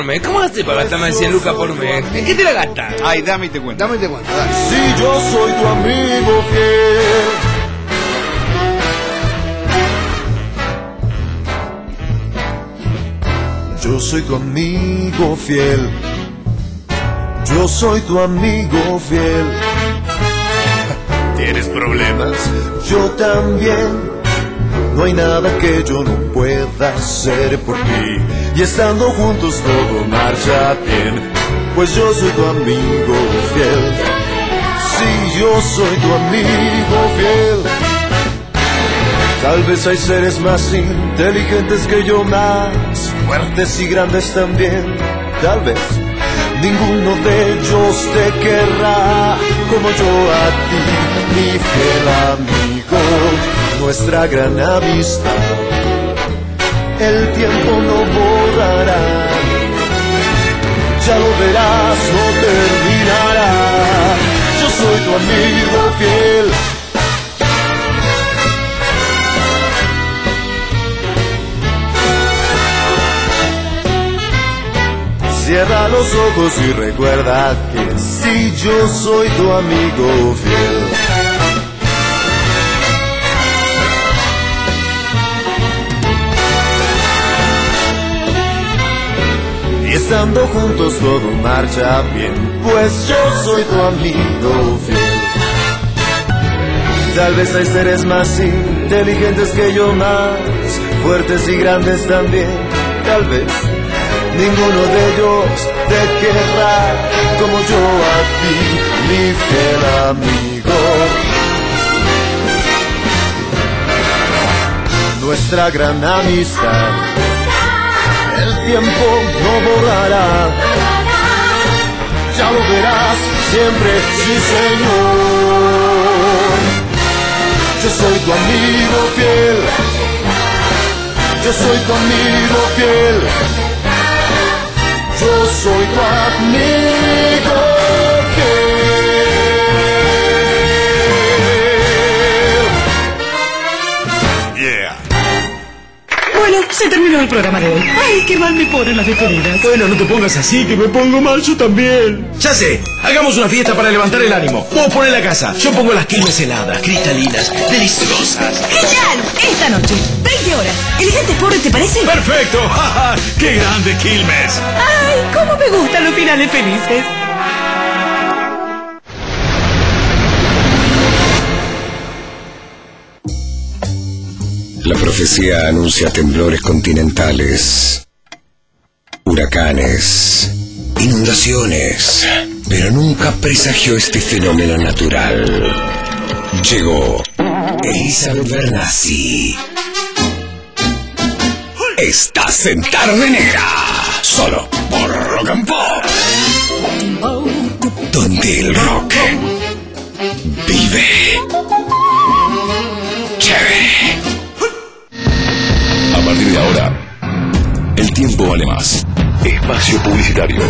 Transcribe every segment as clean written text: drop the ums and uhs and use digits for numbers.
¿Cómo haces para gastarme 100 lucas por mes? ¿En qué te la gastas? Ay, dame y te cuento. Dame y te cuento, dale. Si yo soy tu amigo fiel. Yo soy tu amigo fiel. Yo soy tu amigo fiel. ¿Tienes problemas? Yo también. No hay nada que yo no pueda hacer por ti. Y estando juntos todo marcha bien. Pues yo soy tu amigo fiel. Sí, yo soy tu amigo fiel. Tal vez hay seres más inteligentes que yo, más fuertes y grandes también. Tal vez ninguno de ellos te querrá como yo a ti, mi fiel amigo. Nuestra gran amistad el tiempo no borrará. Ya lo verás, no terminará. Yo soy tu amigo fiel. Cierra los ojos y recuerda que sí, yo soy tu amigo fiel. Y estando juntos todo marcha bien, pues yo soy tu amigo fiel. Tal vez hay seres más inteligentes que yo, más fuertes y grandes también. Tal vez ninguno de ellos te querrá como yo a ti, mi fiel amigo. Nuestra gran amistad el tiempo no borrará. Ya lo verás siempre, sí señor. Yo soy tu amigo fiel. Yo soy tu amigo fiel. Yo soy tu amigo fiel. Yeah. Bueno, se terminó el programa de hoy. Ay, qué mal me ponen las despedidas. Bueno, no te pongas así, que me pongo mal yo también. Ya sé, hagamos una fiesta para levantar el ánimo. Vos ponés la casa, yo pongo las quilmes heladas, cristalinas, deliciosas. ¡Genial! Esta noche, 20 horas. ¿Elegante Porre te parece? ¡Perfecto! ¡Ja, ja! ¡Qué grande Quilmes! ¡Ay, cómo me gustan los finales felices! La profecía anuncia temblores continentales, huracanes, inundaciones, pero nunca presagió este fenómeno natural. Llegó Elizabeth Bernassi. Estás en Tarde Negra, solo por Rock and Pop, donde el rock vive. Chévere. A partir de ahora, el tiempo vale más. Espacio publicitario.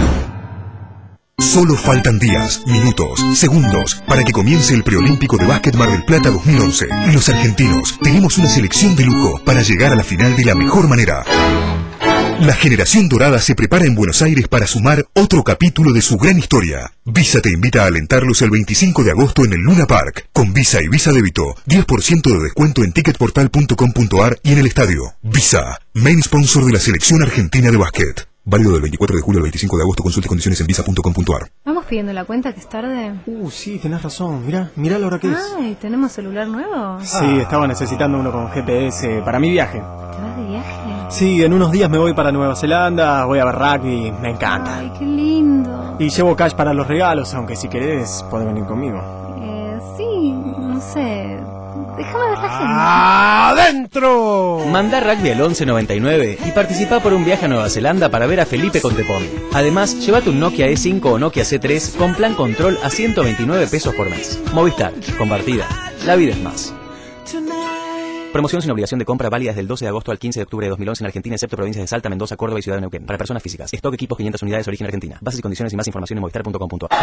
Solo faltan días, minutos, segundos para que comience el preolímpico de básquet Mar del Plata 2011. Los argentinos tenemos una selección de lujo para llegar a la final de la mejor manera. La generación dorada se prepara en Buenos Aires para sumar otro capítulo de su gran historia. Visa te invita a alentarlos el 25 de agosto en el Luna Park. Con Visa y Visa Débito, 10% de descuento en ticketportal.com.ar y en el estadio. Visa, main sponsor de la selección argentina de básquet. Válido del 24 de julio al 25 de agosto. Consulte condiciones en visa.com.ar. ¿Vamos pidiendo la cuenta que es tarde? Sí, tenés razón. Mirá la hora que es. Ay, ¿tenemos celular nuevo? Sí, estaba necesitando uno con GPS para mi viaje. ¿Te vas de viaje? Sí, en unos días me voy para Nueva Zelanda, voy a ver rugby, me encanta. Ay, qué lindo. Y llevo cash para los regalos, aunque si querés, podés venir conmigo. Sí, no sé. Déjame ver la gente. ¡Adentro! Mandá rugby al 1199 y participá por un viaje a Nueva Zelanda para ver a Felipe Contepón. Además, llévate un Nokia E5 o Nokia C3 con plan control a 129 pesos por mes. Movistar, compartida. La vida es más. Promoción sin obligación de compra válida desde el 12 de agosto al 15 de octubre de 2011 en Argentina, excepto provincias de Salta, Mendoza, Córdoba y Ciudad de Neuquén. Para personas físicas. Stock equipos 500 unidades, origen Argentina. Bases y condiciones y más información en movistar.com.ar.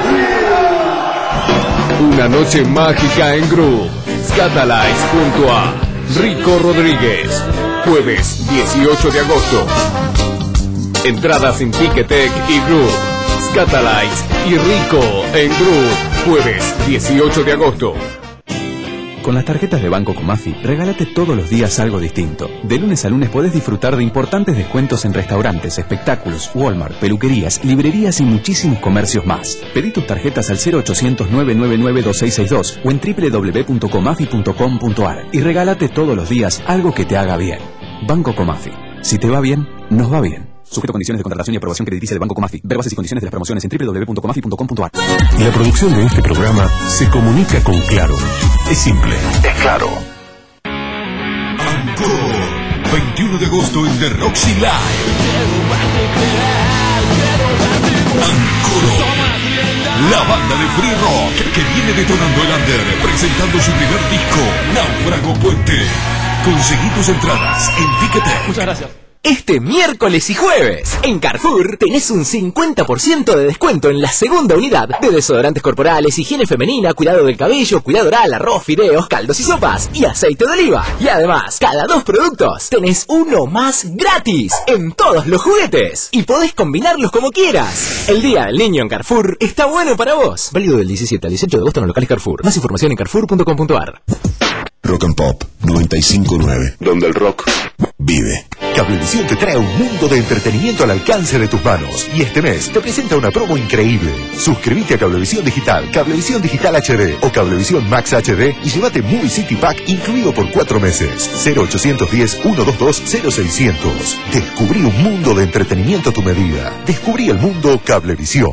Una noche mágica en Groove. Scatalites junto a Rico Rodríguez. Jueves 18 de agosto. Entradas en Ticketek y Groove. Scatalites y Rico en Groove. Jueves 18 de agosto. Con las tarjetas de Banco Comafi, regálate todos los días algo distinto. De lunes a lunes podés disfrutar de importantes descuentos en restaurantes, espectáculos, Walmart, peluquerías, librerías y muchísimos comercios más. Pedí tus tarjetas al 0800-999-2662 o en www.comafi.com.ar y regálate todos los días algo que te haga bien. Banco Comafi. Si te va bien, nos va bien. Sujeto a condiciones de contratación y aprobación crediticia de Banco Comafi. Ver bases y condiciones de las promociones en www.comafi.com.ar. La producción de este programa se comunica con Claro. Es simple. Es Claro. Encore. 21 de agosto en The Roxy Live. Encore. La banda de free rock que viene detonando el under, presentando su primer disco, Náufrago Puente. Conseguí tus entradas en Ticketek. Muchas gracias. Este miércoles y jueves, en Carrefour, tenés un 50% de descuento en la segunda unidad de desodorantes corporales, higiene femenina, cuidado del cabello, cuidado oral, arroz, fideos, caldos y sopas y aceite de oliva. Y además, cada 2 productos tenés uno más gratis en todos los juguetes. Y podés combinarlos como quieras. El Día del Niño en Carrefour está bueno para vos. Válido del 17 al 18 de agosto en los locales Carrefour. Más información en carrefour.com.ar. Rock and Pop 95.9, donde el rock vive. Cablevisión te trae un mundo de entretenimiento al alcance de tus manos. Y este mes te presenta una promo increíble. Suscríbete a Cablevisión Digital, Cablevisión Digital HD o Cablevisión Max HD y llévate Movie City Pack incluido por 4 meses. 0810-122-0600. Descubrí un mundo de entretenimiento a tu medida. Descubrí el mundo Cablevisión.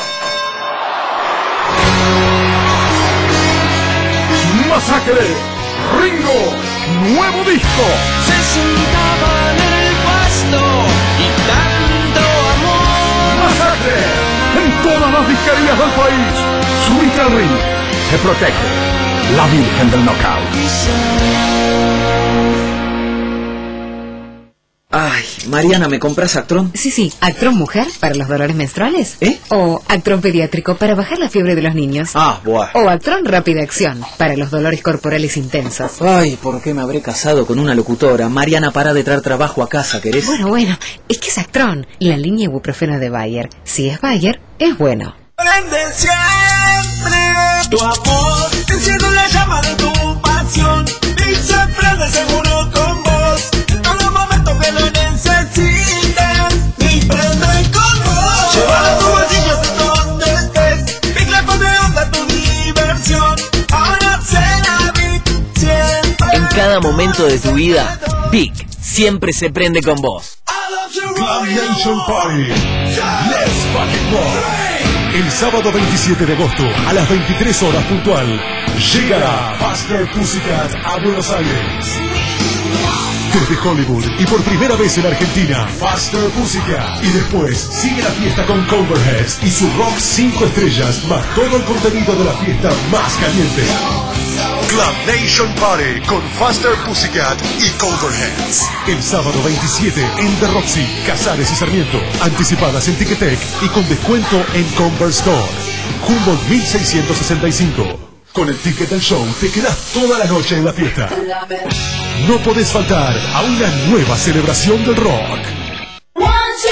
Masacre. Ringo, nuevo disco. Se sentaban en el pasto y tanto amor. Masacre. En todas las disquerías del país. Subiste al ring. Te protege la Virgen del Knockout. Ay, Mariana, ¿me compras Actron? Sí, Actron Mujer para los dolores menstruales. ¿Eh? O Actron Pediátrico para bajar la fiebre de los niños. Ah, buah. O Actron Rápida Acción para los dolores corporales intensos. Ay, ¿por qué me habré casado con una locutora? Mariana, para de traer trabajo a casa, ¿querés? Bueno, es que es Actron, la línea ibuprofeno de Bayer. Si es Bayer, es bueno. Prende siempre tu amor, enciende la llama de tu pasión y se prende seguro con vos. En todo momento que lo necesites y prende con vos. Llévalo a tu bolsillo de donde estés, Big le pone onda a tu diversión. Ahora será Big siempre. En cada momento de tu vida, Big siempre se prende con vos. Club Nation Party. Let's fucking rock. El sábado 27 de agosto a las 23 horas puntual llegará Faster Pussycat a Buenos Aires. Desde Hollywood y por primera vez en Argentina, Faster Pussycat. Y después sigue la fiesta con Coverheads y su rock 5 estrellas más todo el contenido de la fiesta más caliente. Club Nation Party con Faster Pussycat y Coverheads. El sábado 27 en The Roxy, Casares y Sarmiento. Anticipadas en Ticketek y con descuento en Converse Store. Humboldt 1665. Con el ticket del show te quedas toda la noche en la fiesta. No podés faltar a una nueva celebración del rock. 1, 2,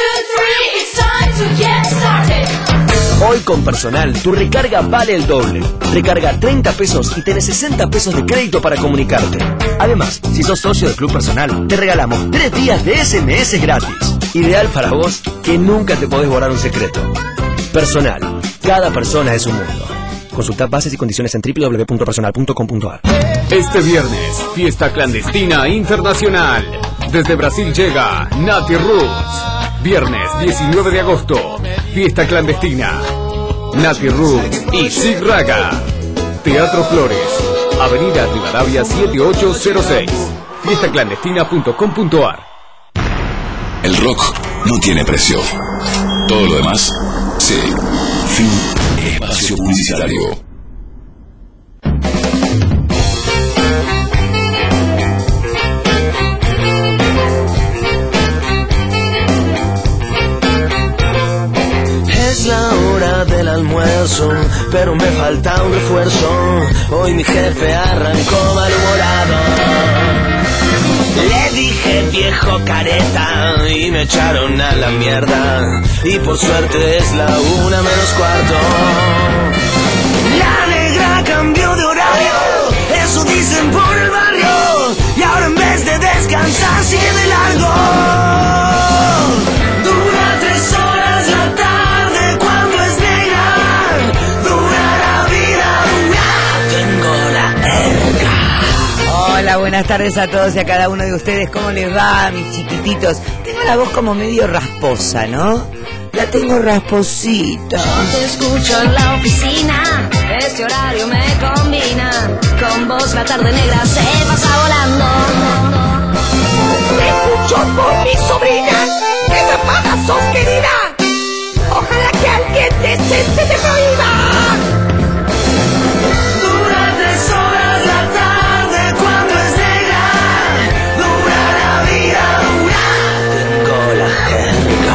3, it's time to get started. Hoy con Personal, tu recarga vale el doble. Recarga 30 pesos y tenés 60 pesos de crédito para comunicarte. Además, si sos socio del Club Personal, te regalamos 3 días de SMS gratis. Ideal para vos, que nunca te podés borrar un secreto. Personal, cada persona es un mundo. Consulta bases y condiciones en www.personal.com.ar. Este viernes, fiesta clandestina internacional. Desde Brasil llega Nati Roots. Viernes 19 de agosto, fiesta clandestina. Nati Roots y Sig Raga. Teatro Flores, Avenida Rivadavia 7806. Fiestaclandestina.com.ar. El rock no tiene precio. Todo lo demás, sí. Fin. Espacio publicitario. Es la hora del almuerzo, pero me falta un refuerzo. Hoy mi jefe arrancó malhumorado. Le dije viejo careta y me echaron a la mierda. Y por suerte es la 1:45. La negra cambió de horario, eso dicen por el barrio. Y ahora en vez de descansar sigue de largo. Dura 3 horas la tarde cuando es negra. Dura la vida, tengo la erga. Hola, buenas tardes a todos y a cada uno de ustedes. ¿Cómo les va, mis chiquititos? Tengo la voz como medio rasposa, ¿no? La tengo rasposita. Te escucho en la oficina, este horario me combina. Con vos la tarde negra se pasa volando. Te escucho por mi sobrina, que zapata sos querida. Ojalá que alguien decente te prohíba. Dura 3 horas la tarde cuando es negra. Dura la vida, dura. Tengo la jerga.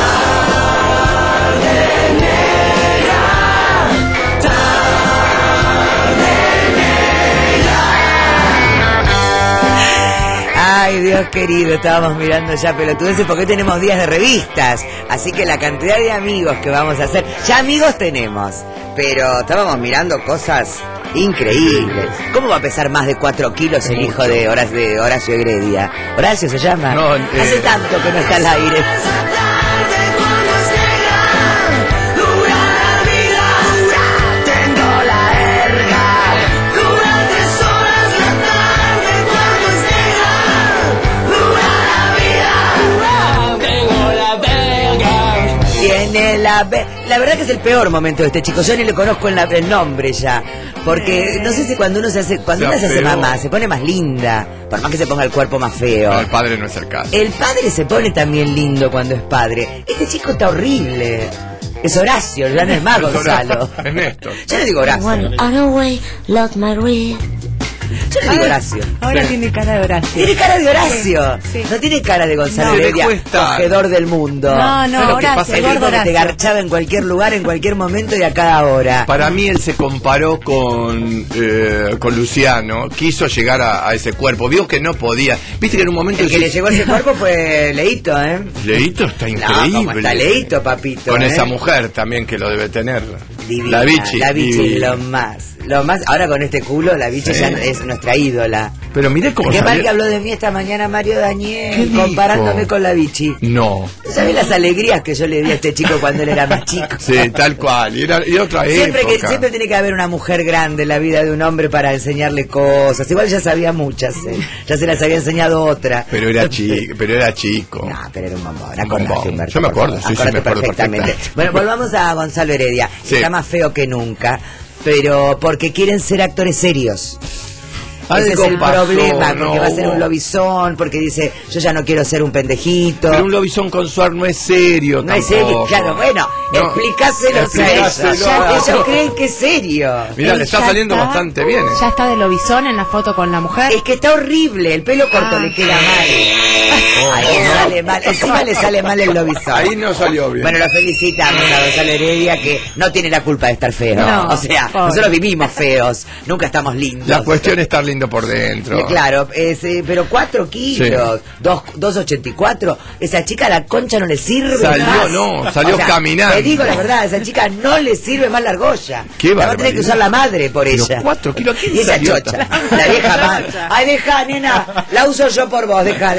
Ay, Dios querido, estábamos mirando ya pelotudeces porque hoy tenemos días de revistas. Así que la cantidad de amigos que vamos a hacer, ya amigos tenemos, pero estábamos mirando cosas increíbles. ¿Cómo va a pesar más de 4 kilos el hijo de Horacio Heredia? ¿Horacio se llama? No, hace tanto que no está al aire. Tiene la verdad que es el peor momento de este chico. Yo ni le conozco el nombre ya. Porque no sé si cuando uno se hace mamá se pone más linda, por más que se ponga el cuerpo más feo. No, el padre no es el caso. El padre se pone también lindo cuando es padre. Este chico está horrible. Es Horacio, ya no es más Gonzalo. Es Néstor. Yo le digo Horacio. Yo le digo Horacio. Ahora tiene cara de Horacio. Tiene cara de Horacio. Sí. No tiene cara de Gonzalo No. Heredia, Le cuesta. cogedor del mundo. No, Horacio, El gordo tipo que te Horacio. garchaba en cualquier lugar, en cualquier momento y a cada hora. Para mí él se comparó con Luciano, quiso llegar a ese cuerpo, vio que no podía. Viste que en un momento... El que le llegó ese cuerpo fue Leito, ¿eh? Leito está No, increíble. como está Leito, papito. Con ¿eh? esa mujer también que lo debe tener. Divina, La Vichy. La Vichy, divina. lo más. Ahora con este culo, la Vichy Sí. ya es nuestra ídola. Pero miré cómo Qué mal salió. que habló de mí esta mañana Mario ¿Qué Daniel, dijo? comparándome con la Vichy. No. ¿Sabes las alegrías que yo le di a este chico cuando él era más chico? Sí, tal cual. Y otra Siempre época. tiene que haber una mujer grande en la vida de un hombre para enseñarle cosas. Igual ya sabía muchas, ya se las había enseñado otra. Pero era chico. No, pero era un bombón. Un Acordate, bombón. Humberto, Yo me por favor. acuerdo, sí, Acordate me acuerdo perfectamente. perfectamente. Bueno, volvamos a Gonzalo Heredia. Sí. Está más feo que nunca, pero porque quieren ser actores serios. Ese es el problema, porque va a ser un lobizón, porque dice, yo ya no quiero ser un pendejito. Pero un lobizón con Suar no es serio No es tampoco. serio, claro, bueno, No. explícaselo a Explícaselo. ellos. Ellos creen que es serio. Mirá, le está Ya saliendo está. bastante bien. Ya está de lobizón en la foto con la mujer. Es que está horrible, el pelo corto le queda mal. Ahí sale mal, encima le sale mal el lobizón. Ahí no salió bien. Bueno, lo felicitamos a Gonzalo Heredia, que no tiene la culpa de estar feo. No, o sea, pobre. nosotros vivimos feos, nunca estamos lindos. La cuestión es estar lindo por dentro. Claro, pero 4 kilos, 2,84, esa chica a la concha no le sirve Salió, más. no, salió caminando. Te digo la verdad, a esa chica no le sirve más la argolla. Qué la va a tener que barbaridad. usar la madre por Pero ella. 4 kilos, ¿quién Y esa salió chocha, la vieja madre. Ay, deja, nena, la uso yo por vos, deja.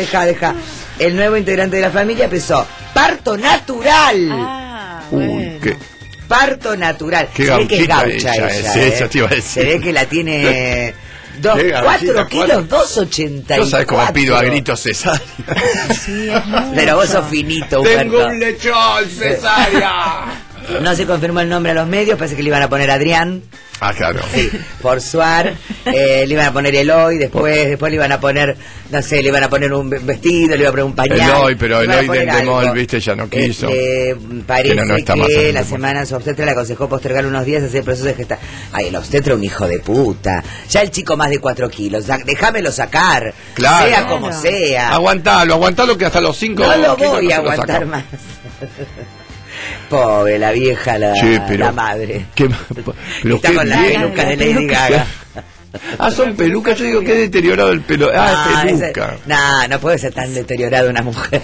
El nuevo integrante de la familia empezó parto natural. Uy, qué... Parto natural. Qué Se ve que es gauchita gaucha ella, ella. sí, eso te iba a decir. Se ve que la tiene... Qué gauchita, 4 kilos, 2,84. No sabes cómo pido a gritos cesárea. Sí, es mucho. Pero vos sos finito, Humberto. Tengo un lechón cesárea. No se confirmó el nombre a los medios, parece que le iban a poner Adrián. Ah, claro. Sí, por Suar, le iban a poner Eloy, después le iban a poner, no sé, le iban a poner un vestido, le iban a poner un pañal. Eloy, pero le iban a Eloy poner de Endemol, algo. viste, ya no quiso. Parece Que no está más en que el la deporte. semana su obstetra le aconsejó postergar unos días hacer el proceso de gestación. Ay, el obstetra un hijo de puta. Ya el chico más de 4 kilos, déjamelo sacar, Claro. sea como sea. Aguantalo que hasta los 5 No lo voy a aguantar más. Pobre la vieja, Sí, pero- la madre. Pero Está qué con la bien. peluca de Lady Gaga. Son pelucas. Yo digo que deteriorado el pelo. Es peluca. No puede ser tan deteriorada una mujer.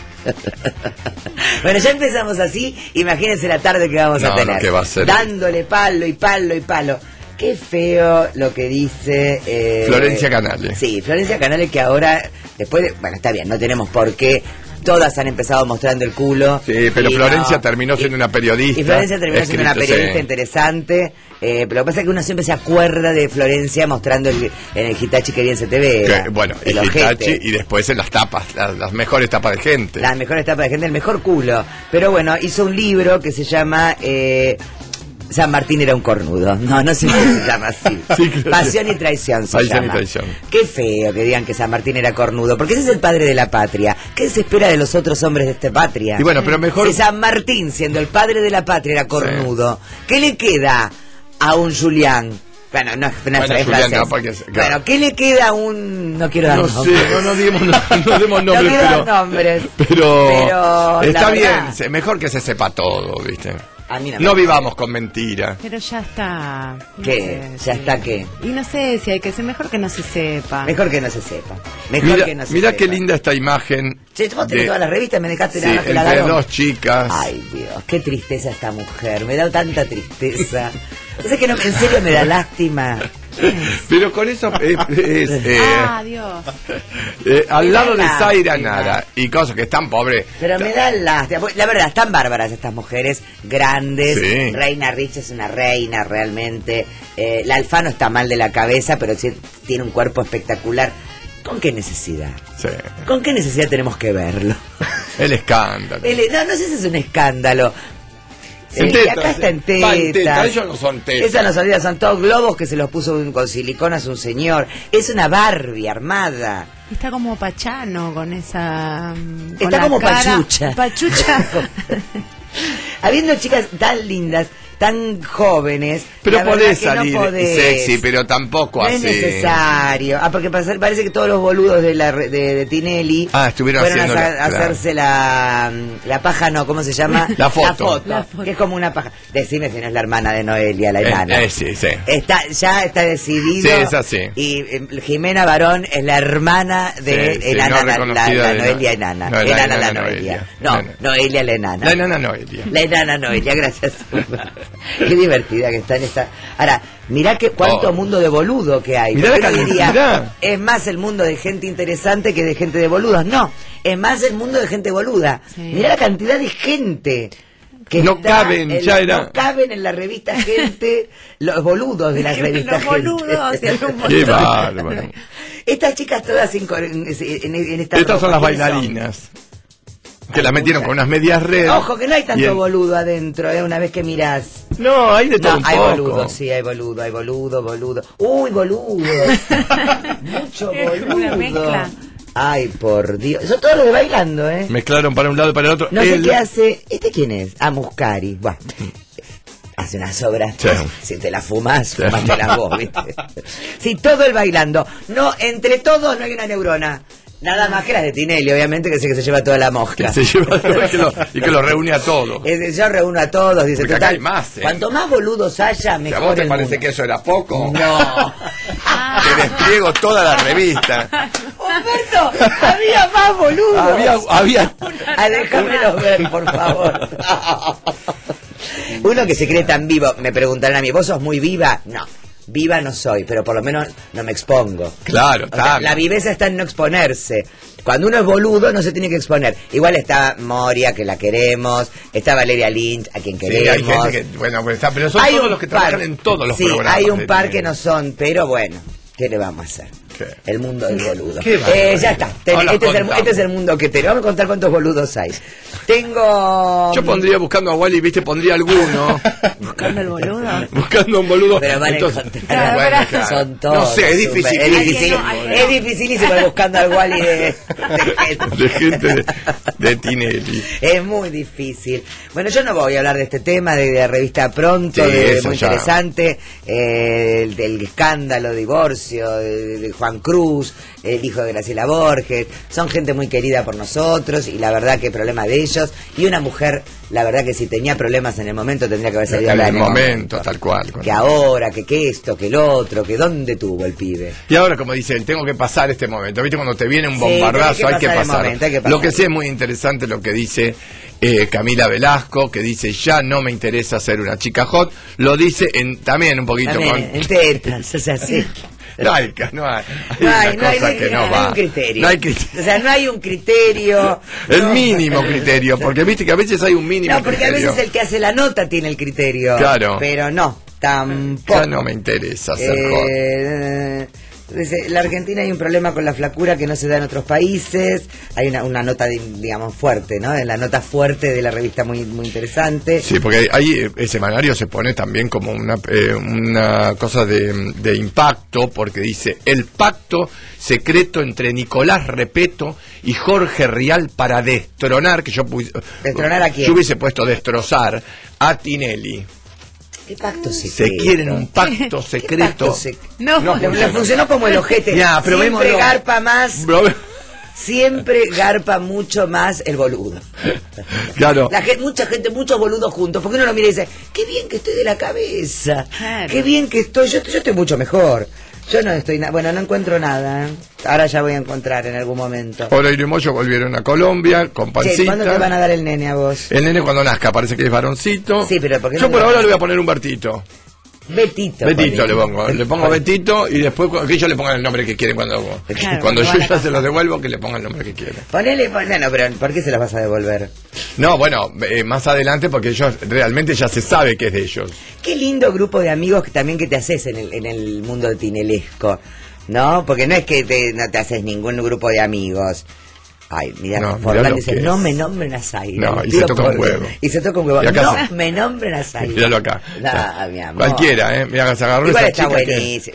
Bueno, ya empezamos así. Imagínense la tarde que vamos a tener. ¿Qué va a ser? Dándole palo y palo y palo. Qué feo lo que dice Florencia Canale. Sí, Florencia Canale, que ahora, después de, bueno, está bien, no tenemos por qué. Todas han empezado mostrando el culo. Sí, pero Florencia terminó siendo una periodista. Y Florencia terminó siendo una periodista interesante. Pero lo que pasa es que uno siempre se acuerda de Florencia mostrando en el Hitachi que bien se te ve. Bueno, el Hitachi y después en las tapas, las mejores tapas de gente. Las mejores tapas de gente, el mejor culo. Pero bueno, hizo un libro que se llama... San Martín era un cornudo. No sé si se llama así. Sí, claro. Pasión y traición se Pasión llama. Y traición. Qué feo que digan que San Martín era cornudo, porque ese es el padre de la patria. ¿Qué se espera de los otros hombres de esta patria? Y bueno, pero mejor... Si San Martín, siendo el padre de la patria, era cornudo, ¿qué le queda a un Julián? Bueno, no es francés. Bueno, ¿qué le queda a un... No quiero dar nombres. No demos nombres. No quiero dar nombres. Pero está bien, mejor que se sepa todo, ¿viste? No vivamos con mentiras. Pero ya está. ¿Qué? ¿Ya está qué? Y no sé si hay que ser mejor que no se sepa. Mejor que no se sepa. Mira qué linda esta imagen. Che, vos tenés todas las revistas, me dejaste nada que la entre dos chicas. Ay, Dios, qué tristeza esta mujer. Me da tanta tristeza. Es que no, en serio me da lástima. Pero con eso Dios. Me al lado da de Zaira lástima. Nara y cosas que están pobres. Pero me da lástima. La verdad, están bárbaras estas mujeres, grandes. Sí. Reina Rich es una reina realmente. La Alfano está mal de la cabeza, pero sí tiene un cuerpo espectacular. ¿Con qué necesidad? Sí. ¿Con qué necesidad tenemos que verlo? El escándalo. No sé si es un escándalo. Acá está en tetas. Ellos no son tetas. Esas no son tetas, son todos globos que se los puso con siliconas un señor. Es una Barbie armada. Está como Pachano con esa... Está como Pachucha. Habiendo chicas tan lindas, tan jóvenes. Pero podés salir sexy, pero tampoco así. No es necesario. Porque parece que todos los boludos de Tinelli estuvieron fueron haciendo a hacerse la paja, no, ¿cómo se llama? La foto. Que es como una paja. Decime si no es la hermana de Noelia, la enana. Sí. Ya está decidido. Sí, es así. Y Jimena Barón es la hermana de enana, la Noelia enana. Enana la Noelia. No, Noelia la enana. La enana Noelia. La enana Noelia, gracias. Qué divertida que está en esta. Ahora, mirá cuánto mundo de boludo que hay. Mirá diría, es más el mundo de gente interesante que de gente de boludos. No, es más el mundo de gente boluda. Sí. Mirá la cantidad de gente que no caben en la revista Gente, los boludos de la revista Gente. Boludos, qué bárbaro. Estas chicas todas en esta Estas son las bailarinas. Que la metieron con unas medias redes. Ojo, que no hay tanto boludo adentro, una vez que mirás. No, hay de todo un hay poco. Boludo, sí, hay boludo. Uy, boludo. Mucho boludo. Una mezcla. Ay, por Dios. Son todos los de bailando, ¿eh? Mezclaron para un lado y para el otro. No sé qué hace. ¿Quién es? Muscari. Bueno, hace unas obras. Sí. Si te las fumás, fumátela vos, ¿viste? Sí, todo el bailando. No, entre todos no hay una neurona. Nada más que las de Tinelli, obviamente, que es el que se lleva toda la mosca. Se lleva todo y que lo reúne a todos. Yo reúno a todos, dice, porque total, hay más, cuanto más boludos haya, mejor. ¿A vos te parece mundo. que eso era poco? No. Te despliego toda la revista. Humberto, había más boludos. Había. Déjamelos ver, por favor. Uno que se cree tan vivo, me preguntarán a mí, ¿vos sos muy viva? No. Viva no soy, pero por lo menos no me expongo. Claro, la viveza está en no exponerse. Cuando uno es boludo no se tiene que exponer. Igual está Moria, que la queremos, está Valeria Lynch, a quien queremos. Hay gente que, bueno, pues está, pero son todos los que trabajan en todos los programas. Sí, hay un par que no son, pero bueno, ¿qué le vamos a hacer? ¿Qué? El mundo del boludo. Ya está. Este es el mundo que tenemos. Vamos a contar cuántos boludos hay. Yo pondría buscando a Wally, ¿viste? Pondría alguno. ¿Buscando el boludo? Buscando un boludo. Pero van a encontrar. Claro. Son todos. No sé, es difícil. Es dificilísimo buscando al Wally de gente de Tinelli. Es muy difícil. Bueno, yo no voy a hablar de este tema, de revista Pronto, muy interesante. Del escándalo, divorcio, de Juan Juan Cruz, el hijo de Graciela Borges, son gente muy querida por nosotros y la verdad que problema de ellos, y una mujer, la verdad que si tenía problemas en el momento tendría que haber salido a hablar en el momento, tal cual. Que ahora, que esto, que el otro, que dónde tuvo el pibe. Y ahora, como dicen, tengo que pasar este momento. ¿Viste? Cuando te viene un Sí, bombardazo, hay que el pasar. momento, hay que pasar. Lo que sí es muy interesante lo que dice Camila Velasco, que dice, ya no me interesa ser una chica hot. Lo dice también un poquito También, en tetas, o sea, sí. No hay un criterio. O sea, no hay un criterio. El mínimo criterio, porque viste que a veces hay un mínimo No, porque criterio. a veces el que hace la nota tiene el criterio. Claro. Pero no, tampoco. Ya no me interesa ser hot. Dice, la Argentina hay un problema con la flacura que no se da en otros países. Hay una nota, digamos, fuerte, ¿no? En la nota fuerte de la revista muy interesante. Sí, porque ahí el semanario se pone también como una cosa de impacto, porque dice, el pacto secreto entre Nicolás Repeto y Jorge Rial para destronar, que ¿Destronar a quién? Yo hubiese puesto destrozar a Tinelli. ¿Qué pacto secreto? Se quieren un pacto secreto. No, le funcionó como el ojete. Ya, pero siempre garpa más. Siempre garpa mucho más el boludo. Claro. Mucha gente, muchos boludos juntos. Porque uno lo mira y dice, qué bien que estoy de la cabeza. Claro. Qué bien que estoy. Yo estoy mucho mejor. Yo no estoy bueno, no encuentro nada. Ahora ya voy a encontrar en algún momento. Oreiro y Moyo volvieron a Colombia con Pancita. Sí, ¿cuándo te van a dar el nene a vos? El nene cuando nazca, parece que es varoncito. Sí, pero ¿por qué yo no por ahora le voy a poner un Bertito. Betito Le pongo Betito y después que ellos le pongan el nombre que quieren cuando yo ya se los devuelvo, que le pongan el nombre que quieren. No, pero ¿por qué se los vas a devolver? No, bueno, más adelante porque ellos realmente ya se sabe que es de ellos. Qué lindo grupo de amigos que te haces en el mundo tinelesco, ¿no? Porque no es que no te haces ningún grupo de amigos. Ay, mira, Forlán dice, no me nombren a Zaira. No, y se toca un huevo. Y se toca un huevo. No me nombren a Zaira. Míralo acá. No, mi amor. Cualquiera, Mira, se agarró igual esa está chica buenísimo.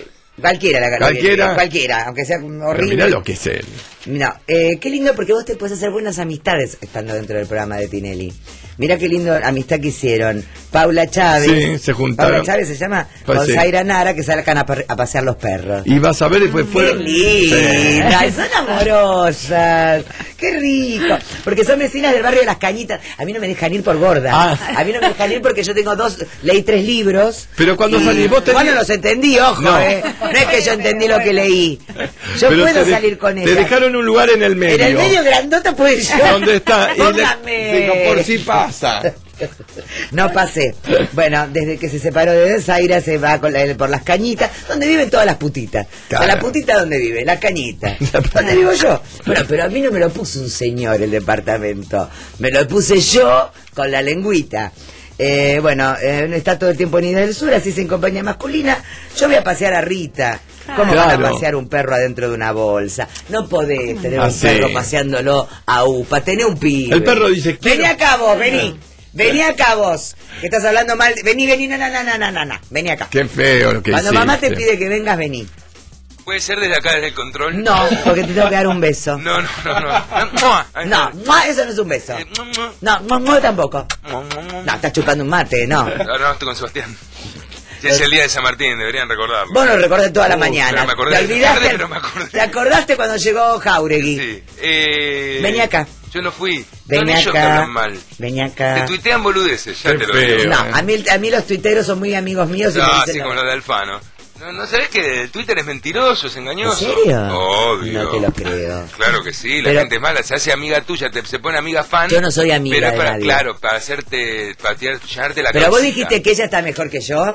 Cualquiera, aunque sea horrible. Mirá lo que es él. No, qué lindo porque vos te puedes hacer buenas amistades estando dentro del programa de Tinelli. Mira qué lindo amistad que hicieron. Paula Chávez. Sí, se juntaron. Paula Chávez se llama. Pues con sí. Zaira Nara, que salgan a pasear los perros. Y vas a ver, después fue. ¡Qué lindas! Son amorosas. ¡Qué rico! Porque son vecinas del barrio de Las Cañitas. A mí no me dejan ir por gorda. A mí no me dejan ir porque yo tengo leí 3 libros. Pero cuando salís, vos tenés... Bueno, los entendí, ojo, no. No es que yo entendí lo que leí. Yo pero puedo salir con ella. Te dejaron un lugar en el medio. En el medio grandota puede yo. ¿Dónde está? Póngame. Digo, por si pasa. No pasé. Bueno, desde que se separó de Zaira se va por Las Cañitas, donde viven todas las putitas. Claro. ¿La putita dónde vive? La Cañita. ¿Dónde vivo yo? Bueno, pero a mí no me lo puso un señor el departamento. Me lo puse yo con la lengüita. Está todo el tiempo en Ida del Sur, así es en compañía masculina. Yo voy a pasear a Rita. ¿Cómo van a pasear un perro adentro de una bolsa? No podés tener un perro paseándolo a UPA. Tené un pibe. El perro dice, vení acá vos, vení. Vení acá vos, que estás hablando mal. Vení, no. Vení acá. Qué feo lo que Cuando hiciste. mamá te pide que vengas, vení. ¿Puede ser desde acá, desde el control? No, porque te tengo que dar un beso. No. No, eso no es un beso. No, tampoco. No, estás chupando un mate, no. Ahora estoy con Sebastián. Ya es el día de San Martín, deberían recordarlo. Vos lo recordé toda la mañana. Me acordé ¿Te olvidaste? tarde, pero me acordé. ¿Te acordaste cuando llegó Jauregui? Sí. Vení acá. Yo no fui. Vení Son ellos que acá. hablan mal. Vení acá. Te tuitean boludeces, ya Qué te lo feo. digo. No, a mí los tuiteros son muy amigos míos. Y No, me así dicen como lo de Alfano. ¿No sabés que el Twitter es mentiroso, es engañoso? ¿En serio? Obvio. No te lo creo. Claro que sí, la Pero- gente es mala, se hace amiga tuya, se pone amiga fan. Yo no soy amiga pero es de para, nadie. claro, para llenarte la Pero vos cabecita. dijiste que ella está mejor que yo.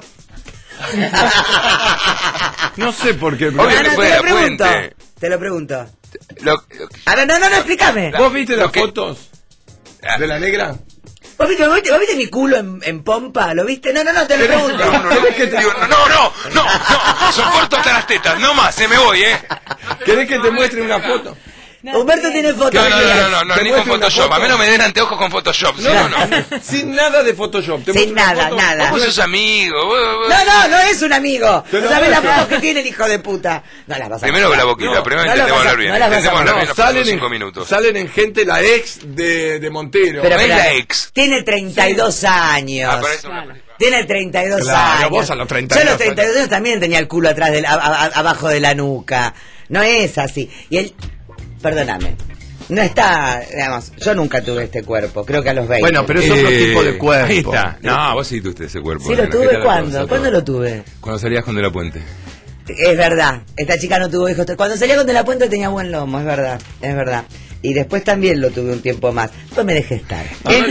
No sé por qué. Obvio que fue de la Puente. Te lo pregunto. Lo- A ver, no, explícame. ¿Vos viste las que- fotos de la negra? ¿Vos viste mi culo en pompa? ¿Lo viste? No, te lo pregunto. No, soporto hasta las tetas, no más, me voy, ¿Querés que te muestre una foto? Humberto tiene fotos. No, ¿Te ni con muestro una Photoshop, foto? a mí no me den anteojos con Photoshop, no. Sin nada de Photoshop. ¿Te Sin muestro una nada, foto? nada. Vos sos amigo. No es un amigo. Te lo ¿Sabes las muestro. fotos que tiene el hijo de puta? No las vas a Primero con la mostrar. boquita, No, primero no intentemos las vas a- hablar bien. no las vas a Intentemos hablar bien, mostrar. nos pasamos Salen 5 minutos. Salen en gente la ex de Montero. Pero No es espera, la ex. Tiene 32 años. Aparece una- Tiene 32 Claro, años. vos a los 32. Yo a los 32 años también tenía el culo atrás abajo de la nuca. No es así. Y él, perdóname, no está, digamos, yo nunca tuve este cuerpo, creo que a los 20. Bueno, pero es otro tipo de cuerpo. Ahí está. No, vos sí tuviste ese cuerpo. Sí, lo tuve, ¿cuándo? ¿Cuándo lo tuve? Cuando salías con De La Puente. Es verdad, esta chica no tuvo hijos. Cuando salía con De La Puente tenía buen lomo, es verdad. Y después también lo tuve un tiempo más. Después me dejé estar.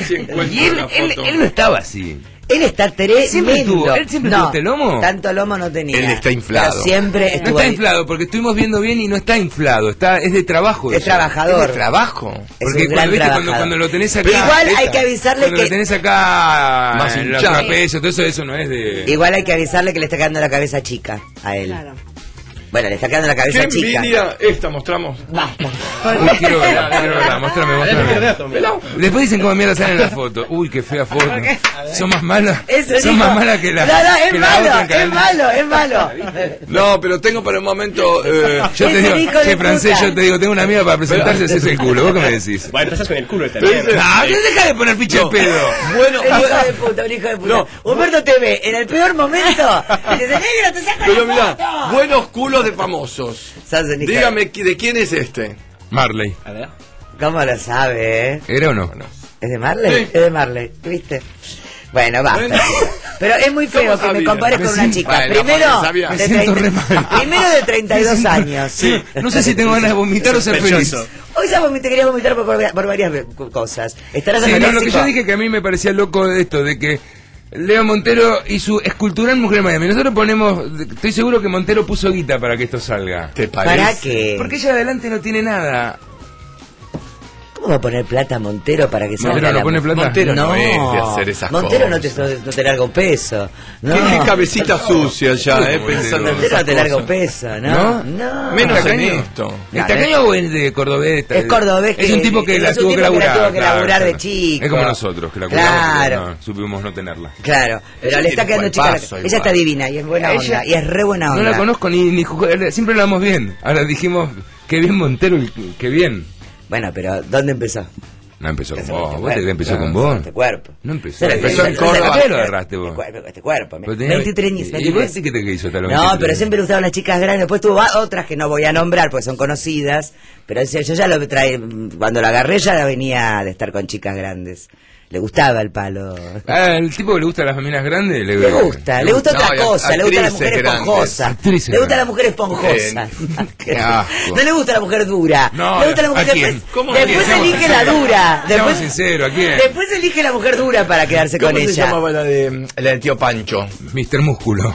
Él no estaba así. Él está tremendo. ¿Siempre tuvo este lomo? Tanto lomo no tenía. Él está inflado. Pero siempre estuvo no está ahí. inflado, porque estuvimos viendo bien y no está inflado. Es de trabajo. Es eso. trabajador. Es de trabajo. Es Porque un gran cuando trabajador. lo tenés acá. Pero igual hay que avisarle cuando que. lo tenés acá. Más en los hinchado. trapecios, todo eso no es de. Igual hay que avisarle que le está quedando la cabeza chica a él. Claro. Bueno, le está quedando la cabeza ¿Qué chica. envidia esta mostramos? Basta. Uy, quiero verla, mostrame. Después dicen cómo mierda sale en la foto. Uy, qué fea foto. Son más malas. Son más malas que la. No, que la otra que la- es malo. No, pero tengo para un momento. Yo te Ese digo, hijo de che, francés, puta. yo te digo, tengo una amiga para presentarse, ese es el culo. ¿Vos qué me decís? Bueno, empezás con el culo esta Pero mierda. dice- Ah, deja de poner picha en pedo. Bueno, Un hijo de puta, un hijo de puta. No. Humberto te ve en el peor momento. Y dice, negro, te saca pero la mirá, foto. buenos culos de famosos. Sos un hijo Dígame, ¿de quién es este? Marley. A ver. ¿Cómo lo sabe, ¿Era o no? ¿Es de Marley? Sí. Es de Marley, ¿viste? Bueno, basta. Bueno. Pero es muy feo que me sabía? compares con una chica. Bueno, Primero, porque sabía. de Me siento re mal. primero de 32 años. Sí. No sé si tengo ganas de vomitar o ser feliz. Sospechoso. Hoy ya te quería vomitar por varias cosas. Estarás Sí, no, lo que anoréxico. yo dije que a mí me parecía loco de esto, de que Leo Montero y su escultural Mujer de Miami. Nosotros ponemos, estoy seguro que Montero puso guita para que esto salga. ¿Te parece? ¿Para qué? Porque ella adelante no tiene nada. ¿Cómo va a poner plata Montero para que salga? ¿Montero no pone plata? Montero no es de hacer esas Montero cosas. no te larga un peso. No. Tiene cabecita sucia ya, pensando en Montero no esas te larga un cosas. peso, ¿no? No. Menos en tacaño. esto. ¿Es tacaño o es de cordobés? Es cordobés Es un tipo que la tuvo que laburar. laburar de chico. Es como nosotros, que la Claro. curamos, no, supimos no tenerla. Claro, pero Ella le está tiene quedando chica. cuerpazo Ella igual. está divina y es buena Ella- onda. Y es re buena onda. No la conozco ni siempre la damos bien. Ahora dijimos, qué bien Montero, qué bien. Bueno, pero ¿dónde empezó? No empezó con Este vos. cuerpo. ¿Vos te empezó con No, vos? Este cuerpo. No empezó. Pero empezó en Córdoba. ¿A qué lo agarraste vos? Este cuerpo. Pero tenía- 23 años. ¿Y vos sí que te hizo tal vez? No, pero siempre le gustaban las chicas grandes. Después tuvo otras que no voy a nombrar porque son conocidas. Pero yo ya lo trae. Cuando la agarré ya venía de estar con chicas grandes. Le gustaba el palo. Ah, el tipo que le gusta a las feminas grandes Le gusta otra No, cosa, le gusta la actrices mujer grandes. esponjosa. Actrices Le gusta la grandes. mujer esponjosa. Qué asco. No le gusta la mujer dura. No, le gusta la ¿a mujer quién? después, ¿Cómo después a quién? elige la dura. Seamos Después, sinceros, ¿a quién? después elige la mujer dura para quedarse ¿Cómo con se ella. llamaba la de tío Pancho? Mr. Músculo.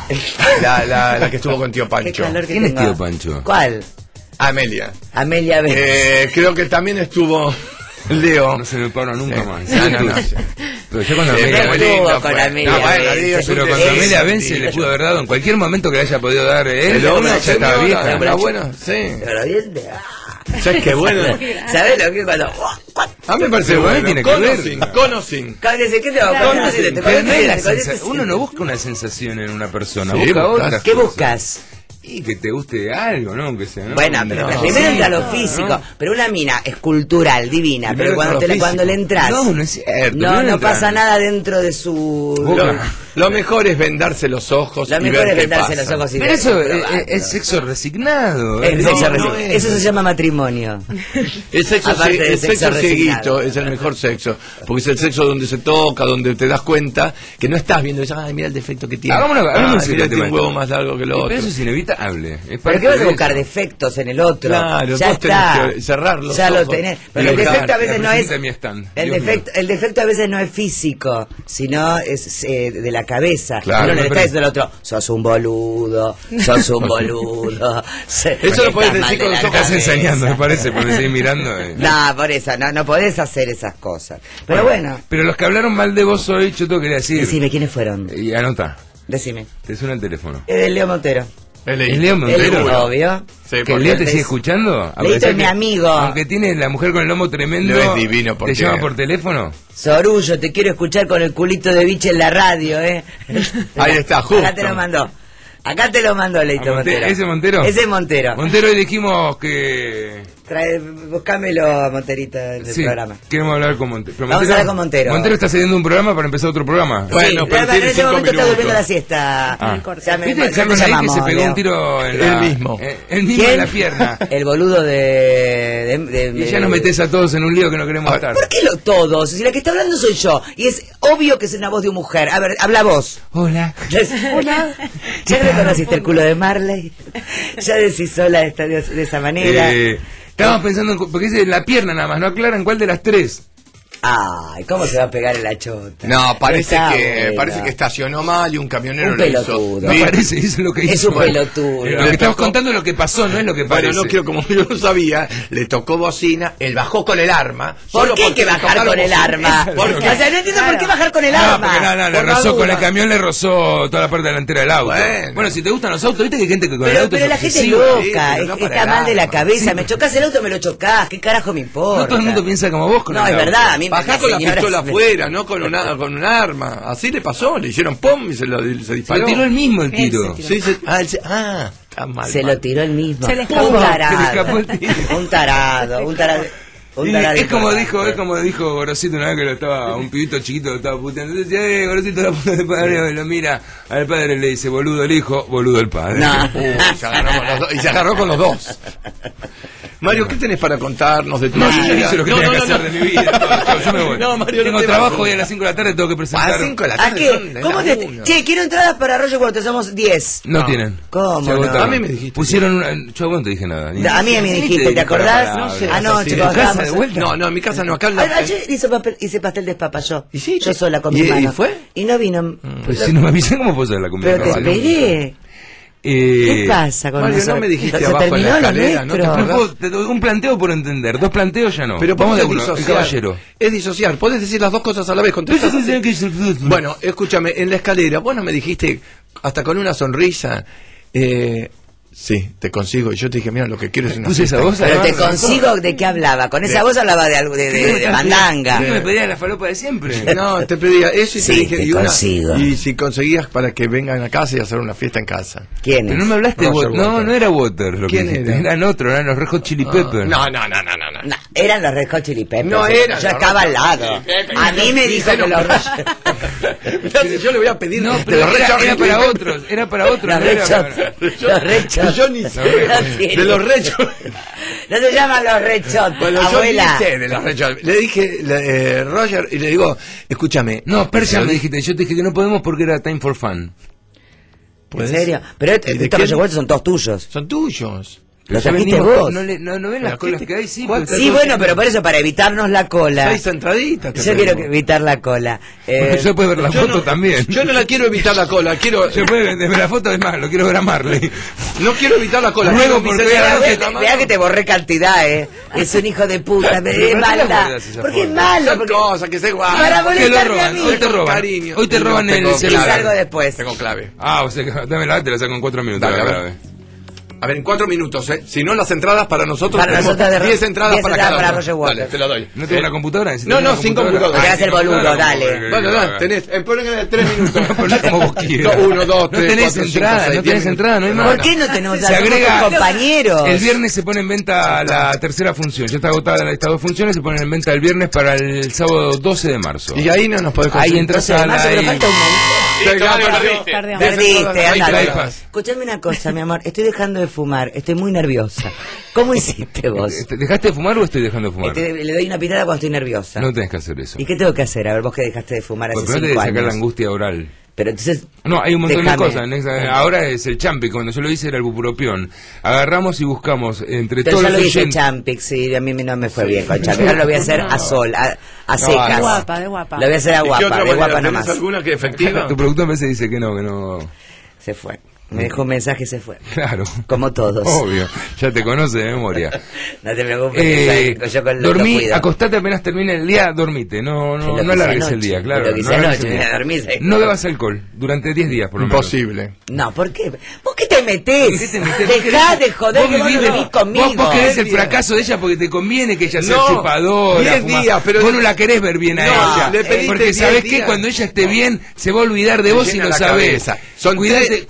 La que estuvo con tío Qué Pancho. calor que ¿Quién es tengo. tío Pancho? ¿Cuál? Amelia. Amelia Vélez. Creo que también estuvo Leo. No se me para nunca más. No. Pero yo cuando Sí, Amelia muy Vélez- lindo con fue. Amelia No, bueno, Vélez. Leo es un Pero cuando desastre. Amelia Vence le pudo haber dado en cualquier momento que le haya podido dar él, El hombre, ya estaba señora, vieja. era bueno, sí. Pero bien de- ¿Sabes qué bueno? ¿Sabes lo que cuando? A mí me parece Pero bueno. tiene que Con ver. o sin, con o sin. Cuando dice, ¿qué te va a Claro, poner? sí, Te Pero pones no es la te pones- sensación. Uno no busca una sensación en una persona, Sí, busca buscas. otras ¿Qué cosas. buscas? Y que te guste algo, ¿no? Aunque sea, ¿no? Bueno, pero No. primero entra lo No, físico, no. pero una mina es cultural, divina, Primero pero cuando, entra lo cuando le físico. entras, No, no es cierto. no Primero entra- pasa nada dentro de su... Lo mejor es vendarse los ojos. Lo y mejor ver es qué vendarse pasa. los ojos y Pero ver- eso pero va, es sexo resignado. es sexo No, resignado. no es. Eso se llama matrimonio. El sexo, Aparte del el sexo sexo cieguito resignado. es el mejor sexo, porque es el sexo donde se toca, donde te das cuenta que no estás viendo, ay, mira el defecto que tiene. Hagamos Mira, tiene un huevo más largo que lo otro. Pero eso es inevitable. Es ¿Pero parte qué vas a de buscar eso. defectos en el otro? Claro, ya vos tenés está. que cerrar los ya lo ojos tenés. y Pero el dejar. defecto a veces no es... Representa mi stand. El Dios mío. defecto a veces no es físico, sino es de la cabeza. Claro, Uno le pero- está diciendo al otro, sos un boludo, sos un boludo. Eso lo podés decir con los Te ojos. estás ensañando, me parece, porque me estoy mirando. No, por eso, no podés hacer esas cosas. Pero bueno, Pero los que hablaron mal de vos hoy, yo tengo que decir. decime quiénes fueron. Y anota. Decime. Te suena el teléfono. Es de Leo Montero. ¿Es Leo Montero? El obvio. Sí, ¿Que porque Leo te es- sigue escuchando? A Leito pesar es mi que- amigo. Aunque tiene la mujer con el lomo tremendo. Leo es divino porque- ¿Te llama por teléfono? Sorullo, te quiero escuchar con el culito de biche en la radio, Ahí está, justo. Acá te lo mandó. Acá te lo mandó Leito ¿A Montero? Montero. ¿Ese Montero? Ese es Montero. Montero, hoy dijimos que Buscámelo a Monterito en el programa. Queremos hablar con Montero. Vamos a hablar con Montero. Montero está cediendo un programa para empezar otro programa. Bueno, pero en ese momento está durmiendo la siesta. ¿Viste Carlos ahí que se pegó un tiro en el mismo? El mismo en la pierna. El boludo de y ya nos metés a todos en un lío que no queremos estar. ¿Por qué todos? Si la que está hablando soy yo. Y es obvio que es una voz de mujer. A ver, habla vos. Hola. Hola. ¿Ya reconociste el culo de Marley? ¿Ya decís hola de esa manera? Estábamos pensando, porque es en la pierna nada más, no aclaran cuál de las tres. Ay, ¿cómo se va a pegar en la chota? No, parece que estacionó mal y un camionero un lo pelotudo. hizo. No parece, eso es lo que hizo. Es un pelotudo. Lo que estamos contando es lo que pasó, no es lo que parece. Bueno, no quiero, como yo no sabía, le tocó bocina, él bajó con el arma. ¿Por qué hay que bajar con el arma? O sea, no entiendo por qué bajar con el arma. No, le rozó con el camión, le rozó toda la parte delantera del auto. Bueno, si te gustan los autos, viste que hay gente que con el auto pero la gente es loca, está mal de la cabeza. Me chocás el auto, me lo chocás. ¿Qué carajo me importa? No todo el mundo piensa como vos con el auto. No, es verdad, a mí bajá con la pistola afuera, no con un arma. Así le pasó, le hicieron pum y se disparó. Se tiró el mismo el tiro. Está mal. Se lo tiró el mismo. Se le escapó. Un tarado. Es como dijo Gorosito una vez que lo estaba, un pibito chiquito lo estaba puteando. Entonces, Gorosito la puta del padre, lo mira al padre, le dice, boludo el hijo, boludo el padre. No. Se agarró con los dos. Mario, ¿qué tenés para contarnos de tu vida? Yo hice lo que tenía que hacer de mi vida. Yo me voy. No, Mario, tengo trabajo hoy a las 5 de la tarde, tengo que presentar. ¿A las 5 de la tarde? ¿Qué? ¿Cómo Che, quiero entradas para Roger cuando somos 10. No tienen. ¿Cómo no? A mí me dijiste. Pusieron yo no te dije nada. A mí me dijiste, ¿te acordás? Anoche cuando estábamos. No, en mi casa no, acá ayer hice pastel de papa yo. ¿Y sí? Yo sola con mi mano. ¿Y fue? Y no vino. Pues si no me avisan, ¿cómo puedo hacer la comida? Pero te esperé. ¿Qué pasa con Mario, nosotros? no me dijiste Se abajo en terminó la lo escalera, nuestro. Un planteo por entender, 2 planteos ya no. Pero vamos de uno, disociar. el caballero. Es disociar, podés decir las dos cosas a la vez. Bueno, escúchame, en la escalera, vos no me dijiste, hasta con una sonrisa, sí, te consigo. Y yo te dije, mira, lo que quiero es una esa voz. Pero te consigo, ¿de qué hablaba? Con esa voz hablaba de algo, de mandanga. ¿Qué me pedías la falopa de siempre? No, te pedía eso y te dije, te consigo. Y si conseguías para que vengan a casa y hacer una fiesta en casa. ¿Quién es? Pero no me hablaste de Water. No era Water lo que dijiste. era? Eran otros, eran los Red Hot Chili Peppers. No. Eran los Red Hot Chili Peppers. No eran. Yo estaba al lado. A mí me dijo que los yo le voy a pedir. No, pero era para otros. Era para otros. Los Red Hot. Yo ni sé. De los rechos. No se llaman los Red Hot, bueno, abuela. Yo ni sé de los rechos. Le dije, Roger, y le digo, escúchame. No, Persia me dijiste. Yo te dije que no podemos porque era Time for Fun. ¿En serio? Pero estos Roger son todos tuyos. Son tuyos. ¿Lo trajiste vos? ¿No ven las colas que hay? Sí, sí, bueno, pero por eso, para evitarnos la cola. 6 entraditas. Yo quiero evitar la cola. Yo puedo ver la foto también. Yo no la quiero evitar la cola, quiero... Yo puedo ver la foto, es más, lo quiero ver a Marley. No quiero evitar la cola. Luego porque vea que te borré cantidad, Es un hijo de puta, es mala. Porque es malo. Son cosas que se guardan. Para molestarme a mí. Hoy te roban. Hoy te roban el celular. Y salgo después. Tengo clave. O sea, dámela, te la saco en 4 minutos. A ver, en 4 minutos, Si no, las entradas para nosotros. Para nosotros 10 entradas para cada uno. Roger Waters. Dale, te la doy. ¿No tengo una computadora? No, sin computadora. Te hagas el boludo, dale. Dale, tenés. Ponle 3 minutos. Como vos quieras. 1, 2, 3, No tenés 4, 5, entrada, 6, no tenés entrada, no hay más. ¿Por qué no tenemos Se agrega compañeros? El viernes se pone en venta la tercera función. Ya está agotada estas 2 funciones, se ponen en venta el viernes para el sábado 12 de marzo. Y ahí no nos podés conseguir. Ahí entras a la... Perdiste, andate. Escuchame una cosa, mi amor. Estoy dejando de fumar. Estoy muy nerviosa. ¿Cómo hiciste vos? ¿Dejaste de fumar o estoy dejando de fumar? Le doy una pitada cuando estoy nerviosa. No tenés que hacer eso. ¿Y qué tengo que hacer? A ver, vos que dejaste de fumar hace 5 años. Primero te sacar la angustia oral. Pero entonces... No, hay un montón de cosas. Ahora es el Champix. Cuando yo lo hice era el bupropión. Agarramos y buscamos entre pero todos ya los lo hice Champix, sí, a mí no me fue bien con Champix. Ahora lo voy a hacer a sol, a secas. De guapa, de guapa. Lo voy a hacer a guapa, de guapa nomás. ¿Tienes alguna que efectiva? Tu productor a veces dice que no. Se fue. Me dejó un mensaje y se fue. Claro. Como todos. Obvio. Ya te conoce de memoria. No te preocupes. Yo con dormí, acostate apenas termine el día, dormite. No alargues el día, claro. No bebas alcohol durante 10 días, por lo menos. Imposible. No, ¿por qué? ¿Vos qué te metés? Dejá de joder que vos no vivís conmigo. Vos querés el fracaso de ella porque te conviene que ella sea chupadora. 10 días, pero vos no la querés ver bien a ella. Porque sabés que cuando ella esté bien, se va a olvidar de vos y lo sabés. Cuídate de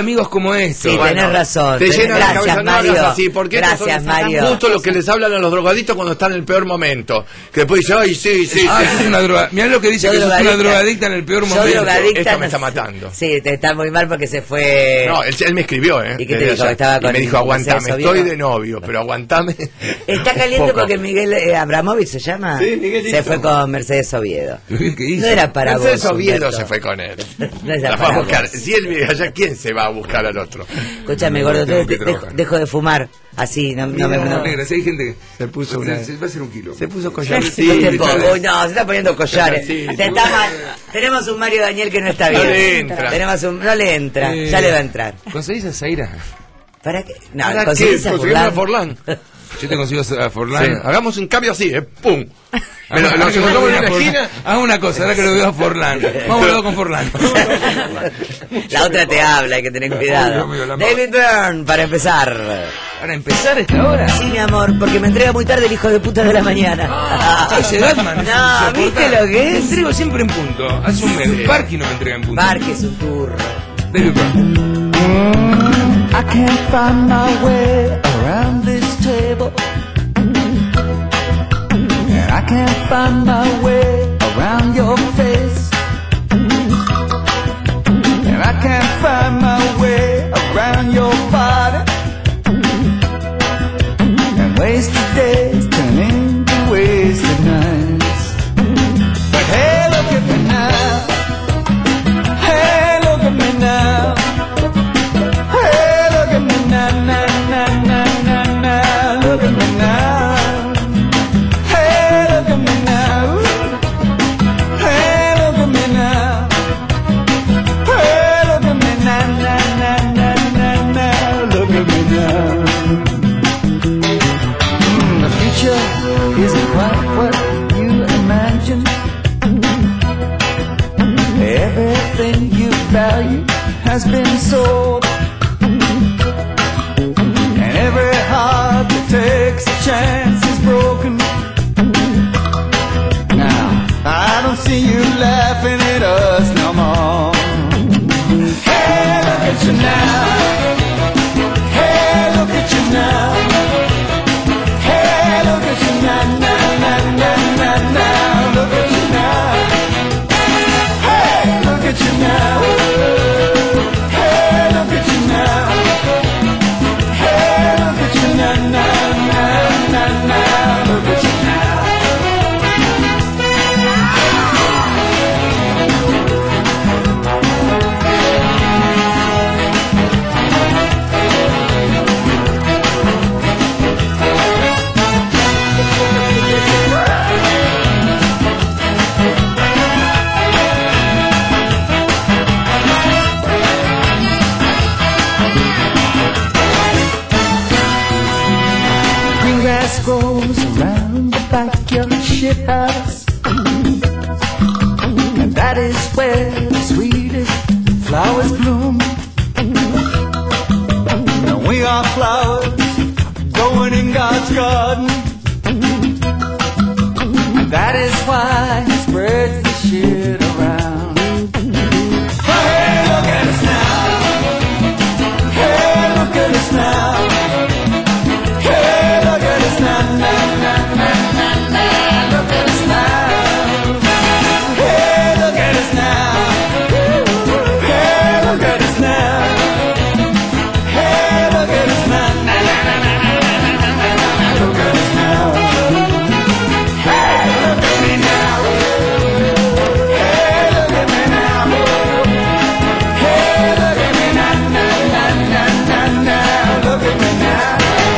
amigos como estos. Sí, tenés razón. Te llena la cabeza, no Mario. hablas así, porque Gracias, estos son Mario. justo los que les hablan a los drogadictos cuando están en el peor momento. Que después dicen, ay, sí. Es una droga. Mirá lo que dice, Yo que sos una drogadicta. drogadicta en el peor momento. Esta me está matando. Sí, te está muy mal porque se fue. No, él me escribió, ¿eh? ¿Y qué te Desde dijo? allá. Estaba Y con me dijo, aguantame, Mercedes estoy Oviedo. de novio, pero aguantame. Está caliente Poco. porque Miguel Abramovich se llama. Sí, Miguelito. Se fue con Mercedes Oviedo. ¿Qué hizo? No era para Mercedes vos. Oviedo Humberto. se fue con él. No era La para fue a buscar. vos. Si él vive allá, ¿quién se va a buscar al otro? Escúchame, gordo, dejo de fumar. Así, no me. No. Negra, si hay gente que se puso una... se va a hacer un kilo. Se puso No collares. te pongo. Uy, no, se está poniendo collares. Sí. Te está mal. Tenemos un Mario Daniel que no está No bien. le entra. No le entra. Ya le va a entrar. ¿Conseguís a Zaira? ¿Para qué? No, ¿Para conseguís qué? a Conseguimos a Furlan. Forlán. Yo te consigo a Forlán. Sí, hagamos un cambio así, ¡pum! Ahora Pero lo que encontramos en veo una a Forlán, esquina. Haz una cosa, ahora que lo veo a Forlán. Vamos luego con Forlán. La otra te habla, hay que tener cuidado. Obvio, David Byrne, para empezar. ¿Para empezar esta hora? Sí, mi amor, porque me entrega muy tarde el hijo de puta de la mañana. Ese Batman. No, ¿viste lo que Me es? entrego siempre en punto. Hace un mes. Parky no me entrega en punto. Parque es un turro. David Byrne. I can't find my way around this table, and I can't find my way around your face, and I can't find my way around your body, and wasted days turn into wasted nights. But hey, look at me now. Hey, look at me now. Hey, look at me now, now, now, now, now, now. Look at me now. Hey, look at me now. Hey, look at me now. Hey, look at me now, now, now, now, now, now. Look at me now. The future isn't quite what you imagine. Everything you value has been sold, and every heart that takes a chance is broken. Now, I don't see you laughing at us no more. Hey, look at you now. Hey, look at you now. Hey, look at you now, now, now, now, now, now. Look at you now. Hey, look at you now. Hey, look at you now. Hey, look at you now, now, now, now, now. Look at you now. Green grass grows around the backyard shit house, and that is where the sweetest flowers bloom. And we are flowers growing in God's garden, and that is why He spreads the shit around. Hey, look at us now. Hey, look at us now. Hey, look at us now, now, now, now, now, now. Look at us now. Hey, look at us now. Hey, look at us now. Hey, look at us now, na, na, na, na, na, na, na, na, na. Look at us now. Hey, look at me now. Hey, look at me now. Hey, look at me now, na, na, na, na, na. Look at me now.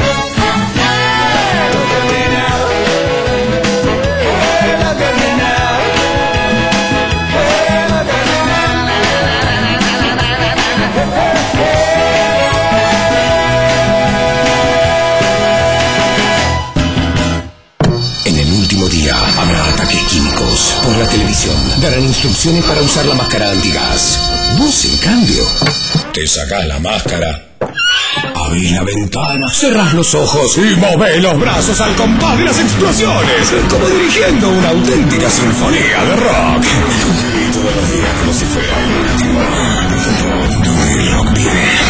En el último día habrá ataques químicos. Por la televisión darán instrucciones para usar la máscara antigas. Vos, en cambio, te sacás la máscara, abrís la ventana, cerrás los ojos y movés los brazos al compás de las explosiones, como dirigiendo una auténtica sinfonía de rock. Y todos los días como si fuera el último. Do Rock viene.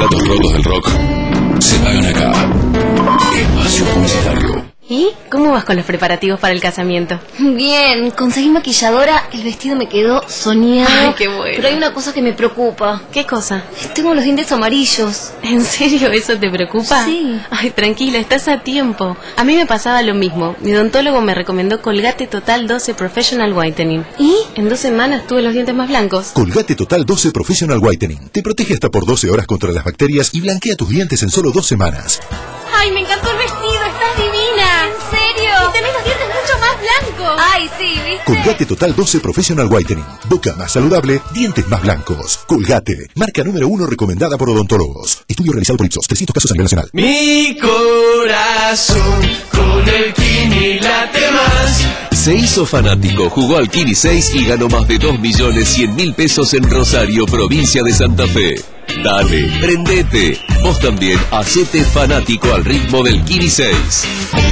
platos rotos del rock se pagan acá. Espacio Publicitario. ¿Y cómo vas con los preparativos para el casamiento? Bien, conseguí maquilladora, el vestido me quedó soñado. Ay, qué bueno. Pero hay una cosa que me preocupa. ¿Qué cosa? Tengo los dientes amarillos. ¿En serio eso te preocupa? Sí. Ay, tranquila, estás a tiempo. A mí me pasaba lo mismo. Mi odontólogo me recomendó Colgate Total 12 Professional Whitening. ¿Y? En 2 semanas tuve los dientes más blancos. Colgate Total 12 Professional Whitening te protege hasta por 12 horas contra las bacterias y blanquea tus dientes en solo 2 semanas. Ay, me encantó el vestido, estás divina. ¿En serio? Y tenés los dientes mucho más blancos. Ay, sí, ¿viste? Colgate Total 12 Professional Whitening. Boca más saludable, dientes más blancos. Colgate, marca número 1 recomendada por odontólogos. Estudio realizado por Ipsos, 300 casos a nivel nacional. Mi corazón con el Kini late más. Se hizo fanático, jugó al Kini 6 y ganó más de 2.100.000 pesos en Rosario, provincia de Santa Fe. Dale, prendete. Vos también hacete fanático al ritmo del Kini 6.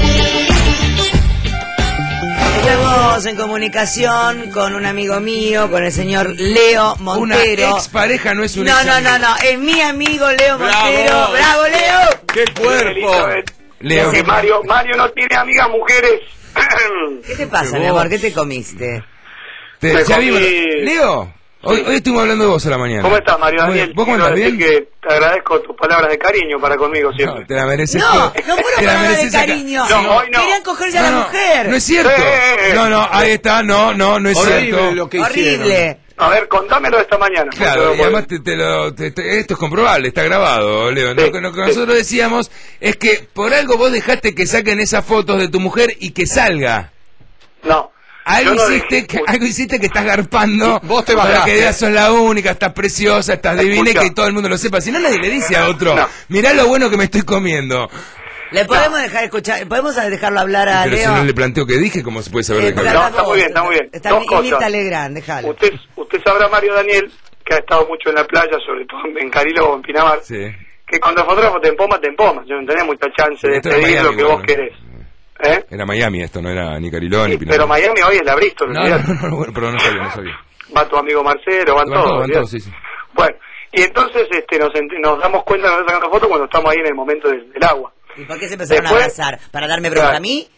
Estamos en comunicación con un amigo mío, con el señor Leo Montero. Una expareja no es un No, es mi amigo Leo Montero. ¡Bravo, Leo! ¡Qué cuerpo! Leo. Que Mario no tiene amigas mujeres. ¿Qué te pasa, mi amor? ¿Qué te comiste? Ya vimos. Leo, hoy estuvimos hablando de vos a la mañana. ¿Cómo estás, Mario Daniel? ¿Vos cómo estás? ¿Bien? Que te agradezco tus palabras de cariño para conmigo siempre. No, te la mereces. No fueron palabras de cariño. No, hoy no. Querían cogerse a la mujer. No es cierto. No, ahí está. No es cierto. Horrible. A ver, contámelo de esta mañana. Claro, y además esto es comprobable, está grabado, Leo. Sí, Lo que nosotros decíamos es que por algo vos dejaste que saquen esas fotos de tu mujer y que salga. No. Algo hiciste que estás garpando. Vos te para bajaste. que digas sos la única, estás preciosa, estás divina y que todo el mundo lo sepa. Si no, nadie le dice a otro, mirá lo bueno que me estoy comiendo. ¿Le podemos dejar escuchar? ¿Podemos dejarlo hablar a Pero Leo? si no le planteo que dije, ¿cómo se puede saber de qué No, hablar? está muy bien. Está Dos Mirta cosas. Legrand, déjalo. Usted sabrá, Mario Daniel, que ha estado mucho en la playa, sobre todo en Cariló o en Pinamar, que cuando el fotógrafo te empoma. Yo no tenía mucha chance de Esto era pedir lo Miami, que vos bueno. querés. Era Miami esto, no era ni Cariló ni Pinamar. Pero Miami hoy es la Bristol. No, bueno, pero no sabía. Va tu amigo Marcelo, van todos. Sí. Bueno, y entonces nos damos cuenta que nos están sacando fotos cuando estamos ahí en el momento del agua. ¿Y por qué se empezaron a abrazar? ¿Para darme bronca a mí?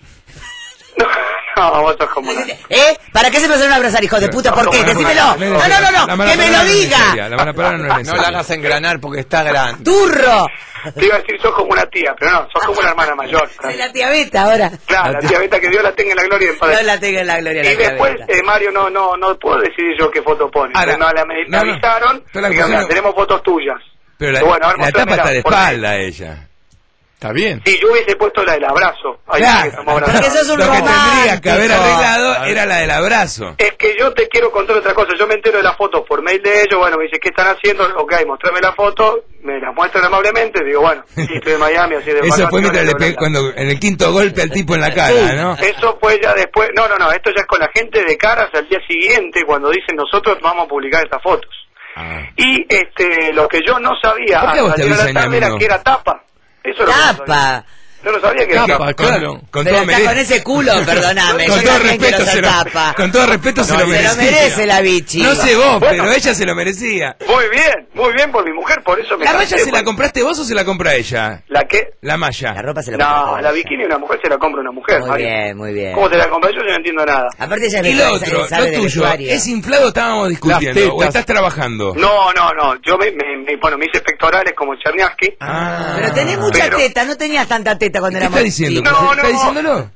No, vos sos como una... ¿Para qué se empezaron a abrazar, hijo de puta? ¿Por qué? Decímelo. No, que me lo diga. La mala palabra no es No la hagas engranar porque está grande. ¡Turro! Te iba a decir, sos como una tía, pero no, sos como una hermana mayor. Soy la tía Beta ahora. Claro, la tía Beta, que Dios la tenga en la gloria y en paz. Dios la tenga en la gloria, la Y tía después, Beta. Mario, no puedo decidir yo qué foto pone. Ahora, Me avisaron, Pero la digan, cosa no- tenemos fotos tuyas. Pero Bueno, a ver, la tapa mostrámela, está de porque- espalda ella. Está bien. Si yo hubiese puesto la del abrazo. Ahí Claro, sí que estamos porque abrazados. sos un Lo que tendría que haber arreglado era la del abrazo. Es que yo te quiero contar otra cosa. Yo me entero de las fotos por mail de ellos. Bueno, me dice, ¿qué están haciendo? Ok, mostrame la foto. Me la muestran amablemente. Digo, bueno, sí, estoy en Miami, así de Eso fue vacaciones, mientras le bla, bla, pegué cuando en el quinto golpe al tipo en la cara, ¿no? Eso fue ya después. No, esto ya es con la gente de Caras al día siguiente cuando dicen nosotros vamos a publicar estas fotos. Y lo que yo no sabía ¿Por qué vos te al llegar a la avisan, tarde era amigo? que era tapa. Eso es lo que no sabía. ¡Tapa! Yo no sabía que era tapa. Claro. Con Pero todo está con ese culo, perdóname. Con Yo todo también quiero respeto, ser tapa. con todo respeto se lo Se merecía. lo merece la bichi. No sé vos, Bueno. pero ella se lo merecía. Muy bien por mi mujer, por eso me ¿La cansé, malla se la pues. compraste vos o se la compra ella? ¿La qué? La malla. La ropa se la No, la bikini una mujer se la compra una mujer. Muy Mario. bien, muy bien. ¿Cómo te la compras? Yo no entiendo nada. Aparte ella Y lo otro, sabe lo del tuyo, vestuario. ¿es inflado? Estábamos discutiendo. Las ¿O tetas. estás trabajando? No. Yo me hice pectorales como Cherniaski. Pero tenés mucha Pero- teta, no tenías tanta teta cuando ¿Qué éramos está diciendo? No, ¿Está diciéndolo?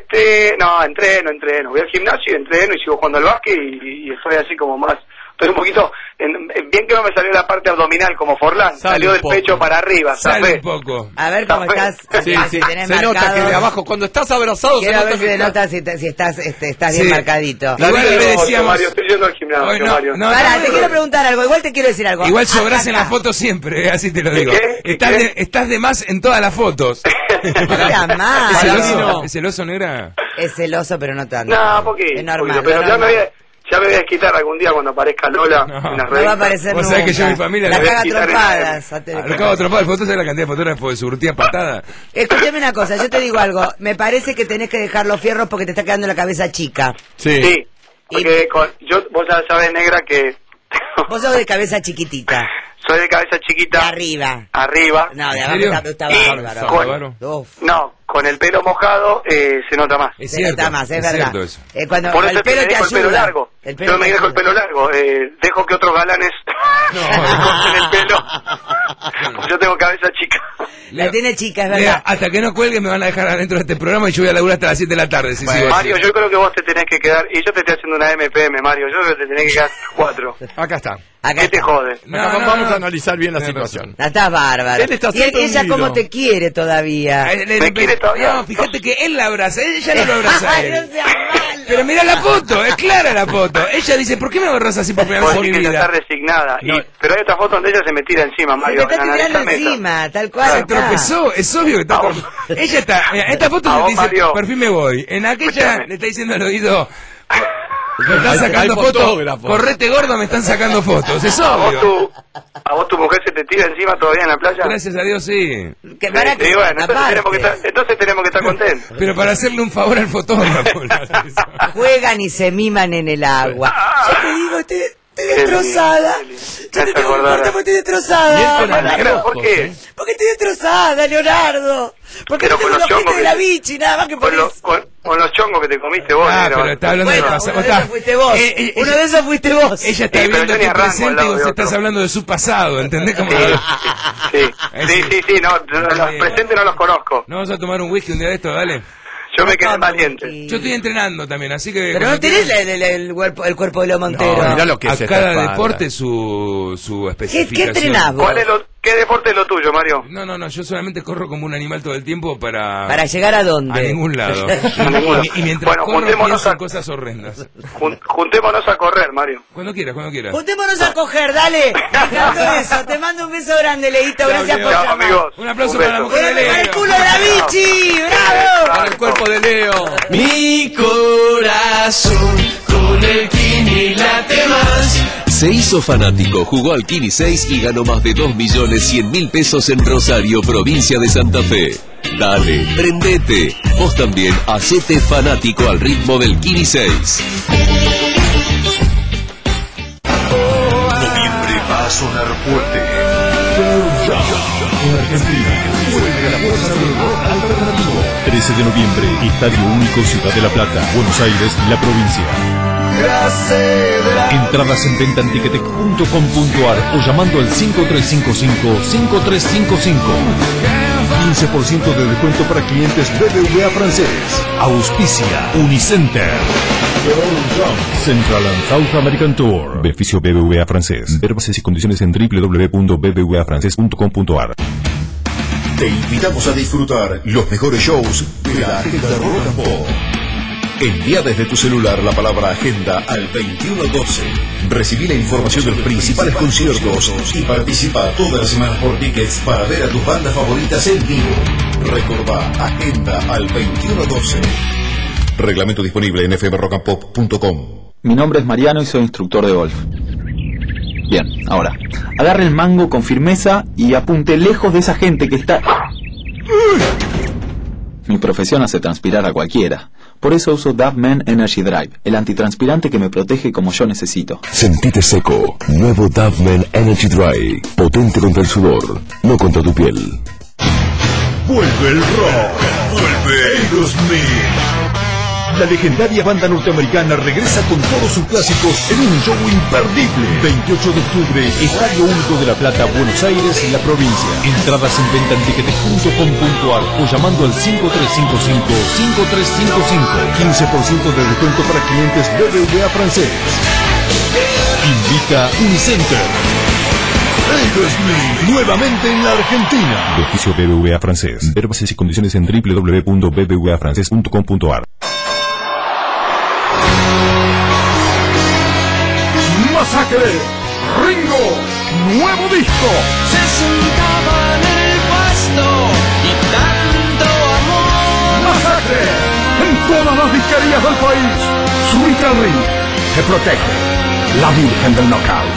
No, entreno. Voy al gimnasio, entreno y sigo jugando al básquet y estoy así como más. Estoy un poquito. Bien que no me salió la parte abdominal como Forlán. Sale Salió un del poco. pecho para arriba. Sale ¿sabes? un poco. A ver cómo estás. Sí, si tenés se nota marcado. que de abajo, cuando estás abrazado, se Quiero nota ver si que se estás- nota si estás Sí. bien marcadito. Igual le decíamos... Mario, estoy yendo al gimnasio, Hoy no, Mario. no, Pará, no, te no, quiero preguntar algo, igual te quiero decir algo. Igual sobrás en Acá. la foto siempre, así te lo ¿Qué digo. qué? Estás de más en todas las fotos. No sea mal. ¿Es Para mí celoso? no. ¿Es celoso, negra? Es celoso, pero no tanto. No, porque. Es normal. Pero es ya me normal. voy a desquitar algún día cuando aparezca Lola en las No va a revistas. aparecer Vos nunca. sabés que yo y mi familia la le voy a caga quitar trompadas. Lo acabo de tropar, el foto es la cantidad de fotógrafos de su urtía patada. Escúchame una cosa, yo te digo algo. Me parece que tenés que dejar los fierros porque te está quedando la cabeza chica. Sí. Porque vos ya sabés, negra, que. Vos sos de cabeza chiquitita. soy de cabeza chiquita. Arriba. No, de abajo está bárbaro. No, con el pelo mojado se nota más. Se nota más, es verdad. Cuando Por eso el pelo te dejo ayuda. el pelo largo. Yo me dejo el pelo largo. Dejo que otros galanes corten el pelo. Yo tengo cabeza chica. La tiene chica, es verdad. Mira, hasta que no cuelgue me van a dejar adentro de este programa y yo voy a laburar hasta las 7 de la tarde. Si sigo Mario, así. yo creo que vos te tenés que quedar, y yo te estoy haciendo una MPM, Mario, yo creo que te tenés que quedar 4. Acá está. ¿Qué te jode? Vamos a analizar bien la situación. Estás bárbaro. Él está Y ella sorprendido. como te quiere todavía. ¿Me quiere todavía? No, fíjate que él la abraza, ella no lo abraza a él. Pero mira la foto, es clara la foto. Ella dice, ¿por qué me agarras así por primera vez en mi Porque ella vida? está resignada. Pero hay otra foto donde ella se me tira encima, Mario. Te está tirando Analizame esa. encima, tal cual. Se tropezó, es obvio que está. Ella está, mira, esta foto A se te vos, dice, Mario. por fin me voy. En aquella Escuchame. le está diciendo al oído, me están Hay sacando fotos, fotógrafos. correte gordo, me están sacando fotos, es ¿A obvio. vos tu mujer se te tira encima todavía en la playa? Gracias a Dios, sí. Que para que Sí, bueno, aparte, entonces tenemos que estar contentos. Pero para hacerle un favor al fotógrafo. juegan y se miman en el agua. Yo te digo, estoy destrozada. Yo te tengo que cortar porque estoy destrozada. ¿Por qué? Porque estoy destrozada, Leonardo. Porque Pero no tengo con los los chongos ojos de la que- bichi, nada más que por eso. Con los chongos que te comiste vos, Ah, negro. pero está hablando de Bueno, pasado. uno de esos fuiste vos. Uno de esos fuiste vos. Ella está Sí, pero viendo yo ni tu arranco al presente y lado vos de estás otro. hablando de su pasado, ¿entendés? Como Sí, no, los presentes no los conozco. No, vamos a tomar un whisky un día de esto, dale. Yo me quedé valiente. Yo estoy entrenando también, así que... Pero no cuando tenés quieras- el cuerpo de Leo Montero. No, mirá lo que a es esta cada espalda. deporte su especificación. entrenás vos? ¿Qué deporte es lo tuyo, Mario? No, yo solamente corro como un animal todo el tiempo para... ¿Para llegar a dónde? A ningún lado. A ningún lado. Y mientras Bueno, corro juntémonos pienso a- en cosas horrendas. Juntémonos a correr, Mario. Cuando quieras. Juntémonos a coger, dale. Me encantó eso. Te mando un beso grande, Leito. Gracias por Chao, llamar. amigos. Un aplauso Un para la beso. mujer de ¡Para el Leo. culo de la bichi! ¡Bravo! Para el cuerpo de Leo. Mi corazón con el Kini late más. Se hizo fanático, jugó al Kini 6 y ganó más de 2.100.000 pesos en Rosario, provincia de Santa Fe. Dale, prendete. Vos también hacete fanático al ritmo del Kini 6. Noviembre va a sonar fuerte. En Argentina, vuelve a la fuerza del rock alternativo. 13 de noviembre, Estadio Único Ciudad de la Plata, Buenos Aires, la provincia. Entradas en venta en ticketek.com.ar o llamando al 5355-5355. 15% de descuento para clientes BBVA francés. Auspicia Unicenter. Central and South American Tour. Beneficio BBVA francés. Ver bases y condiciones en www.bbvafrancés.com.ar. Te invitamos a disfrutar los mejores shows de la agenda Rock and Pop. Envía desde tu celular la palabra agenda al 2112. Recibí la información de los principales conciertos y participa todas las semanas por tickets para ver a tus bandas favoritas en vivo. Recordá, agenda al 2112. Reglamento disponible en fmrockandpop.com. Mi nombre es Mariano y soy instructor de golf. Bien, ahora, agarre el mango con firmeza y apunte lejos de esa gente que está... Mi profesión hace transpirar a cualquiera. Por eso uso Dove Energy Drive, el antitranspirante que me protege como yo necesito. Sentite seco. Nuevo Dove Energy Dry. Potente contra el sudor, no contra tu piel. Vuelve el rock. Vuelve Aerosmith. La legendaria banda norteamericana regresa con todos sus clásicos en un show imperdible. 28 de octubre, Estadio Único de La Plata, Buenos Aires y la provincia. Entradas en venta en ticketek.com.ar o llamando al 5355-5355. 15% de descuento para clientes BBVA francés. Invita Unicenter. Aerosmith, nuevamente en la Argentina. Beneficio BBVA francés. Ver bases y condiciones en www.bbvafrancés.com.ar. Masacre, Ringo, nuevo disco. Se sentaba en el pasto y tanto amor. Masacre, en todas las disquerías del país. Subite al ring, te protege la Virgen del Knockout.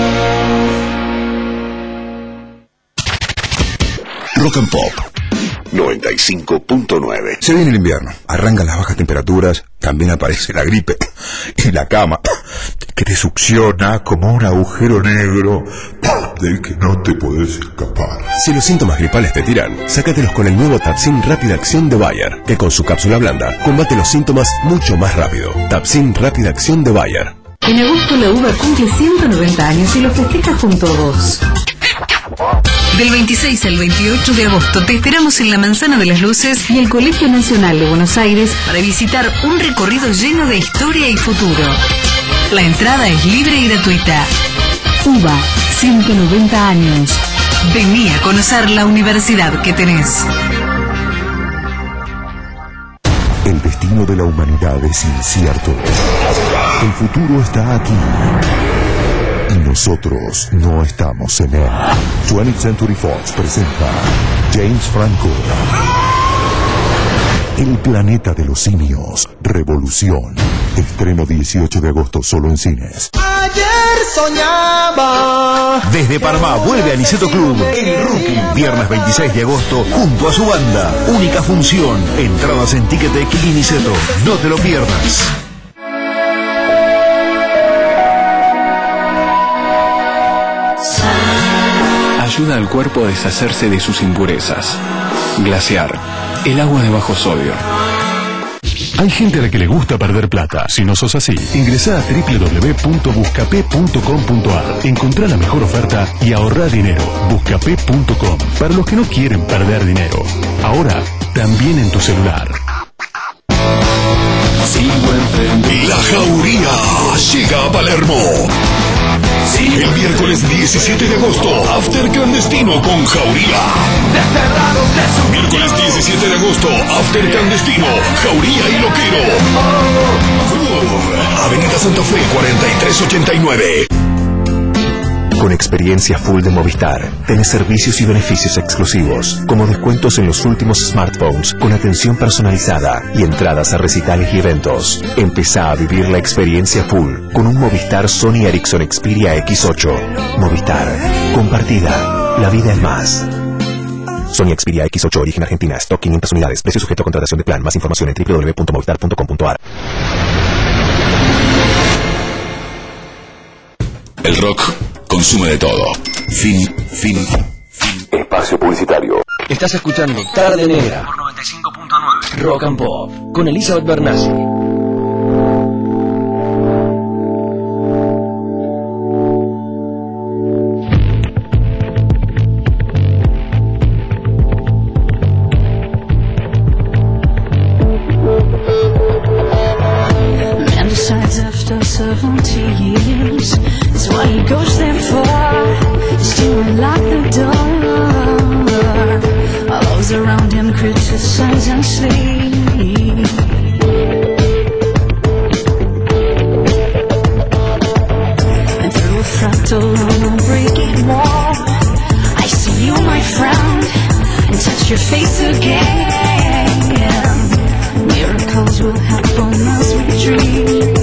Rock and Pop. 95.9. Se viene el invierno, arrancan las bajas temperaturas, también aparece la gripe y la cama, que te succiona como un agujero negro del que no te podés escapar. Si los síntomas gripales te tiran, sácatelos con el nuevo Tapsin Rápida Acción de Bayer, que con su cápsula blanda combate los síntomas mucho más rápido. Tapsin Rápida Acción de Bayer. En agosto la uva cumple 190 años y lo festeja junto a vos. Del 26 al 28 de agosto te esperamos en la Manzana de las Luces y el Colegio Nacional de Buenos Aires para visitar un recorrido lleno de historia y futuro. La entrada es libre y gratuita. UBA, 190 años. Vení a conocer la universidad que tenés. El destino de la humanidad es incierto. El futuro está aquí. Y nosotros no estamos en él. 20th Century Fox presenta James Franco. El planeta de los simios. Revolución. Estreno 18 de agosto solo en cines. Ayer soñaba. Desde Parma vuelve a Niceto Club El Rookie, viernes 26 de agosto, junto a su banda. Única función. Entradas en Ticketek y Niceto. No te lo pierdas. Ayuda al cuerpo a deshacerse de sus impurezas. Glaciar, el agua de bajo sodio. Hay gente a la que le gusta perder plata. Si no sos así, ingresá a www.buscapé.com.ar. Encontrá la mejor oferta y ahorrá dinero. Buscapé.com. Para los que no quieren perder dinero. Ahora, también en tu celular. La Jauría llega a Palermo. El miércoles 17 de agosto, After Clandestino con Jauría. Miércoles 17 de agosto, After Clandestino, Jauría y Loquero. Avenida Santa Fe 4389. Con experiencia full de Movistar, tenés servicios y beneficios exclusivos, como descuentos en los últimos smartphones, con atención personalizada y entradas a recitales y eventos. Empezá a vivir la experiencia full con un Movistar Sony Ericsson Xperia X8. Movistar. Compartida. La vida es más. Sony Xperia X8 origen Argentina. Stock 500 unidades. Precio sujeto a contratación de plan. Más información en www.movistar.com.ar. El rock consume de todo. Fin. Espacio publicitario. Estás escuchando Tarde Negra por 95.9 Rock and Pop con Elizabeth Bernassi. After 70 years is what he goes there for, is to unlock the door. All those around him criticize and sleep. And through a fractal on a breaking wall, I see you, my friend, and touch your face again. Miracles will happen as we dream.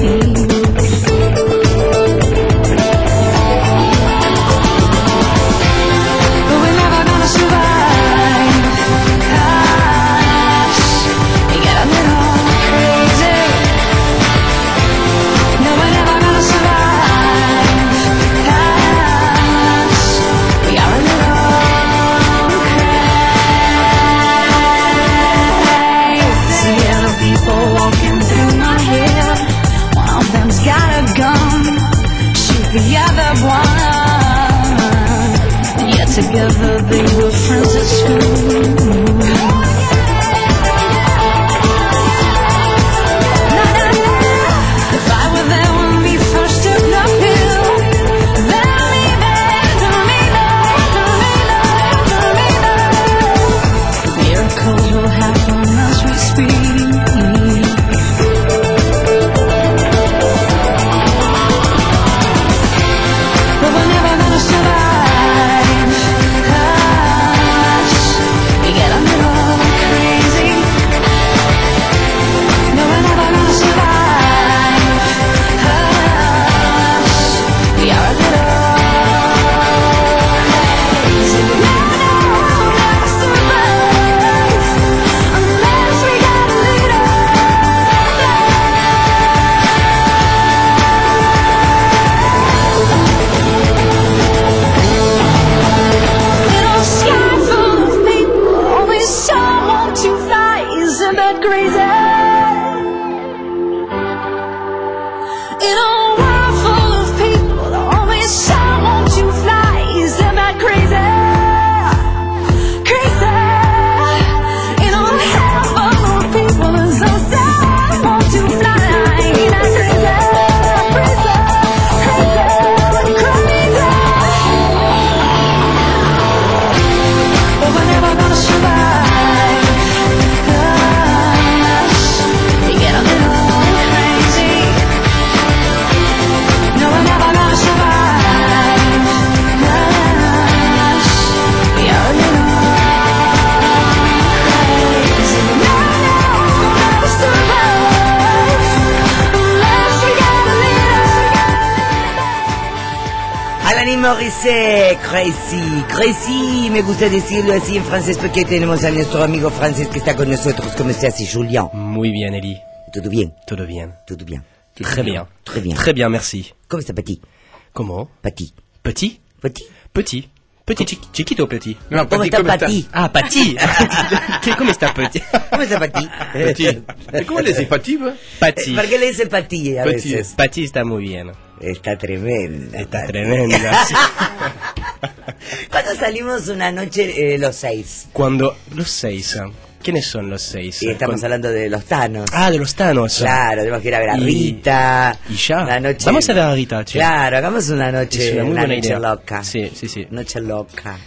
Together they were friends at school. If I were there when we first took the pill, then miracles will happen as we speak. But we're never gonna survive. Morissette, Crazy, me gusta decirlo así en francés porque tenemos a nuestro amigo francés que está con nosotros. ¿Cómo estás, Julien? Muy bien, Eli. ¿Todo bien? Todo bien. Todo bien. Très bien. Très bien. Très bien, merci. ¿Cómo está Petit? ¿Cómo? Petit. Petit? Petit. Petit. Petit, chiquito Petit. No, ¿cómo está Petit? Ah, Petit. ¿Cómo está Petit? ¿Cómo está Petit? Petit. ¿Cómo le decís Petit? Petit. ¿Por qué le dice Petit a veces? Petit está muy bien. Está tremenda. Está tremenda. ¿Cuándo salimos una noche los 6? Cuando los 6. ¿Quiénes son los 6? Y estamos hablando de los Thanos. Ah, de los Thanos. Claro, tenemos que ir a ver a Rita. Y ya. La noche... Vamos a ver a Rita, che. Claro, hagamos una noche, es una muy buena noche idea. loca. Sí. Noche loca.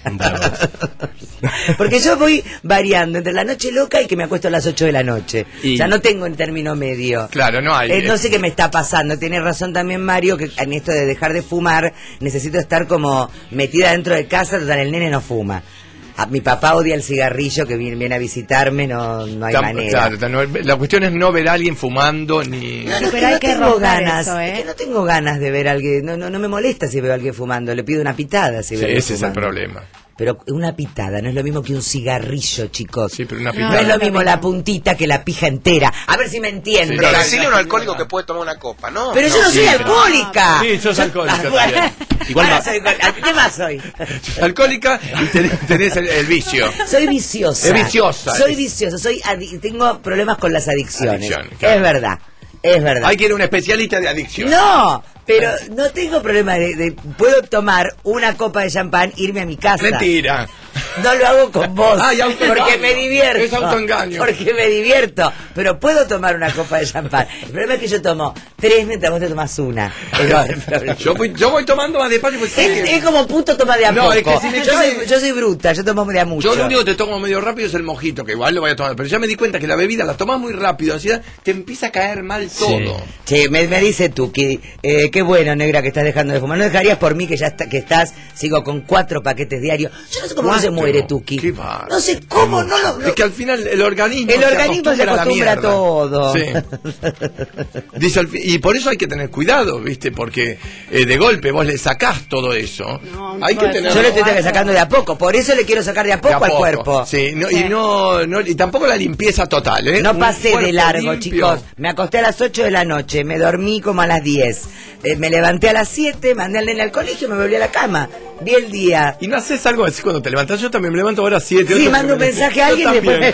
Porque yo voy variando entre la noche loca y que me acuesto a las 8 de la noche. Y... O sea, no tengo un término medio. Claro, no hay. No sé qué me está pasando. Tiene razón también Mario, que en esto de dejar de fumar necesito estar como metida dentro de casa, total, el nene no fuma. Mi papá odia el cigarrillo, que viene a visitarme, no hay manera. Claro, la cuestión es no ver a alguien fumando ni... No, pero hay que tengo ganas, eso, es que no tengo ganas de ver a alguien, no me molesta si veo a alguien fumando, le pido una pitada si veo a alguien ese fumando. Es el problema. Pero una pitada no es lo mismo que un cigarrillo, chicos. Sí, pero una pitada. No es lo mismo la puntita que la pija entera. A ver si me entienden. Pero decirle a un alcohólico que puede tomar una copa, ¿no? Pero yo no soy alcohólica. Sí, sos alcohólica también. Igual más. ¿Qué más soy? Alcohólica y tenés el vicio. Soy viciosa. Es viciosa. Soy viciosa. Tengo problemas con las adicciones. Claro. Es verdad. Hay que ir a un especialista de adicción. No, pero no tengo problema puedo tomar una copa de champán, irme a mi casa. Mentira. No lo hago con vos. Porque me divierto. Es autoengaño. Porque me divierto. Pero puedo tomar una copa de champán. El problema es que yo tomo 3 mientras vos te tomás una. Yo voy tomando más despacio. Pues es como puto toma de a poco. Es que si me yo soy bruta, yo tomo de a mucho. Yo lo único que te tomo medio rápido es el mojito, que igual lo voy a tomar. Pero ya me di cuenta que la bebida la tomás muy rápido, así te empieza a caer mal todo. Sí, me dice tú que qué bueno, negra, que estás dejando de fumar. No dejarías por mí que ya que estás, sigo con 4 paquetes diarios. Yo no sé cómo no se muere Tuki. No sé cómo no lo... Es que al final el organismo se acostumbra a todo. Sí. Dice, y por eso hay que tener cuidado, ¿viste? Porque de golpe vos le sacás todo eso. Hay que tener... Yo le estoy sacando de a poco, por eso le quiero sacar de a poco al cuerpo. Sí, y tampoco la limpieza total, ¿eh? No pasé de largo, limpio. chicos. Me acosté a las 8 de la noche, me dormí como a las 10. Me levanté a las 7, mandé al nene al colegio, me volví a la cama. Vi el día. ¿Y no haces algo así cuando te levantás? Yo también me levanto ahora a 7. Sí, mando un mensaje a alguien y después...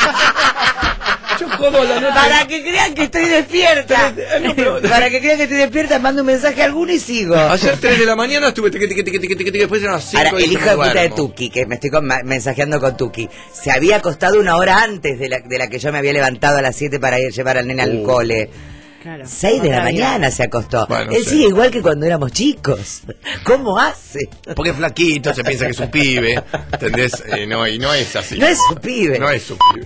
Yo jodo la noche. Para que crean que estoy despierta. Para que crean que estoy despierta, mando un mensaje a alguno y sigo. Ayer 3 de la mañana estuve después eran las 5. Ahora, el hijo de puta de Tuki, que me estoy mensajeando con Tuki, se había acostado 1 hora antes de la que yo me había levantado a las 7 para ir a llevar al nene al cole. Claro. 6 de la mañana se acostó. Bueno, él sigue igual que cuando éramos chicos. ¿Cómo hace? Porque es flaquito, se piensa que es un pibe. ¿Entendés? Y no es así. No es su pibe. No es su pibe.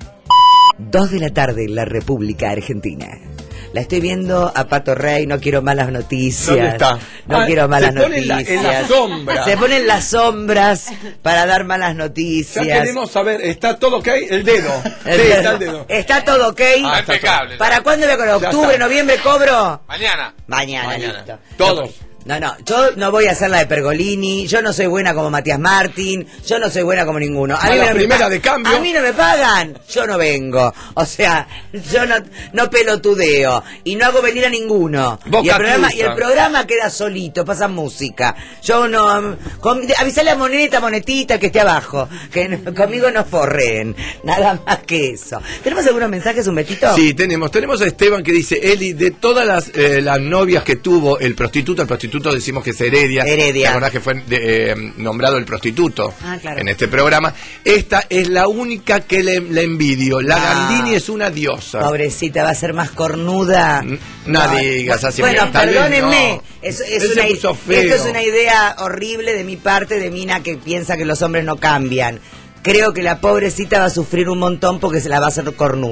2 de la tarde en la República Argentina. La estoy viendo a Pato Rey, no quiero malas noticias. ¿Dónde está? No quiero malas noticias. En las sombras. Se ponen las sombras para dar malas noticias. Ya queremos saber, ¿está todo ok? El dedo. Está el dedo. ¿Está todo ok? Impecable. ¿Para cuándo voy a cobrar? ¿Octubre, noviembre cobro? Mañana. Listo. Todos. No, yo no voy a hacer la de Pergolini, yo no soy buena como Matías Martín, yo no soy buena como ninguno. A mí la primera de cambio. A mí no me pagan, yo no vengo. O sea, yo no pelotudeo y no hago venir a ninguno. Y el programa queda solito, pasa música. Yo no... avisale a Monetita que esté abajo, que conmigo no forren, nada más que eso. ¿Tenemos algunos mensajes, un besito? Sí, tenemos a Esteban que dice, Eli, de todas las novias que tuvo el prostituto decimos que es Heredia. ¿Te acordás que fue nombrado el prostituto en este programa? Esta es la única que le envidio. La Gandini es una diosa. Pobrecita, va a ser más cornuda. No digas así. Bueno, perdónenme. No. Esto es una idea horrible de mi parte, de mina que piensa que los hombres no cambian. Creo que la pobrecita va a sufrir un montón porque se la va a hacer cornuda.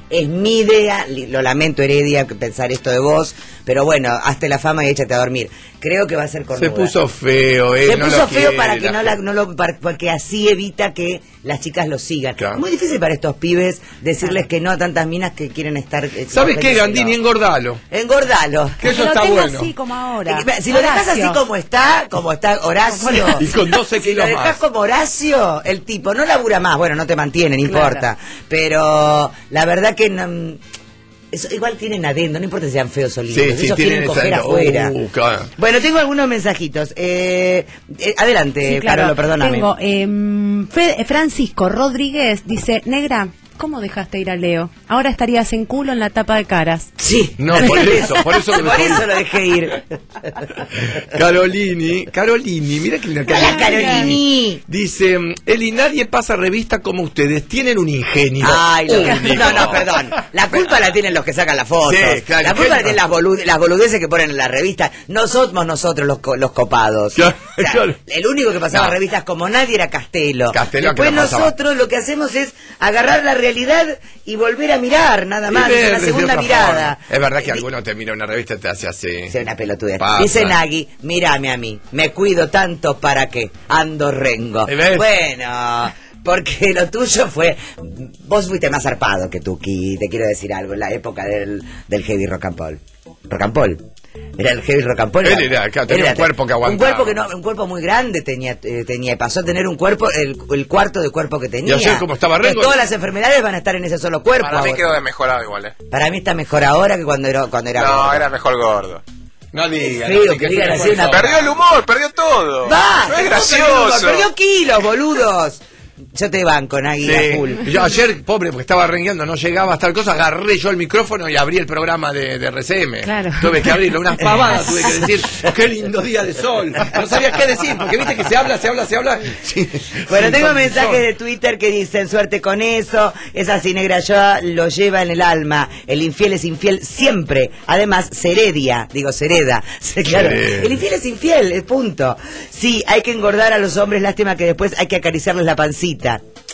Es mi idea, lo lamento Heredia pensar esto de vos, pero bueno, hazte la fama y échate a dormir. Creo que va a ser cornuda. Se puso feo, Se no puso lo feo quiere, para que porque así evita que las chicas lo sigan. Claro. Es muy difícil para estos pibes decirles que no a tantas minas que quieren estar. ¿Sabes qué, Gandini? Engordalo. Engordalo. Que eso lo está tengo bueno. así como ahora. Si lo dejas así como está Horacio. Y con 12 Si kilos lo dejas más. como Horacio, el tipo no labura más, bueno, no te mantiene, no importa. Pero la verdad que eso, igual tienen adentro, no importa si sean feos o lindos, ellos quieren coger afuera. Claro. Bueno, tengo algunos mensajitos. Adelante, Sí, claro. Carolo, perdóname. Tengo Francisco Rodríguez, dice, negra, ¿cómo dejaste ir a Leo? Ahora estarías en culo en la tapa de caras. Sí. No, por eso Por eso lo dejé ir. Carolini, mira que linda Hola, Carolini. Dice, Eli, nadie pasa revista como ustedes, tienen un ingenio. Ay, único. no, perdón. La culpa la tienen los que sacan las fotos. Sí, claro, la culpa la ¿qué? tienen las boludeces que ponen en la revista. No somos nosotros los copados. Claro, O sea, claro. el único que pasaba No. revistas como nadie era Castelo. Castelo Después que la pasaba. nosotros lo que hacemos es agarrar la realidad y volver a mirar, nada más. Y ver Es una desde segunda otra mirada. forma. Es verdad que alguno te mira una revista y te hace así. Es una pelotudez. Pasa. Dice Nagui, mírame a mí, me cuido tanto para que ando rengo. ¿Ves? Bueno, porque lo tuyo fue, vos fuiste más zarpado que Tuki, te quiero decir algo, en la época del heavy rock and roll. Rock and roll. Era el heavy rock and roll. Él era, claro, tenía un cuerpo que aguantaba. Un cuerpo muy grande tenía, pasó a tener un cuerpo, el cuarto de cuerpo que tenía. Y ayer como estaba rengo. Todas las enfermedades van a estar en ese solo cuerpo. Para mí ahora. quedó de mejorado igual, Para mí está mejor ahora que cuando era No, gordo. era mejor gordo. No digan. Feo que digan así una... Perdió el humor, perdió todo. ¡Va! No es gracioso. Perdió kilos, boludos. Yo te banco, Nagui, a full. Yo ayer, pobre, porque estaba rengueando, no llegaba a tal cosa, agarré yo el micrófono y abrí el programa de RCM. Claro. Tuve que abrirlo, unas pavadas tuve que decir, qué lindo día de sol. No sabía qué decir, porque viste que se habla. Sí. Bueno, Sí, tengo con mensajes sol. de Twitter que dicen suerte con eso, esa así negra ya lo lleva en el alma, el infiel es infiel siempre, además se hereda. Claro, el infiel es infiel, punto. Sí, hay que engordar a los hombres, lástima que después hay que acariciarles la pancita.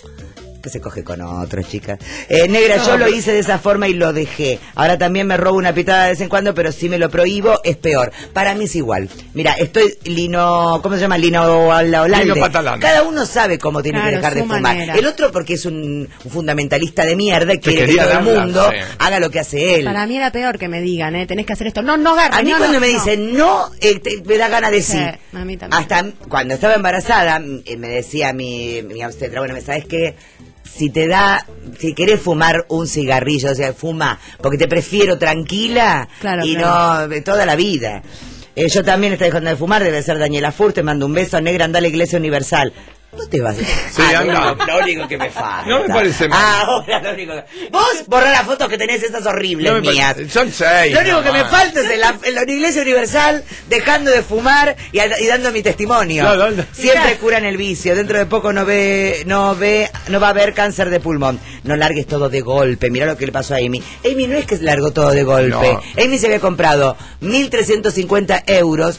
Que se coge con otros, chicas. Negra, yo lo hice de esa forma y lo dejé. Ahora también me robo una pitada de vez en cuando, pero si me lo prohíbo, es peor. Para mí es igual. Mira, estoy ¿cómo se llama? Lino Patalán. Cada uno sabe cómo tiene que Claro, dejar de su fumar. manera. El otro porque es un fundamentalista de mierda y quiere que quería todo el darla, mundo sí. haga lo que hace él. Para mí era peor que me digan, tenés que hacer esto. No agarra. A mí no, cuando no, me no. dicen no, me da ganas de sí. Sí, a mí también. Hasta cuando estaba embarazada, me decía mi obstetra, bueno, ¿sabes qué? Si querés fumar un cigarrillo, o sea, fuma, porque te prefiero tranquila Claro, y claro. no toda la vida. Yo también estoy dejando de fumar, debe ser Daniela Fur, te mando un beso, negra, anda a la Iglesia Universal. No te vas. anda. Lo único que me falta. No me parece mal. Ahora lo único que... Vos borrá las fotos que tenés esas horribles No me mías. Son 6. Lo único que me nomás. falta es en la Iglesia Universal dejando de fumar y dando mi testimonio. Claro. Siempre curan el vicio. Dentro de poco no va a haber cáncer de pulmón. No largues todo de golpe. Mirá lo que le pasó a Amy. Amy no es que largó todo de golpe. No. Amy se había comprado 1.350 euros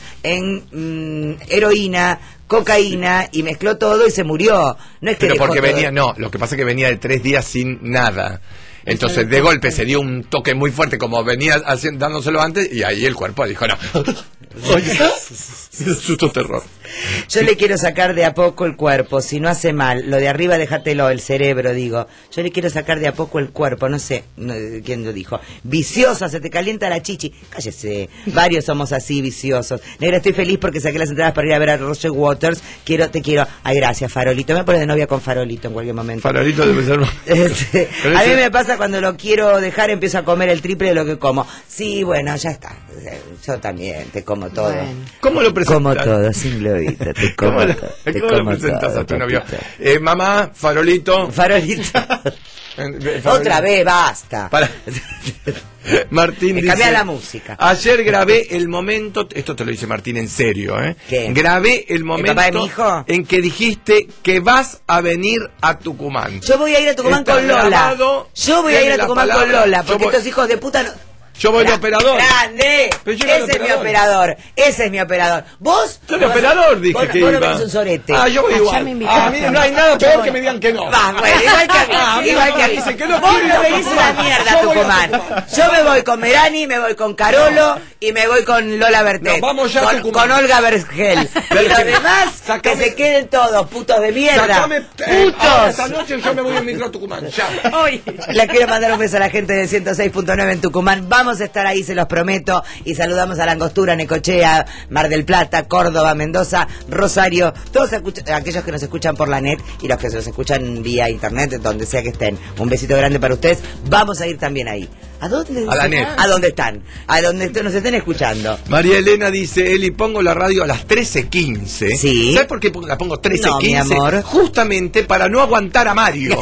en heroína, cocaína y mezcló todo y se murió. No es que Pero dejó porque todo. venía, no, lo que pasa es que venía de 3 días sin nada. Entonces de golpe se dio un toque muy fuerte como venía dándoselo antes y ahí el cuerpo dijo no. Oye, susto terror. Yo le quiero sacar de a poco el cuerpo, si no hace mal. Lo de arriba déjatelo, el cerebro, digo. Yo le quiero sacar de a poco el cuerpo, no sé quién lo dijo. Viciosa, se te calienta la chichi. Cállese, varios somos así, viciosos. Negra, estoy feliz porque saqué las entradas para ir a ver a Roger Waters. Te quiero. Ay, gracias, Farolito. Me pones de novia con Farolito en cualquier momento. Farolito debe ser. A mí me pasa cuando lo quiero dejar, empiezo a comer el triple de lo que como. Sí, bueno, ya está. Yo también te como todo. Bueno. ¿Cómo lo presentas? Como todo, sin globita, te como ¿Cómo, todo. ¿cómo lo presentas todo, a tu novio? papito. Mamá, Farolito. Farolito. Otra vez, basta. Martín dice, Cambia la música. ayer grabé el momento, esto te lo dice Martín en serio, ¿Qué? grabé el momento papá de mi hijo? en que dijiste que vas a venir a Tucumán. Yo voy a ir a Tucumán Está con Lola. grabado, Yo voy a ir tiene a la Tucumán con palabra, Lola, yo porque voy- estos hijos de puta Yo voy de operador. ¡Grande! Pero yo era Ese el es mi operador. operador. Ese es mi operador. ¿Vos? Yo de operador dije vos, que vos iba. no venís un sorete. Ah, yo voy igual. A mí no hay nada peor que me digan que no. Va, bueno, igual que a mí. Ah, igual que a mí. dicen que no Vos quieren, no venís una mierda, yo voy a Tucumán. Yo me voy con Merani, me voy con Carolo y me voy con Lola Bertet. No, vamos ya a con, Tucumán. con Olga Vergel. Y los demás, que se queden todos, putos de mierda. Sacame, ¡Putos! esta noche yo me voy en micro a Tucumán. Ya. Le quiero mandar un beso a la gente del 106.9 en Tucumán. Vamos a estar ahí, se los prometo. Y saludamos a La Angostura, Necochea, Mar del Plata, Córdoba, Mendoza, Rosario. Todos aquellos que nos escuchan por la net y los que nos escuchan vía internet, donde sea que estén. Un besito grande para ustedes. Vamos a ir también ahí. ¿A dónde? A la net. ¿A dónde están? A donde nos estén escuchando. María Elena dice, Eli, pongo la radio a las 13:15. Sí. ¿Sabes por qué la pongo 13:15? No, mi amor. Justamente para no aguantar a Mario.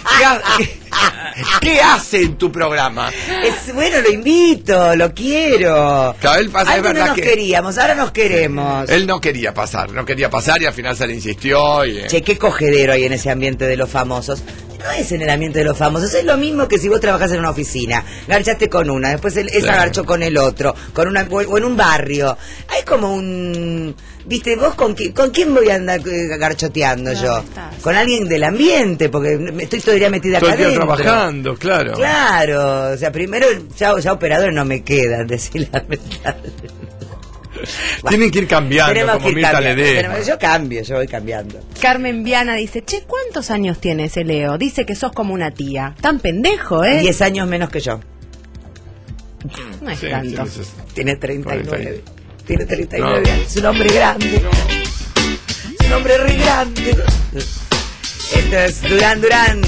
¿Qué hace en tu programa? Es bueno, lo invito, lo quiero. Claro, él pasa, es Antes no verdad nos que queríamos, ahora nos queremos. él no quería pasar y al final se le insistió. Y, Che, qué cogedero hay en ese ambiente de los famosos. No es en el ambiente de los famosos, es lo mismo que si vos trabajás en una oficina, garchaste con una, después esa Claro. garchó con el otro, con una o en un barrio. Hay como un... ¿Viste? ¿Vos con quién voy a andar garchoteando yo? estás. Con alguien del ambiente, porque estoy todo el día metida todo acá el día adentro. trabajando, claro. Claro, o sea, primero ya operadores no me quedan, decir la verdad. Tienen que ir cambiando, Tenemos como que ir Mirta cambiando. Ledesma. Yo voy cambiando. Carmen Viana dice, che, ¿cuántos años tiene ese Leo? Dice que sos como una tía. Tan pendejo, ¿eh? 10 años menos que yo. No es Sí, tanto. sí, Tiene 39. 39. Tiene 39 No. años. Es un hombre grande. Es un hombre re grande. Esto es Durán Durán.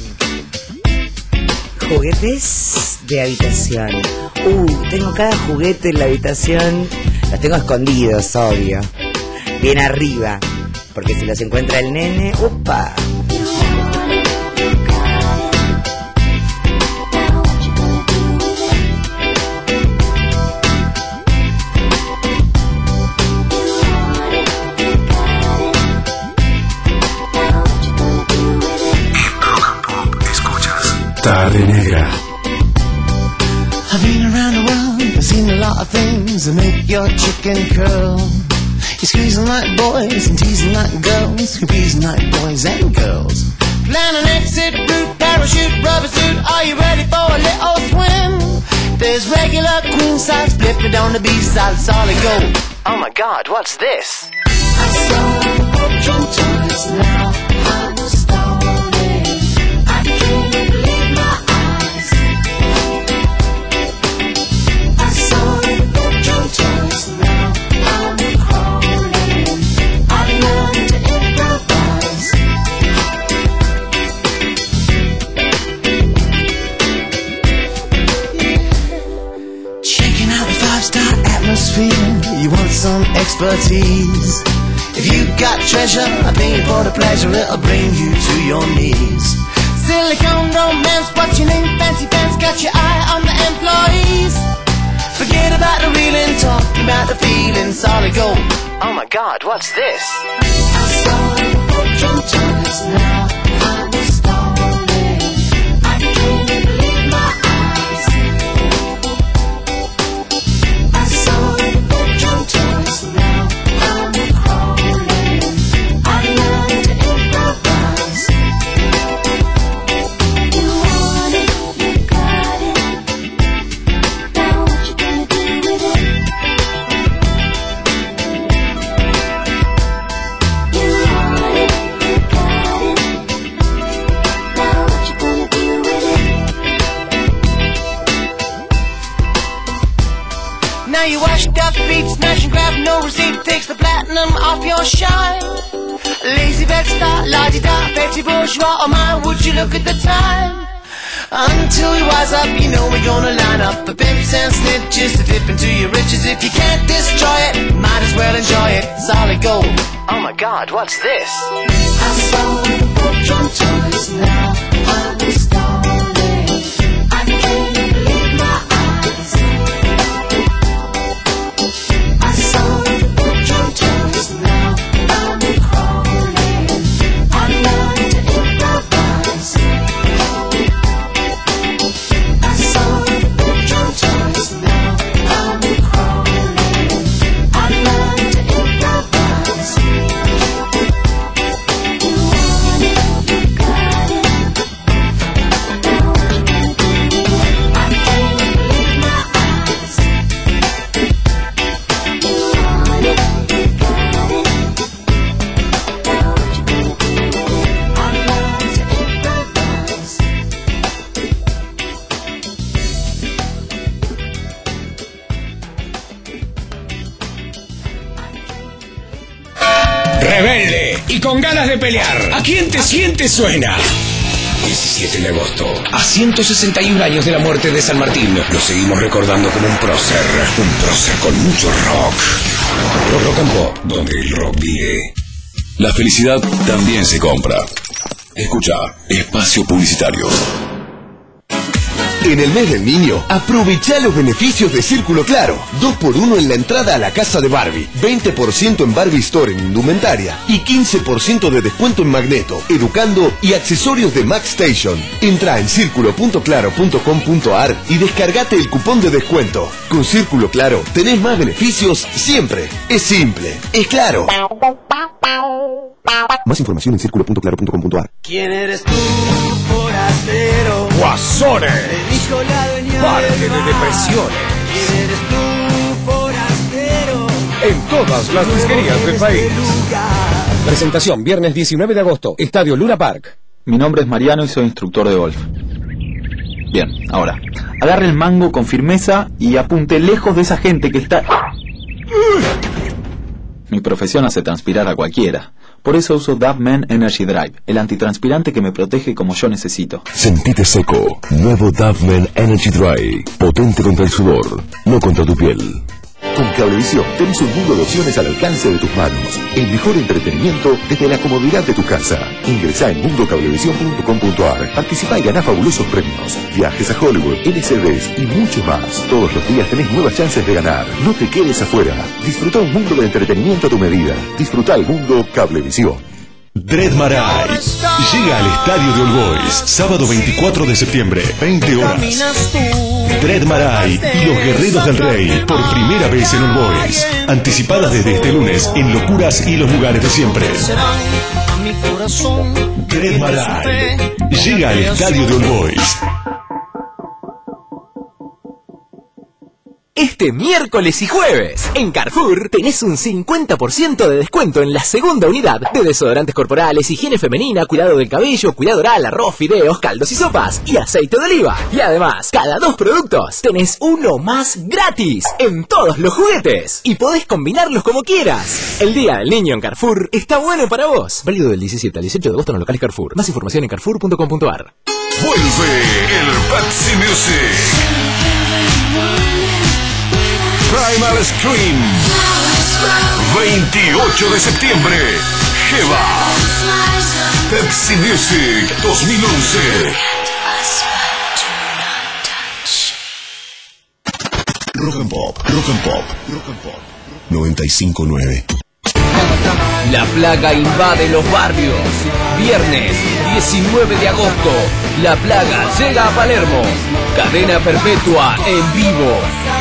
Juguetes de habitación. Tengo cada juguete en la habitación. Los tengo escondidos, obvio. Bien arriba. Porque si los encuentra el nene, ¡upa! Tarde Negra. I've been around the world, I've seen a lot of things that make your chicken curl. You're squeezing like boys and teasing like girls, confusing like boys and girls. Plan an exit route, parachute, rubber suit, are you ready for a little swim? There's regular queen size, flip it on the B-side, solid gold. Oh my god, what's this? I saw ocean toys now, I was stoned. I can't believe my eyes. I saw ocean toys now, I'm crawling. I learned to improvise. Checking out the five-star atmosphere, you want some expertise. If you got treasure, I pay for the pleasure, it'll bring you to your knees. Silicone romance, what's your name, fancy pants, got your eye on the employees. Forget about the reeling, talk about the feeling, solid gold. Oh my god, what's this? I saw ocean toys now, I was stoned. I can't believe my eyes. I saw ocean toys now, I'm crawling. I learned to improvise. You want it, you got it. Now what you gonna do with it? You want it, you got it. Now what you gonna do with it? Now you washed up feet, smash and grab, no receipt, takes the platinum off your shine. Lazy Bed-Stuy, la-di-da, petty bourgeois, oh my, would you look at the time? Until we wise up, you know we're gonna line up for pimps and snitches to dip into your riches. If you can't destroy it, might as well enjoy it, solid gold. Oh my god, what's this? I saw ocean toys now, I was stoned. I can't believe my eyes. I saw ocean toys now, I'm crawling. I learned to improvise. I saw ocean toys con ganas de pelear. ¿A quién te suena? 17 de agosto, a 161 años de la muerte de San Martín, lo seguimos recordando como un prócer con mucho rock. Rock and Pop, donde el rock vive. La felicidad también se compra. Escucha, espacio publicitario. En el mes del niño, aprovecha los beneficios de Círculo Claro. 2x1 en la entrada a la casa de Barbie, 20% en Barbie Store en indumentaria y 15% de descuento en Magneto, Educando y accesorios de Max Station. Entra en circulo.claro.com.ar y descargate el cupón de descuento. Con Círculo Claro tenés más beneficios siempre. Es simple, es claro. Más información en circulo.claro.com.ar. ¿Quién eres tú, forastero? Guasone. Elijo la dueña Parte del de mar. depresiones. ¿Quién eres tú, forastero? En todas las disquerías del país. Presentación viernes 19 de agosto, Estadio Luna Park. Mi nombre es Mariano y soy instructor de golf. Bien, ahora, agarre el mango con firmeza y apunte lejos de esa gente que está... Mi profesión hace transpirar a cualquiera. Por eso uso Dove Energy Drive, el antitranspirante que me protege como yo necesito. Sentite seco. Nuevo Dove Energy Dry. Potente contra el sudor, no contra tu piel. Con Cablevisión tenés un mundo de opciones al alcance de tus manos. El mejor entretenimiento desde la comodidad de tu casa. Ingresá en mundocablevisión.com.ar. Participá y ganá fabulosos premios. Viajes a Hollywood, LCDs y mucho más. Todos los días tenés nuevas chances de ganar. No te quedes afuera. Disfruta un mundo de entretenimiento a tu medida. Disfruta el mundo Cablevisión. Dread Marai llega al estadio de All Boys, sábado 24 de septiembre, 20 horas. Dread Marai y los Guerreros del Rey, por primera vez en All Boys. Anticipadas desde este lunes en Locuras y los lugares de siempre. Dread Marai llega al estadio de All Boys. Este miércoles y jueves, en Carrefour, tenés un 50% de descuento en la segunda unidad de desodorantes corporales, higiene femenina, cuidado del cabello, cuidado oral, arroz, fideos, caldos y sopas y aceite de oliva. Y además, cada 2 productos tenés uno más gratis en todos los juguetes. Y podés combinarlos como quieras. El Día del Niño en Carrefour está bueno para vos. Válido del 17 al 18 de agosto en los locales Carrefour. Más información en carrefour.com.ar. Vuelve el Pepsi Music. Primal Scream. 28 de septiembre. Jeva. Pepsi Music 2011. Rock and Pop, Rock and Pop, Rock and Pop. 95.9. La plaga invade los barrios. Viernes 19 de agosto. La plaga llega a Palermo. Cadena perpetua en vivo.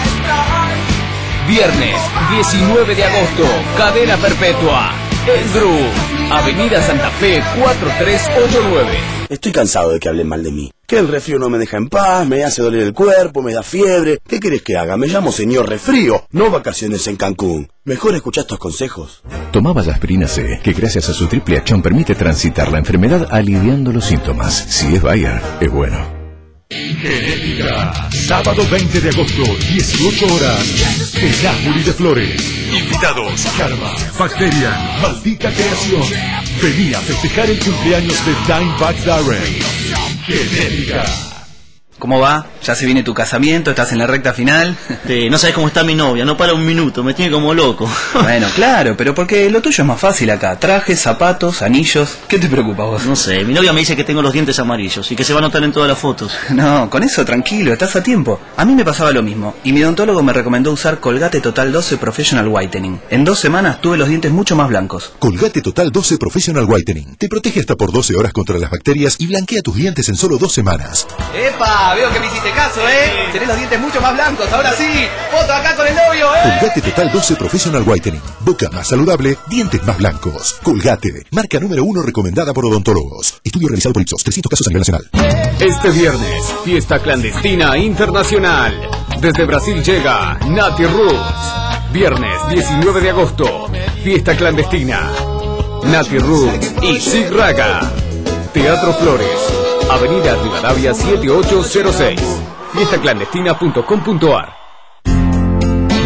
Viernes 19 de agosto. Cadena perpetua. El Groove. Avenida Santa Fe 4389. Estoy cansado de que hablen mal de mí. Que el resfrío no me deja en paz, me hace doler el cuerpo, me da fiebre. ¿Qué querés que haga? Me llamo señor resfrío, no vacaciones en Cancún. Mejor escuchá estos consejos. Toma Vallaspirina C, que gracias a su triple acción permite transitar la enfermedad aliviando los síntomas. Si es Bayer, es bueno. Genética, sábado 20 de agosto, 18 horas, en Nápoles de Flores. Invitados, Karma, Bacterian, Maldita Creación. Vení a festejar el cumpleaños de Dimebag Darrell. Genética. ¿Cómo va? ¿Ya se viene tu casamiento? ¿Estás en la recta final? Sí, no sabes cómo está mi novia, no para un minuto, me tiene como loco. Bueno, claro, pero porque lo tuyo es más fácil acá. Trajes, zapatos, anillos. ¿Qué te preocupa vos? No sé, mi novia me dice que tengo los dientes amarillos y que se va a notar en todas las fotos. No, con eso tranquilo, estás a tiempo. A mí me pasaba lo mismo y mi odontólogo me recomendó usar Colgate Total 12 Professional Whitening. En 2 semanas tuve los dientes mucho más blancos. Colgate Total 12 Professional Whitening te protege hasta por 12 horas contra las bacterias y blanquea tus dientes en solo 2 semanas. ¡Epa! Veo que me hiciste caso, ¿eh? Tenés los dientes mucho más blancos, ahora sí. Foto acá con el novio, ¿eh? Colgate Total 12 Professional Whitening. Boca más saludable, dientes más blancos. Colgate, marca número 1 recomendada por odontólogos. Estudio realizado por Ipsos, 300 casos a nivel nacional. Este viernes, fiesta clandestina internacional. Desde Brasil llega Nati Roots. Viernes 19 de agosto, fiesta clandestina. Nati Roots y Sig Raga. Teatro Flores, Avenida Rivadavia 7806. Fiestaclandestina.com.ar.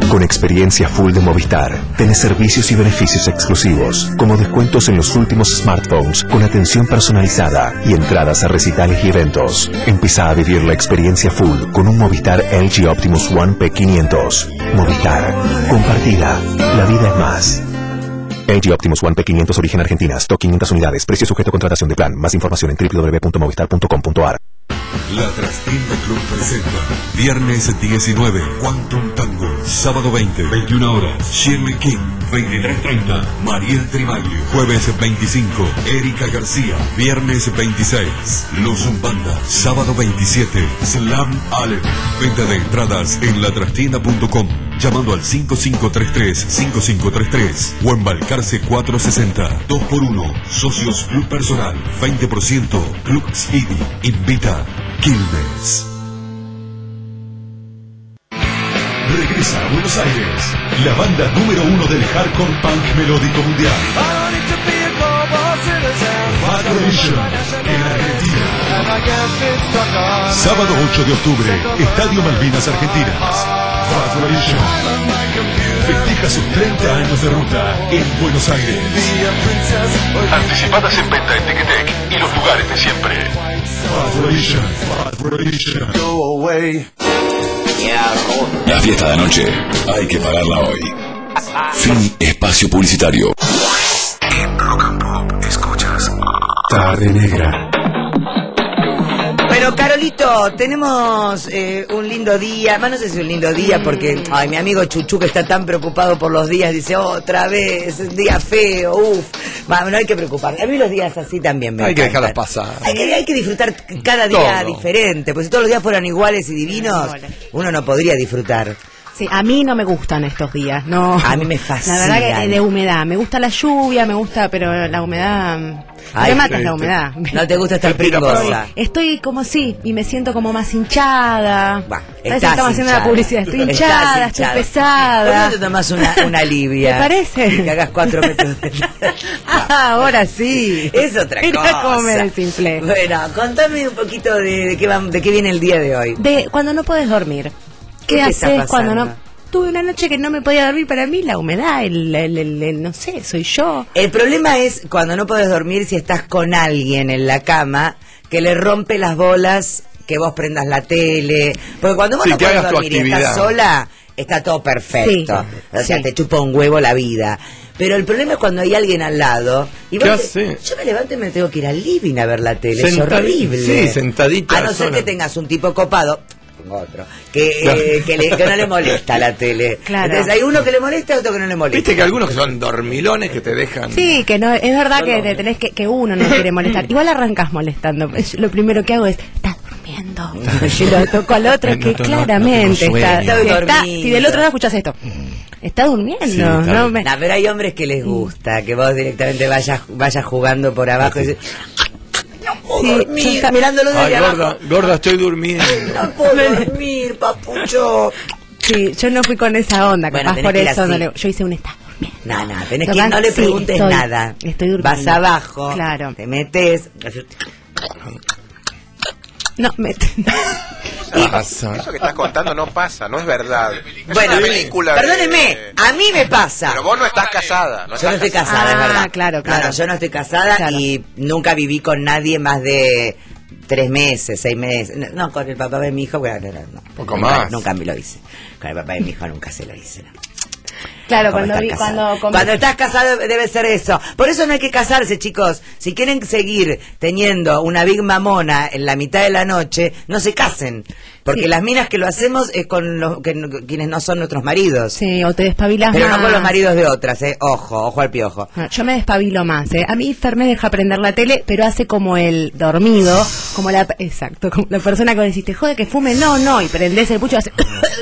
Con experiencia full de Movistar, tenés servicios y beneficios exclusivos, como descuentos en los últimos smartphones con atención personalizada y entradas a recitales y eventos. Empezá a vivir la experiencia full con un Movistar LG Optimus One P500. Movistar, compartida, la vida es más. LG Optimus One P500 origen Argentina, stock 500 unidades, precio sujeto a contratación de plan. Más información en www.movistar.com.ar. La Trastienda Club presenta viernes 19, Quantum Tango. Sábado 20, 21 horas, Shirley King. 23:30, Mariel Trimaglio. Jueves 25, Erika García. Viernes 26, Los Umbanda. Sábado 27, Slam Allen. Venta de entradas en latrastienda.com, llamando al 5533-5533 o en Balcarce 460. 2x1, Socios Club Personal, 20%, Club Speedy. Invita Quilmes. Regresa a Buenos Aires, la banda número 1 del hardcore punk melódico mundial. Bad Religion, en Argentina. Sábado 8 de octubre, Estadio Malvinas Argentinas. Bad Religion festeja sus 30 años de ruta en Buenos Aires. Anticipadas en venta en Ticketek y los lugares de siempre. Bad Religion, Bad Religion. Go away. La fiesta de anoche hay que pararla hoy. Fin espacio publicitario. En Rock and Pop escuchas Tarde Negra. Bueno, Carolito, tenemos un lindo día. Más no sé si un lindo día porque mi amigo Chuchu, que está tan preocupado por los días, dice otra vez, un día feo, no hay que preocuparse. A mí los días así también me Hay que encantan. dejarlas pasar. Hay que disfrutar cada día Todo. diferente, porque si todos los días fueran iguales y divinos, uno no podría disfrutar. Sí, a mí no me gustan estos días, no. A mí me fascinan. La verdad que de humedad, me gusta la lluvia, me gusta, pero la humedad, me mata la humedad. No te gusta estar pringosa. Estoy como y me siento como más hinchada. Parece que Estás estamos haciendo hinchada. la publicidad. Estoy Estás hinchada, estoy hinchada. pesada. ¿Por qué no te tomas una Libia? ¿Te parece? Y que hagas 4 metros de... Ahora sí. Es otra Mirá cosa. cómo me desinflé. Bueno, contame un poquito de qué viene el día de hoy. De cuando no puedes dormir. ¿Qué ¿Qué te está haces cuando pasando? no? Tuve una noche que no me podía dormir. Para mí la humedad, no sé, soy yo. El problema es cuando no puedes dormir si estás con alguien en la cama que le rompe las bolas que vos prendas la tele. Porque cuando vos Sí, no que podés hagas tu dormir y estás actividad. sola, está todo perfecto. O sea, te chupa un huevo la vida. Pero el problema es cuando hay alguien al lado y vos ¿Qué te- hace? yo me levanto y me tengo que ir al living a ver la tele. Es Sentadita, horrible. sí, sentadita A no ser sola. que tengas un tipo copado. Otro que, Claro. que no le molesta la tele. Claro. Entonces hay uno que le molesta y otro que no le molesta. Viste que algunos que son dormilones que te dejan. Sí, que no, es verdad que te tenés que uno no quiere molestar. Igual arrancas molestando. Lo primero que hago es, estás durmiendo. Y lo toco al otro, que claramente está, si del otro lado escuchas esto. Está durmiendo, Sí, ¿no? No, pero hay hombres que les gusta que vos directamente vayas jugando por abajo y dices, mirándolo desde Ay, abajo. gorda, estoy durmiendo. No puedo dormir, papucho. Sí, yo no fui con esa onda, Bueno, capaz tenés por que ir eso así. no yo hice un estado. No, tenés que ir, no le preguntes nada. Estoy durmiendo. Vas abajo, Claro. te metes. No, Eso que estás contando no pasa, no es verdad. Es Bueno, una película. perdóneme, a mí me pasa. Pero vos no estás casada. Yo no estoy casada, es verdad. Claro. No, yo no estoy casada y nunca viví con nadie más de 3 meses, 6 meses. No, con el papá de mi hijo, bueno, no. Poco Nunca- más. Nunca me lo hice. Con el papá de mi hijo nunca se lo hice. No. Claro, Como estar casado. Cuando estás casado debe ser eso. Por eso no hay que casarse, chicos. Si quieren seguir teniendo una big mamona en la mitad de la noche, no se casen. Porque las minas que lo hacemos es con quienes no son nuestros maridos. Sí, o te despabilas Pero más. no con los maridos de otras, ojo al piojo. Yo me despabilo más, A mí Fer me deja prender la tele, pero hace como el dormido, como la persona que decís, te jode que fume, no, y prendés el pucho y hace...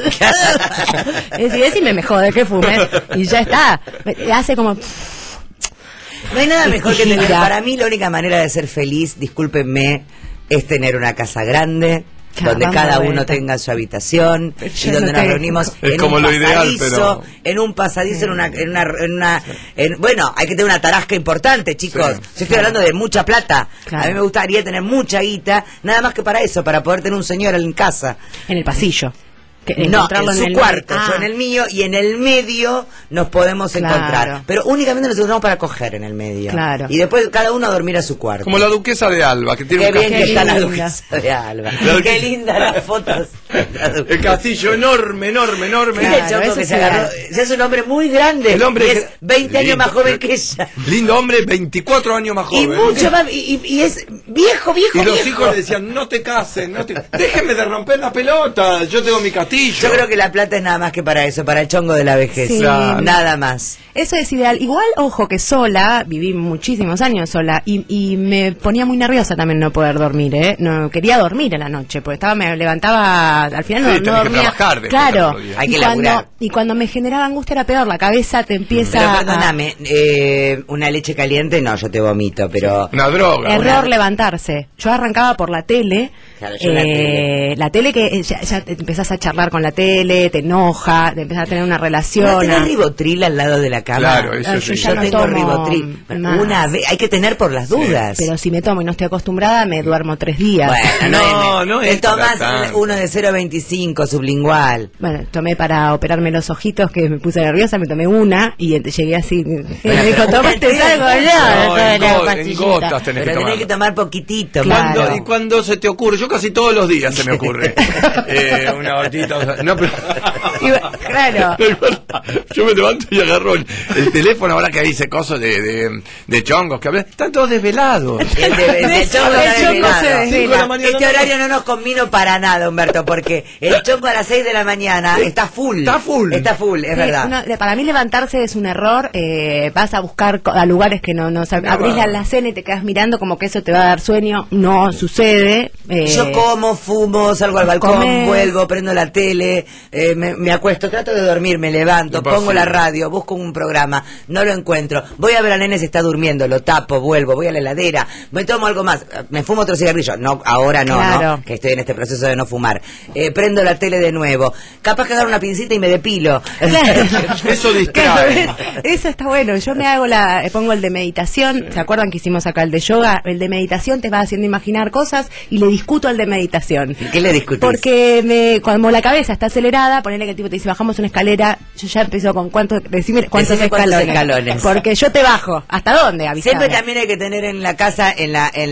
Decime, me jode que fume, y ya está. Hace como... No hay nada mejor que tener. Gira. Para mí la única manera de ser feliz, discúlpenme, es tener una casa grande. Claro, Donde vamos cada de uno vuelta. tenga su habitación y Yo donde no nos tengo. reunimos Es en como un lo ideal, pasadizo, pero- en un pasadizo, bueno, hay que tener una tarasca importante, chicos. Sí. Yo estoy hablando de mucha plata. Claro. A mí me gustaría tener mucha guita, nada más que para eso, para poder tener un señor en casa. En el pasillo. No, encontrarlo en su el cuarto, medio. yo en el mío, y en el medio nos podemos encontrar. Pero únicamente nos encontramos para coger en el medio. Claro. Y después cada uno a dormir a su cuarto. Como la duquesa de Alba, que tiene Qué un bien que castillo. está la duquesa de Alba. Qué linda las fotos. El castillo enorme. Mira el Chongo que se agarró. Ya es un hombre muy grande. El hombre y es 20 años más joven que ella. Lindo hombre, 24 años más joven. Y mucho más. Y es viejo. Y los hijos le decían, no te cases, déjenme de romper la pelota, yo tengo mi castillo. Yo creo que la plata es nada más que para eso, para el chongo de la vejez. Sí. Nada más. Eso es ideal. Igual, ojo, que sola, viví muchísimos años sola y me ponía muy nerviosa también no poder dormir, ¿eh? No quería dormir en la noche, porque me levantaba, al final no tenés que dormía. trabajar después Claro. al otro día. Hay que laburar. Y cuando me generaba angustia era peor, la cabeza te empieza Pero perdóname, una leche caliente, no, yo te vomito, pero... Una droga. Error levantarse. Yo arrancaba por la tele. Claro, yo la tele que ya te empezás a charlar con la tele, te enoja, te empezás a tener una relación. ¿No tenés ribotril al lado de la cama? Claro, eso Yo sí. ya no tengo tomo ribotril. más. Una vez, hay que tener por las dudas. Pero si me tomo y no estoy acostumbrada, me duermo 3 días. Bueno, no te es para tomas tanto. uno de 0,25 sublingual. Bueno, tomé para operarme los ojitos, que me puse nerviosa, me tomé una y llegué así. Me dijo, tomaste algo en gotas tenés que Pero tomar. tenés que tomar poquitito. Claro. ¿Y cuando se te ocurre? Yo casi todos los días se me ocurre. Una gotita. No, pero... Claro. Yo me levanto y agarro el teléfono ahora que dice cosas de chongos que hablan. Están todos desvelados. El chongo está El chongo se desvelado. desvela. 5 de la mañana. Este horario no nos convino para nada, Humberto, porque el chongo a las 6 de la mañana está full. Está full. Está full, es verdad. Para mí levantarse es un error. Vas a buscar a lugares que no abrís la alacena y te quedas mirando como que eso te va a dar sueño. No sucede. Yo como, fumo, salgo al balcón, comés. vuelvo, prendo la tele, me acuesto, trato de dormir, me levanto, pongo la radio, busco un programa, no lo encuentro, voy a ver a nene, se está durmiendo, lo tapo, vuelvo, voy a la heladera, me tomo algo más, me fumo otro cigarrillo, no, ahora no, Claro. ¿no? Que estoy en este proceso de no fumar, prendo la tele de nuevo, capaz que agarro una pincita y me depilo. Eso distrae. Eso está bueno. Yo me hago pongo el de meditación. ¿Se acuerdan que hicimos acá el de yoga? El de meditación te va haciendo imaginar cosas y le discuto al de meditación. ¿Qué le discutís? Porque cuando la cabeza está acelerada, ponele que el tipo te dice bajamos una escalera, yo ya empiezo con decime cuántos Decime cuántos escalones. escalones. Porque yo te bajo. ¿Hasta dónde? Avisame. Siempre también hay que tener en la casa, en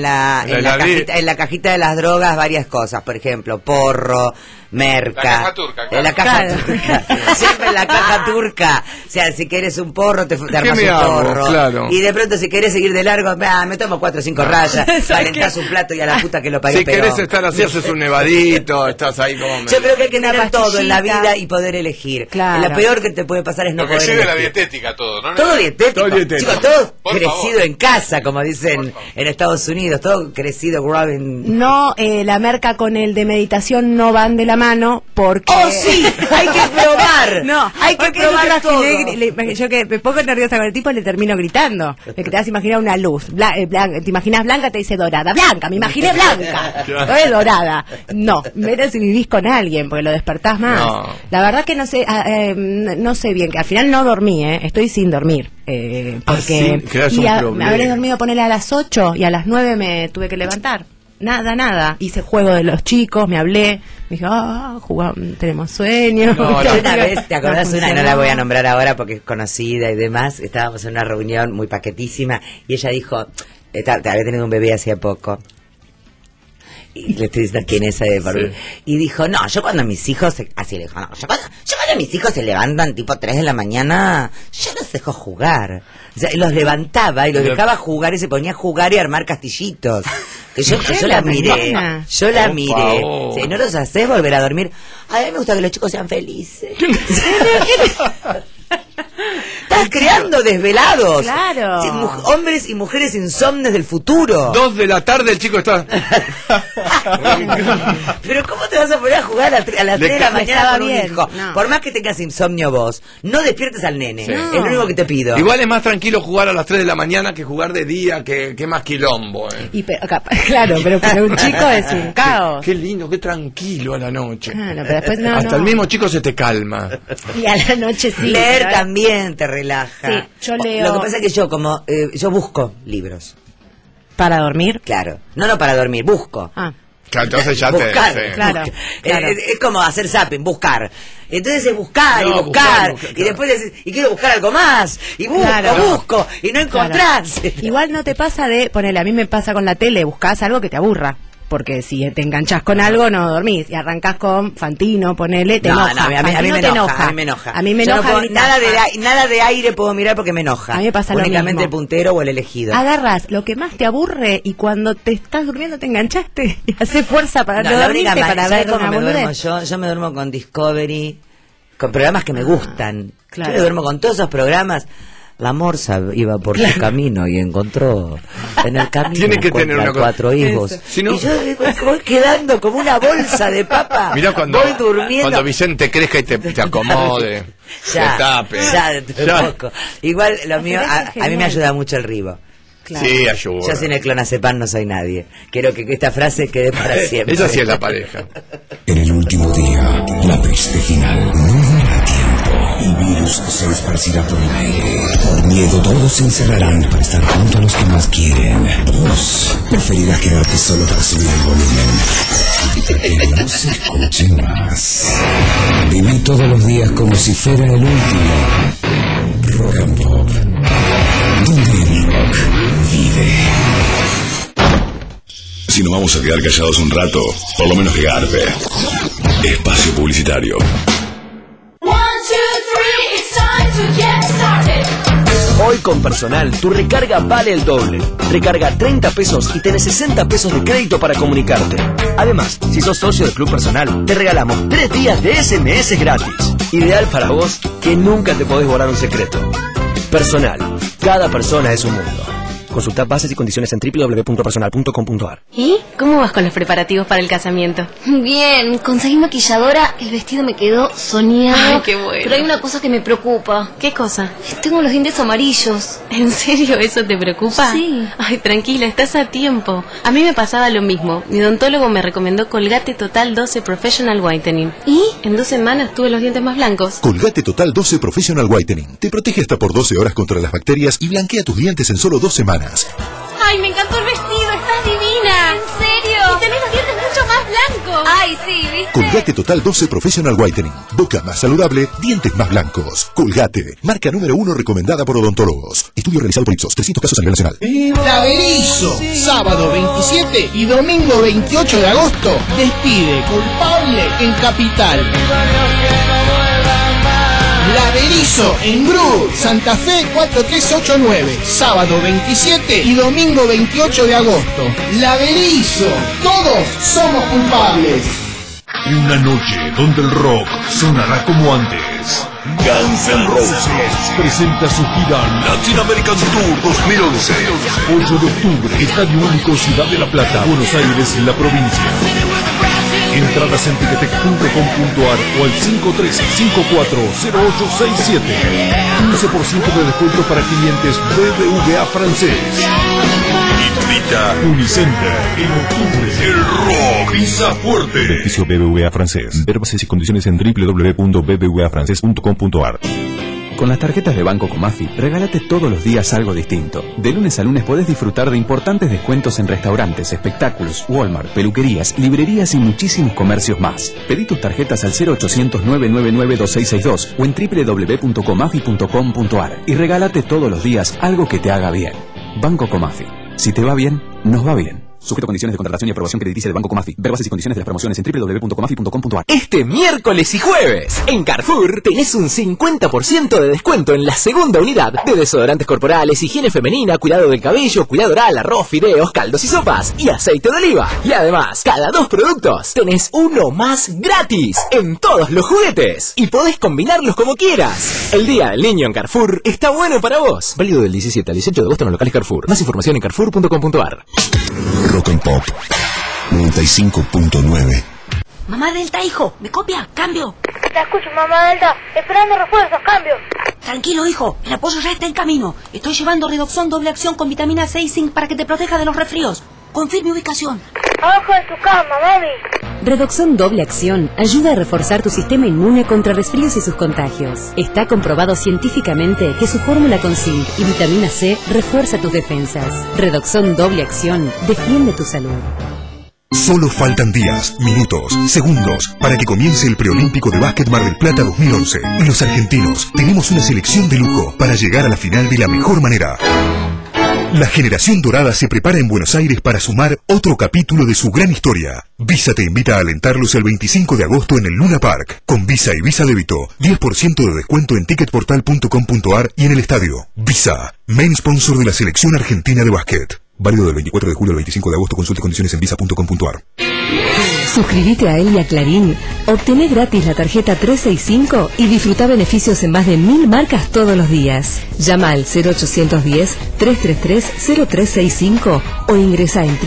la cajita de las drogas, varias cosas. Por ejemplo, porro, merca. La caja turca, claro. La caja Claro. turca. Siempre en la caja turca. O sea, si querés un porro, te armas me un hago? porro. Claro. Y de pronto, si querés seguir de largo, me tomo 4 o 5 rayas. Calentás un plato y a la puta que lo pagué. Si querés estar así, haces un nevadito, estás ahí como... Yo creo que hay que Una tener todo en la pastillita. vida y poder elegir. Claro. Lo peor que te puede pasar es no Lo que poder sirve la elegir. dietética todo, ¿no? Todo dietético. Todo dietético. Chicos, todo Por crecido favor. en casa, como dicen en Estados Unidos. Todo crecido, growing. No, la merca con el de meditación no van de la mano porque... ¡Oh, sí! ¡Hay que probar! No, hay que porque probar yo todo. yo que me pongo nerviosa con el tipo le termino gritando. De que te vas a imaginar una luz. Te imaginas blanca, te dice dorada. Blanca, me imaginé blanca. No es dorada. No, menos si vivís con alguien, porque lo despertás más. No. La verdad que no sé bien, que al final no dormí, estoy sin dormir. Porque sí, creas un problema. habré dormido ponerle a las 8 y a las 9 me tuve que levantar. Nada. Hice juego de los chicos, me hablé. Me dijo, jugamos, tenemos sueños. No, Yo una vez, ¿te acordás No una? No la funcionó. voy a nombrar ahora porque es conocida y demás. Estábamos en una reunión muy paquetísima y ella dijo, había tenido un bebé hacía poco. Y le estoy diciendo quién es y dijo, no, yo cuando mis hijos así le dijo, no, yo cuando mis hijos se levantan tipo 3 de la mañana, yo los dejo jugar. O sea, los levantaba y los dejaba jugar y se ponía a jugar y a armar castillitos. Que yo la miré, yo la miré. Si no los haces volver a dormir, a mí me gusta que los chicos sean felices. Estás creando desvelados. Claro. Sí, hombres y mujeres insomnes del futuro. 2 de la tarde el chico está... Pero ¿cómo te vas a poner a jugar a las 3 de la mañana con un bien. hijo? No. Por más que tengas insomnio vos, no despiertes al nene. Sí. Es lo único que te pido. Igual es más tranquilo jugar a las 3 de la mañana que jugar de día, que más quilombo. Claro, pero para un chico es un caos. Qué lindo, qué tranquilo a la noche. Claro, pero después no. Hasta el mismo chico se te calma. Y a la noche sí. Leer ¿sabes? también te relaja. Sí, yo leo. Lo que pasa es que yo busco libros. ¿Para dormir? Claro. No para dormir, busco. Entonces ya buscar, te... Claro. Es como hacer zapping, buscar. Entonces es buscar y No, buscar, buscar, y claro. después decís, y quiero buscar algo más, y busco, y no encontrás. Igual no te pasa de, ponele, a mí me pasa con la tele, buscás algo que te aburra. Porque si te enganchás con algo, no dormís. Y arrancás con Fantino, ponele, te enoja. a mí me enoja. A mí me Yo no enoja puedo- gritar. nada de aire puedo mirar porque me enoja. A mí me pasa lo únicamente mismo. el puntero o el elegido. Agarras lo que más te aburre y cuando te estás durmiendo te enganchaste y haces fuerza para no, la dormirte, única para ¿sabes ver cómo una me duermo boludez. yo me duermo con Discovery, con programas que me gustan. Claro. Yo me duermo con todos esos programas. La morsa iba por su camino y encontró en el camino Tiene que tener una cosa. 4 hijos. Eso. Si no- Y yo voy quedando como una bolsa de papa. Mirá cuando, voy durmiendo. cuando Vicente crezca y te acomode, te tape. Ya, dentro de poco. Igual lo mío, a mí me ayuda mucho el ribo. Claro. Sí, ayuda. Yo sin el clonazepam no soy nadie. Quiero que esta frase quede para siempre. Esa sí es la pareja. En el último día, la peste final no dará tiempo. El virus se esparcirá por el aire. Por miedo, todos se encerrarán para estar junto a los que más quieren. Vos preferirás quedarte solo para subir el volumen. Que no se escuche más. Viví todos los días como si fuera el último. Rock and Pop. Donde el rock vive. Si nos vamos a quedar callados un rato, por lo menos que garpe. Espacio publicitario. 1, 2, 3, it's time to get started. Hoy con Personal, tu recarga vale el doble. Recarga 30 pesos y tenés 60 pesos de crédito para comunicarte. Además, si sos socio del Club Personal, te regalamos 3 días de SMS gratis. Ideal para vos, que nunca te podés borrar un secreto. Personal, cada persona es un mundo. Consulta bases y condiciones en www.personal.com.ar. ¿Y cómo vas con los preparativos para el casamiento? Bien, conseguí maquilladora, el vestido me quedó soñado. Ay, qué bueno. Pero hay una cosa que me preocupa. ¿Qué cosa? Tengo los dientes amarillos. ¿En serio eso te preocupa? Sí. Ay, tranquila, estás a tiempo. A mí me pasaba lo mismo. Mi odontólogo me recomendó Colgate Total 12 Professional Whitening. ¿Y? En 2 semanas tuve los dientes más blancos. Colgate Total 12 Professional Whitening te protege hasta por 12 horas contra las bacterias y blanquea tus dientes en solo 2 semanas. Ay, me encantó el vestido, estás divina. ¿En serio? Y tenés los dientes mucho más blancos. Ay, sí, ¿viste? Colgate Total 12 Professional Whitening. Boca más saludable, dientes más blancos. Colgate, marca número 1 recomendada por odontólogos. Estudio realizado por Ipsos, 300 casos a nivel nacional. La Berizo, sábado 27 y domingo 28 de agosto, despide culpable en Capital. La Berizo en Bru, Santa Fe 4389, sábado 27 y domingo 28 de agosto. La Berizo, todos somos culpables. Una noche donde el rock sonará como antes. Guns N' Roses presenta su gira Latin American Tour 2011. 8 de octubre, Estadio Único Ciudad de La Plata, Buenos Aires, la provincia. Entradas en ticketek.com.ar o al 513-540867. 15% de descuento para clientes BBVA francés. Invita Unicenter. En octubre, el rock pisa fuerte. Beneficio BBVA francés. Ver bases y condiciones en www.bbvafrancés.com.ar. Con las tarjetas de Banco Comafi, regálate todos los días algo distinto. De lunes a lunes podés disfrutar de importantes descuentos en restaurantes, espectáculos, Walmart, peluquerías, librerías y muchísimos comercios más. Pedí tus tarjetas al 0800-999-2662 o en www.comafi.com.ar y regálate todos los días algo que te haga bien. Banco Comafi. Si te va bien, nos va bien. Sujeto a condiciones de contratación y aprobación crediticia del Banco Comafi. Ver bases y condiciones de las promociones en www.comafi.com.ar. Este miércoles y jueves, en Carrefour, tenés un 50% de descuento en la segunda unidad de desodorantes corporales, higiene femenina, cuidado del cabello, cuidado oral, arroz, fideos, caldos y sopas y aceite de oliva. Y además, cada 2 productos tenés uno más gratis en todos los juguetes. Y podés combinarlos como quieras. El Día del Niño en Carrefour está bueno para vos. Válido del 17 al 18 de agosto en los locales Carrefour. Más información en carrefour.com.ar. Rock and Pop 95.9. Mamá Delta, hijo, ¿me copia? Cambio. Te escucho, mamá Delta. Esperando refuerzos, cambio. Tranquilo, hijo, el apoyo ya está en camino. Estoy llevando Redoxón doble acción con vitamina C y zinc para que te proteja de los resfríos. Confirme ubicación. Abajo de tu cama, mami. Redoxón doble acción ayuda a reforzar tu sistema inmune contra resfríos y sus contagios. Está comprobado científicamente que su fórmula con zinc y vitamina C refuerza tus defensas. Redoxón doble acción defiende tu salud. Solo faltan días, minutos, segundos para que comience el preolímpico de básquet Mar del Plata 2011. Y los argentinos tenemos una selección de lujo para llegar a la final de la mejor manera. La generación dorada se prepara en Buenos Aires para sumar otro capítulo de su gran historia. Visa te invita a alentarlos el 25 de agosto en el Luna Park. Con Visa y Visa Débito, 10% de descuento en ticketportal.com.ar y en el estadio. Visa, main sponsor de la selección argentina de básquet. Válido del 24 de julio al 25 de agosto. Consulte condiciones en visa.com.ar. Suscríbete a él y a Clarín, obtené gratis la tarjeta 365 y disfruta beneficios en más de 1000 marcas todos los días. Llama al 0810-333-0365 o ingresa en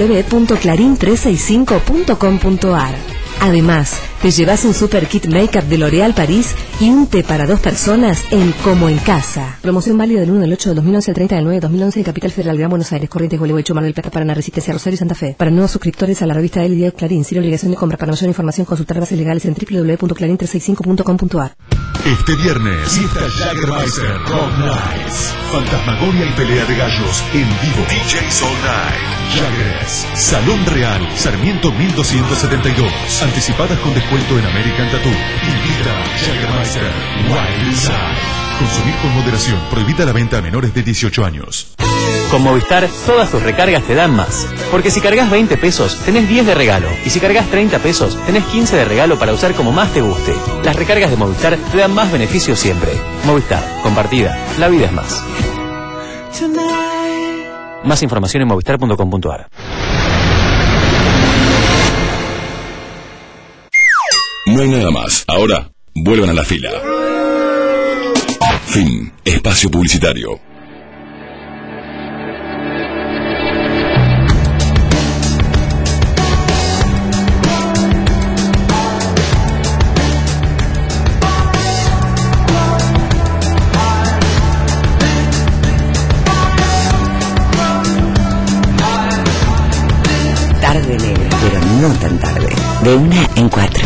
www.clarin365.com.ar. Además, te llevas un super kit make-up de L'Oréal París y un té para 2 personas en Como en Casa. Promoción válida del 1 del 8 del 2011 al 30 del 9 de 2011 en Capital Federal, Gran Buenos Aires, Corrientes, Gualeguaychú, Mar del Plata, Paraná, Resistencia, Rosario y Santa Fe. Para nuevos suscriptores a la revista El Diario Clarín, sin obligación de compra. Para mayor información, consultar bases legales en www.clarin365.com.ar. Este viernes, fiesta Jagermeister Rock Nights. Fantasmagoria y pelea de gallos en vivo. DJs All Night. Jaggers, Salón Real, Sarmiento 1272. Anticipadas con descuento en American Tattoo. Invita Jagermeister Wild Inside. Consumir con moderación. Prohibida la venta a menores de 18 años. Con Movistar, todas tus recargas te dan más. Porque si cargas 20 pesos, tenés 10 de regalo. Y si cargas 30 pesos, tenés 15 de regalo para usar como más te guste. Las recargas de Movistar te dan más beneficios siempre. Movistar, compartida, la vida es más. Más información en movistar.com.ar. No hay nada más. Ahora, vuelvan a la fila. Fin. Espacio publicitario. Tarde negra, pero no tan tarde. De 1 en 4.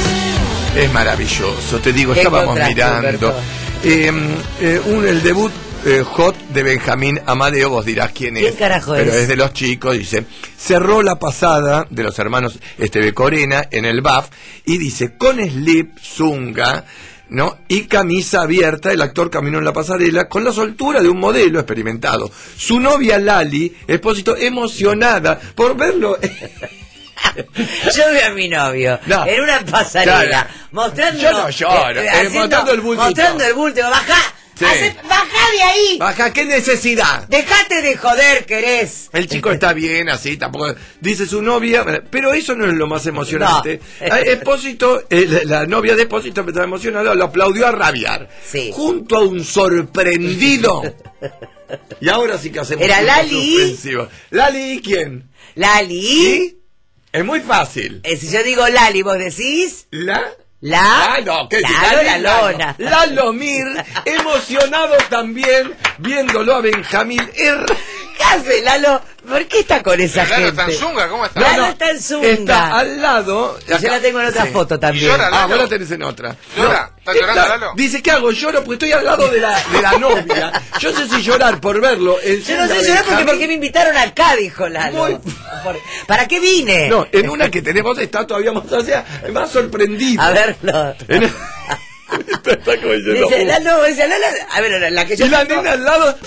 Es maravilloso, te digo, estábamos mirando el debut hot de Benjamín Amadeo, vos dirás quién es. ¿Quién carajo pero es? Es de los chicos, dice. Cerró la pasada de los hermanos Esteve Corena en el BAF y dice, con slip, zunga, ¿no? Y camisa abierta, el actor caminó en la pasarela con la soltura de un modelo experimentado. Su novia Lali Espósito, emocionada por verlo. Yo vi a mi novio en una pasarela mostrando. Yo no lloro, mostrando el bultito. Mostrando el bulto. Bajá. Sí. Bajá de ahí. Bajá, ¿qué necesidad? Dejate de joder, querés. El chico está bien, así, tampoco. Dice su novia, pero eso no es lo más emocionante. No. Espósito, la novia de Espósito me estaba emocionada, lo aplaudió a rabiar. Sí. Junto a un sorprendido. Y ahora sí que hacemos. ¿Era Lali? Suspensivo. ¿Lali quién? ¿Lali? ¿Sí? Es muy fácil. Si yo digo Lali, ¿vos decís? No, ¿qué claro, la lona. Lalomir, emocionado también, viéndolo a Benjamín R. ¿Qué hace, Lalo? ¿Por qué está con esa gente? Lalo está en zunga, ¿cómo está? Lalo está en zunga. Está al lado. Yo la tengo en otra foto también. Llora, vos la tenés en otra. ¿Llora? ¿Está llorando, Lalo? Dice, ¿qué hago? Lloro porque estoy al lado de la novia. Yo sé si llorar por verlo. Yo no sé llorar porque me invitaron acá, dijo Lalo. ¿Para qué vine? No, en una que tenemos está todavía más sorprendido. A verlo. Está como diciendo, dice, Lalo, a ver, la que yo... Y la nena al lado...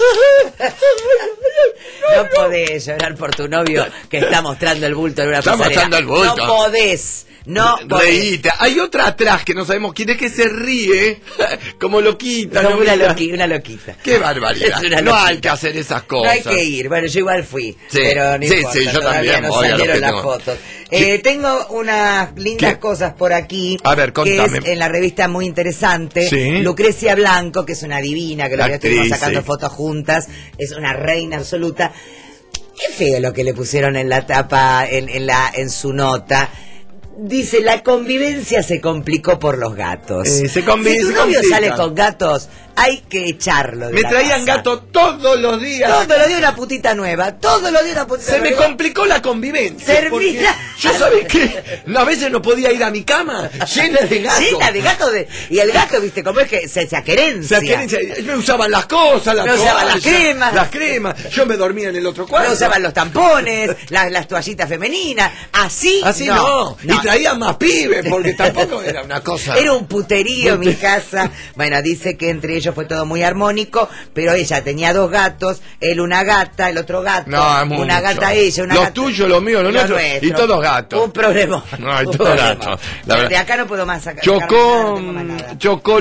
No podés llorar por tu novio que está mostrando el bulto en una pasarela. Está mostrando el bulto. No podés. No podés. Reíte. Hay otra atrás que no sabemos quién es, que se ríe como loquita. Como una loquita. Qué barbaridad. No hay que hacer esas cosas. No hay que ir. Bueno, yo igual fui. Sí, pero no importa, sí, yo también. No salieron las fotos. Tengo unas lindas cosas por aquí. A ver, contame. Que es en la revista muy interesante. Sí. Lucrecia Blanco, que es una divina, que la estuvimos sacando sí. fotos juntas. Es una reina absoluta. Qué feo lo que le pusieron en la tapa, en su nota. Dice, la convivencia se complicó por los gatos. Si tu novio sale con gatos, hay que echarlo de Me la traían casa. gato todos los días. Todos los días una putita nueva. Todos los días una putita nueva. Se me complicó la convivencia. Servía. Yo, ¿sabes qué? A veces no podía ir a mi cama llena de gatos. Llena de gatos. Y el gato, viste, como es que se aquerencia. Me usaban las cosas, me usaban las cremas. Yo me dormía en el otro cuarto. Me usaban los tampones, las toallitas femeninas. Así no. Y traían más pibes, porque tampoco era una cosa. Era un puterío mi casa. Bueno, dice que entre ellos fue todo muy armónico, pero ella tenía 2 gatos, él una gata, el otro gato, una gata ella, una gata. Los tuyos, los míos, los nuestros, y todos gatos. Un problema. No, hay todos gatos. De acá no puedo más sacar. Chocó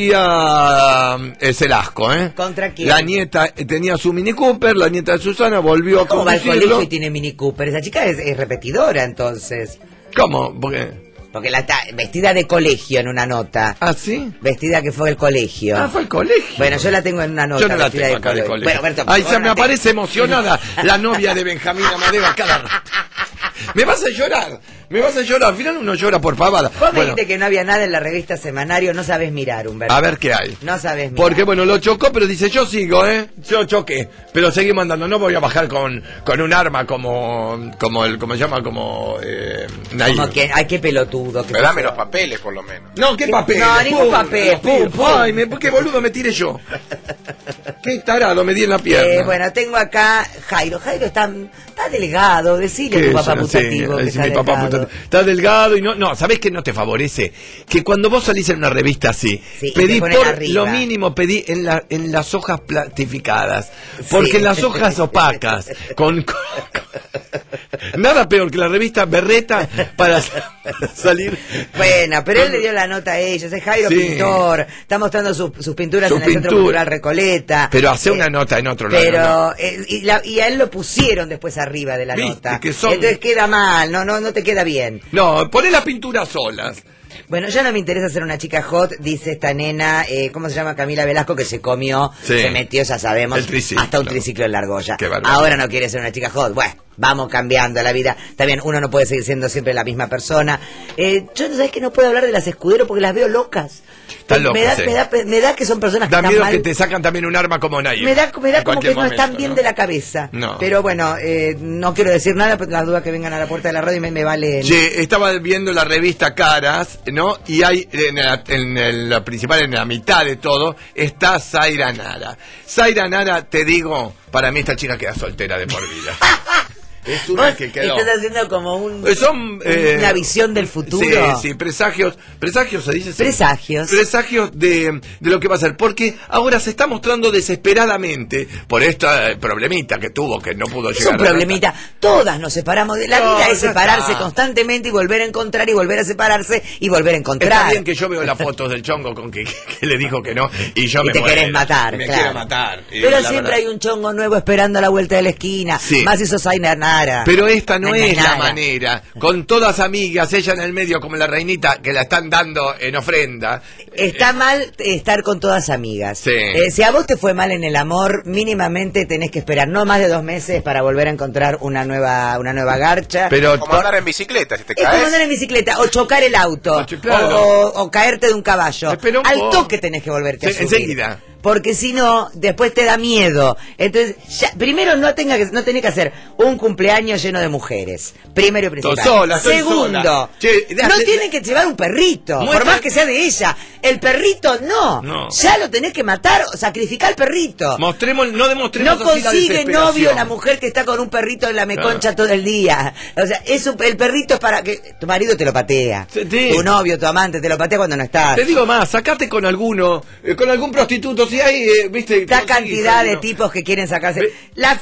Lucía Celasco, ¿eh? ¿Contra quién? La nieta tenía su Mini Cooper, la nieta de Susana volvió a ¿Cómo va al conducirlo? colegio y tiene Mini Cooper? Esa chica es repetidora, entonces. ¿Cómo? Porque la está vestida de colegio en una nota. ¿Ah, sí? Vestida que fue el colegio. Ah, fue el colegio. Bueno, yo la tengo en una nota. Yo no la tengo acá de colegio. Bueno, ahí se me aparece emocionada la novia de Benjamín Amadeo a cada rato. Me vas a llorar. Al final uno llora por pavada. Vos me dijiste que no había nada en la revista Semanario. No sabes mirar, Humberto. A ver qué hay. No sabes mirar. Porque bueno, lo chocó, pero dice, yo sigo, yo choqué, pero seguimos andando. No voy a bajar con un arma como se llama, como que, ay, qué pelotudo. Pero dame los papeles, por lo menos. No, ¿qué papel? No, ningún papel. Ay, qué boludo me tiré yo. Qué tarado me di en la pierna. Bueno, tengo acá Jairo. Jairo está delgado. Decile a tu papá putativo. Sí, mi papá putativo. Está delgado y no, ¿sabés qué no te favorece? Que cuando vos salís en una revista así, pedí lo mínimo, pedí en las hojas plastificadas. Porque en las hojas opacas, nada peor que la revista berreta para salir. Bueno, pero él le dio la nota a ellos. Es Jairo pintor. Está mostrando sus pinturas en el Centro Cultural Recoleta. Pero hace una nota en otro lado. Pero y a él lo pusieron después arriba de la nota. Entonces queda mal, no te queda bien. No, poné las pinturas solas. Bueno, ya no me interesa ser una chica hot, dice esta nena, ¿cómo se llama? Camila Velasco, que se comió, se metió, ya sabemos, hasta un triciclo en la argolla. Ahora no quiere ser una chica hot, bueno. vamos cambiando la vida. También uno no puede seguir siendo siempre la misma persona. Yo no sabes que no puedo hablar de las Escudero porque las veo locas. Están locas, me da que son personas que da están miedo mal. que te sacan también un arma como nadie. Me da como que no momento, están bien, ¿no?, de la cabeza. No. Pero bueno, no quiero decir nada, pero las dudas que vengan a la puerta de la radio me vale. Che, estaba viendo la revista Caras, ¿no? Y hay en la principal, en la mitad de todo, está Zaira Nara. Zaira Nara, te digo, para mí esta chica queda soltera de por vida. Es una que quedó. Estás haciendo como una visión del futuro. Sí, presagios se dice. Presagios. Presagios de lo que va a ser, porque ahora se está mostrando desesperadamente por esta problemita que tuvo, que no pudo llegar. Es un problemita. Todas nos separamos de la vida, es separarse constantemente y volver a encontrar y volver a separarse y volver a encontrar. Está bien que yo veo las fotos del chongo con que le dijo que no y yo me te querés matar, me claro. quiero matar. Pero siempre hay un chongo nuevo esperando a la vuelta de la esquina. Sí. Más hizo Zaira Nara. Pero esta no es la manera. Con todas amigas, ella en el medio como la reinita que la están dando en ofrenda. Está mal estar con todas amigas. Sí. Si a vos te fue mal en el amor, mínimamente tenés que esperar no más de 2 meses para volver a encontrar una nueva garcha. Pero como andar en bicicleta, si te caes. Es como andar en bicicleta, o chocar el auto, o caerte de un caballo. Al toque tenés que volverte a subir. Enseguida. Porque si no, después te da miedo. Entonces, primero no tenés que hacer un cumpleaños lleno de mujeres. Primero y principal. Segundo, no tienen que llevar un perrito, por más que sea de ella. El perrito no. Ya lo tenés que matar o sacrificar al perrito. No demostremos No así la consigue desesperación. novio la mujer que está con un perrito en la meconcha todo el día. O sea, el perrito es para que tu marido te lo patea. Sí. Tu novio, tu amante te lo patea cuando no estás. Te digo más, sacate con alguno, con algún prostituto. Si hay, viste, esta cantidad de tipos que quieren sacarse la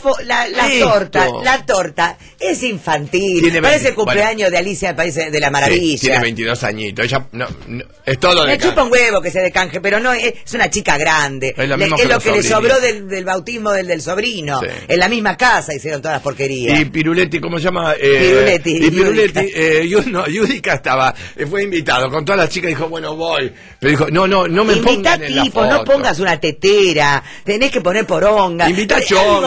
torta es infantil, parece el cumpleaños de Alicia del País de la Maravilla. Tiene 22 añitos, ella no es todo de me chupa un huevo que sea de canje, pero no es una chica grande, es lo que le sobró del bautismo del sobrino, en la misma casa hicieron todas las porquerías. Y Piruletti, ¿cómo se llama? Piruletti, Yudica fue invitado con todas las chicas, dijo, bueno, voy, pero dijo, no me pongan en la foto. No pongas una tetera, tenés que poner poronga. Invita a chongo.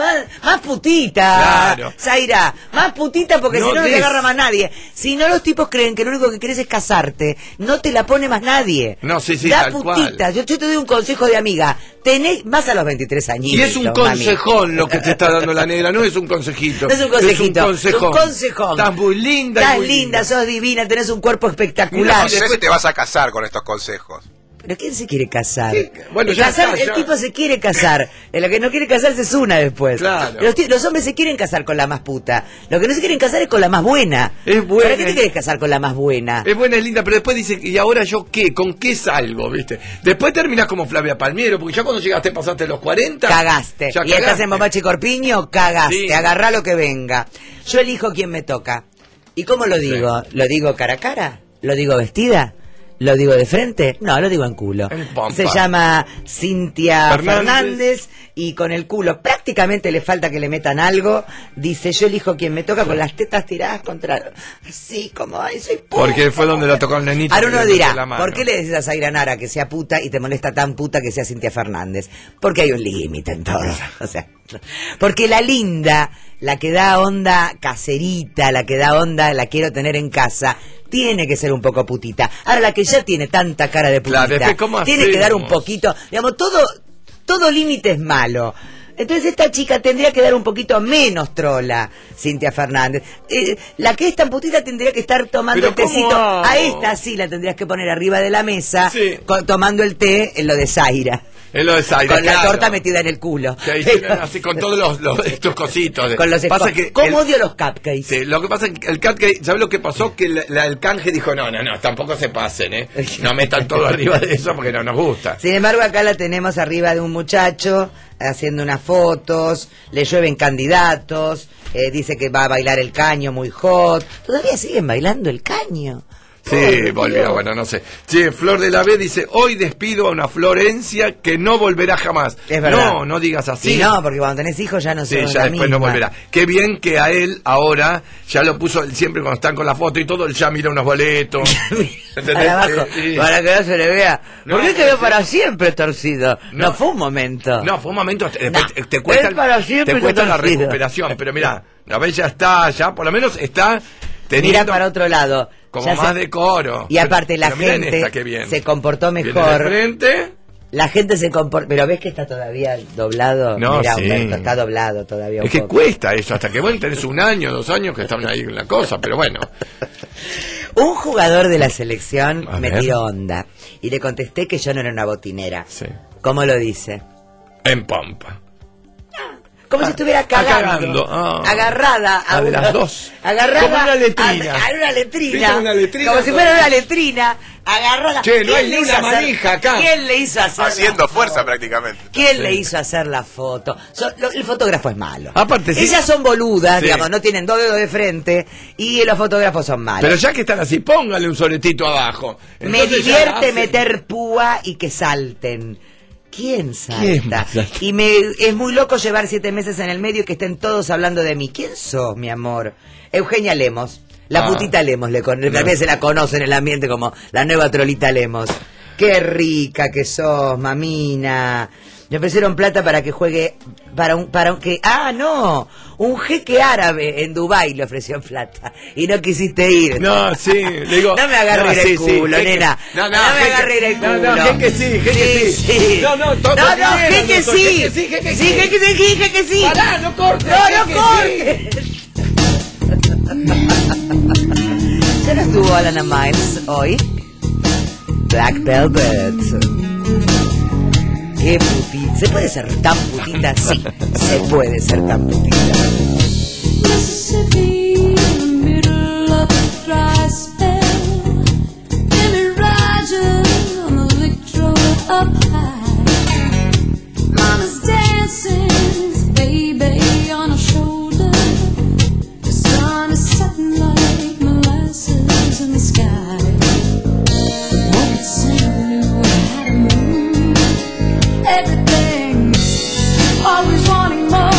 Más putita, claro. Zaira, más putita porque si no te agarra más nadie. Si no, los tipos creen que lo único que querés es casarte, no te la pone más nadie. No, sí, da tal putita. cual. Yo te doy un consejo de amiga, tenés más a los 23 añitos. Y es un consejón lo que te está dando la negra, no es un consejito. No es un consejito, es un consejón. Estás muy linda. Estás linda, sos divina, tenés un cuerpo espectacular. No sé si te vas a casar con estos consejos. ¿Pero quién se quiere casar? Bueno, el tipo se quiere casar. Lo que no quiere casarse es una después. Claro. Los hombres se quieren casar con la más puta. Lo que no se quieren casar es con la más buena. Es buena. ¿Para qué te quieres casar con la más buena? Es buena, es linda, pero después dice, ¿y ahora yo qué? ¿Con qué salgo? ¿Viste? Después terminás como Flavia Palmiero, porque ya cuando llegaste pasaste los 40. Cagaste. Y estás en Mamache Corpiño, cagaste. Sí. Agarrá lo que venga. Yo elijo quién me toca. ¿Y cómo lo digo? ¿Lo digo cara a cara? ¿Lo digo vestida? ¿Lo digo de frente? No, lo digo en culo. Se llama Cintia Fernández y con el culo prácticamente le falta que le metan algo. Dice, yo elijo quien me toca con las tetas tiradas contra... Sí, como, ay, soy puta. Porque fue donde la tocó el nenito. Ahora uno dirá, ¿por qué le decís a Zaira Nara que sea puta y te molesta tan puta que sea Cintia Fernández? Porque hay un límite en todo. O sea, porque la linda, la que da onda caserita, la que da onda, la quiero tener en casa, tiene que ser un poco putita. Ahora la que ya tiene tanta cara de putita, tiene que dar un poquito, digamos, todo límite es malo. Entonces esta chica tendría que dar un poquito menos trola, Cintia Fernández. La que es tan putita tendría que estar tomando el tecito. A esta sí la tendrías que poner arriba de la mesa, tomando el té en lo de Zaira. Es lo de Zaira, con la torta metida en el culo. Así con todos estos cositos. Con los ¿Cómo odio los cupcakes? Sí, lo que pasa es que el cupcake, ¿sabes lo que pasó? Que el canje dijo, no, tampoco se pasen, no metan todo arriba de eso porque no nos gusta. Sin embargo, acá la tenemos arriba de un muchacho, haciendo unas fotos, le llueven candidatos, dice que va a bailar el caño muy hot. ¿Todavía siguen bailando el caño? Sí, volvió, bueno, no sé. Che, Flor de la B dice, hoy despido a una Florencia que no volverá jamás. Es verdad. No digas así. Sí, no, porque cuando tenés hijos ya no Sí, sos ya la después misma. no volverá. Qué bien que a él ahora ya lo puso siempre cuando están con la foto y todo, él ya mira unos boletos. Para abajo, Sí. para que no se le vea. No, ¿Por qué pero quedó sí. para siempre torcido? No fue un momento. No, fue un momento, después No, te cuesta, es para siempre te cuesta la torcido. recuperación, pero mira, la vez ya está, ya por lo menos está teniendo Mira para otro lado. como Ya más se- decoro. Y aparte la Pero miren gente esta que viene. se comportó Viene mejor. de frente. La gente se comporta... Pero ves que está todavía doblado. No, Mira, sí. Humberto, está doblado todavía un Es que poco. cuesta eso, hasta que vos tenés 1 año, 2 años que están ahí en la cosa, pero bueno. Un jugador de la selección A me ver. tiró onda. Y le contesté que yo no era una botinera. ¿Cómo lo dice? En pompa. Como si estuviera cagando. cagando, ah. Agarrada a De una- las dos. Agarrada Como una letrina. A una letrina. ¿Viste una letrina? Como si fuera una letrina. Agarrada. Che, no ¿Quién hay le ni hizo una hacer- manija acá. ¿Quién le hizo hacer Haciendo la fuerza foto? prácticamente. ¿Quién le hizo hacer la foto? El fotógrafo es malo. Aparte, sí. Ellas son boludas, Sí. digamos, no tienen 2 dedos de frente y los fotógrafos son malos. Pero ya que están así, póngale un soletito abajo. Me Entonces ya divierte hace- meter púa y que salten. ¿Quién salta? ¿Quién salta? Y es muy loco llevar 7 meses en el medio y que estén todos hablando de mí. ¿Quién sos, mi amor? Eugenia Lemos. La Ah. putita Lemos. También se la conoce en el ambiente como la nueva trolita Lemos. Qué rica que sos, mamina. Me ofrecieron plata para que juegue para un que un jeque árabe en Dubái le ofreció plata y no quisiste ir. No, sí, le digo. No me agarres no, el sí, culo, jeque. nena. No, me jeque. agarres el culo. No, jeque sí, jeque sí. No, todo No, dinero, jeque no, sí. jeque sí, jeque Sí, sí. jeque sí, jeque sí. Pará, no cortes. No jeque cortes. ¿Ya no estuvo Alana Miles hoy? Black Velvet. Qué putita. ¿Se puede ser tan putita? Sí, se puede ser tan putita. Mississippi, in the middle of a dry spell. Jimmy Rogers on the Victrola up high. Mama's dancing, baby on her shoulder. The sun is setting like molasses in the sky. Won't sing you had a moon. Everything, always wanting more.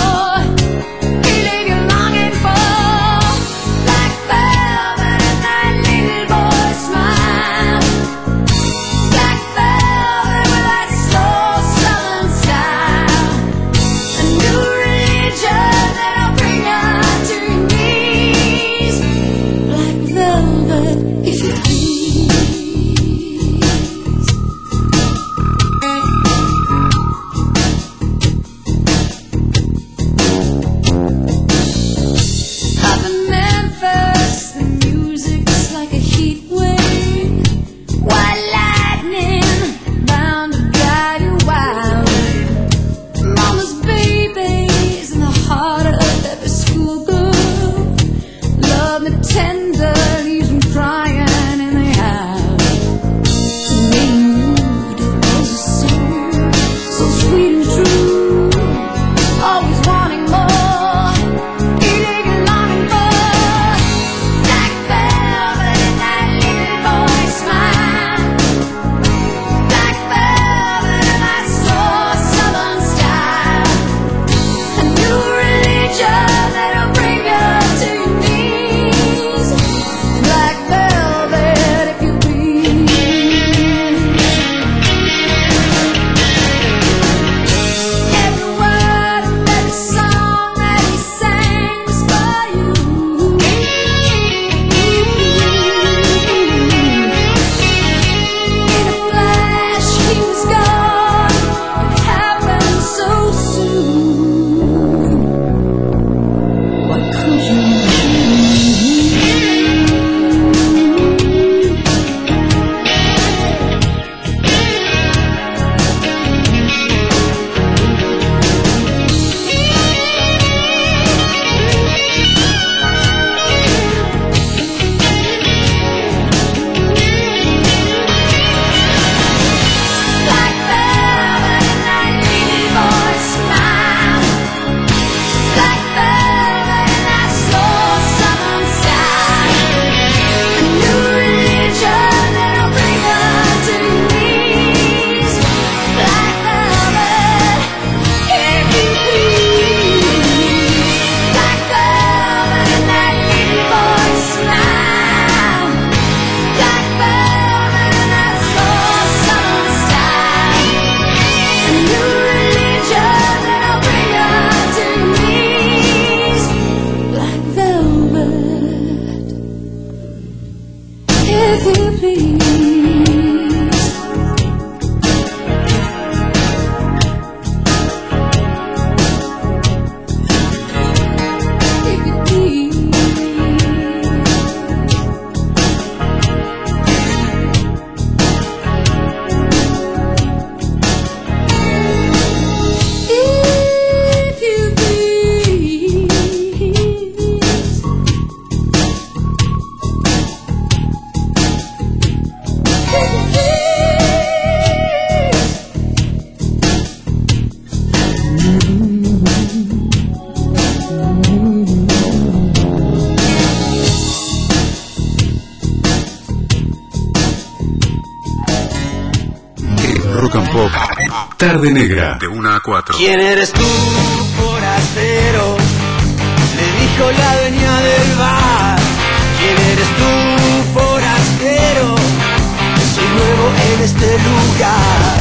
Rock. Tarde Negra. De 1 a 4. ¿Quién eres tú, forastero? Le dijo la dueña del bar. ¿Quién eres tú, forastero? Soy nuevo en este lugar.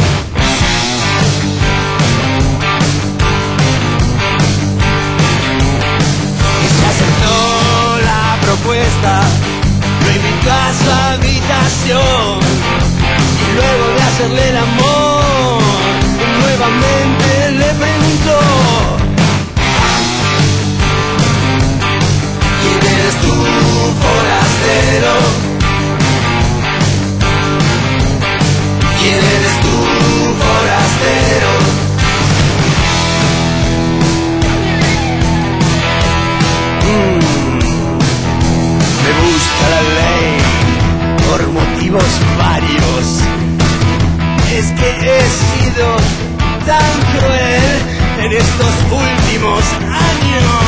Ella aceptó la propuesta, lo invitó a su habitación y luego de hacerle el amor, nuevamente le preguntó: ¿quién eres tú, forastero? ¿Quién eres tú, forastero? Me gusta la ley por motivos varios. Es que he sido tan cruel en estos últimos años.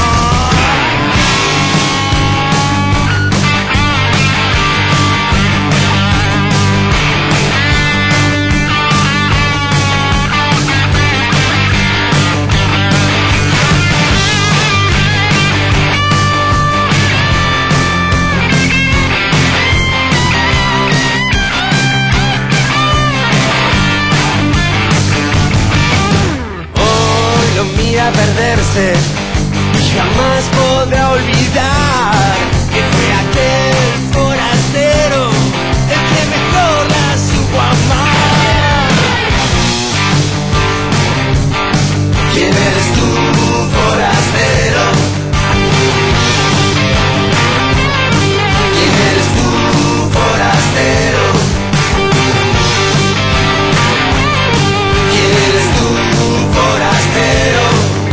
A perderse y jamás podrá olvidar que fue aquel forastero el que mejor la supo amar. ¿Quién eres tú, forastero? ¿Quién eres tú, forastero? ¿Quién eres tú, forastero?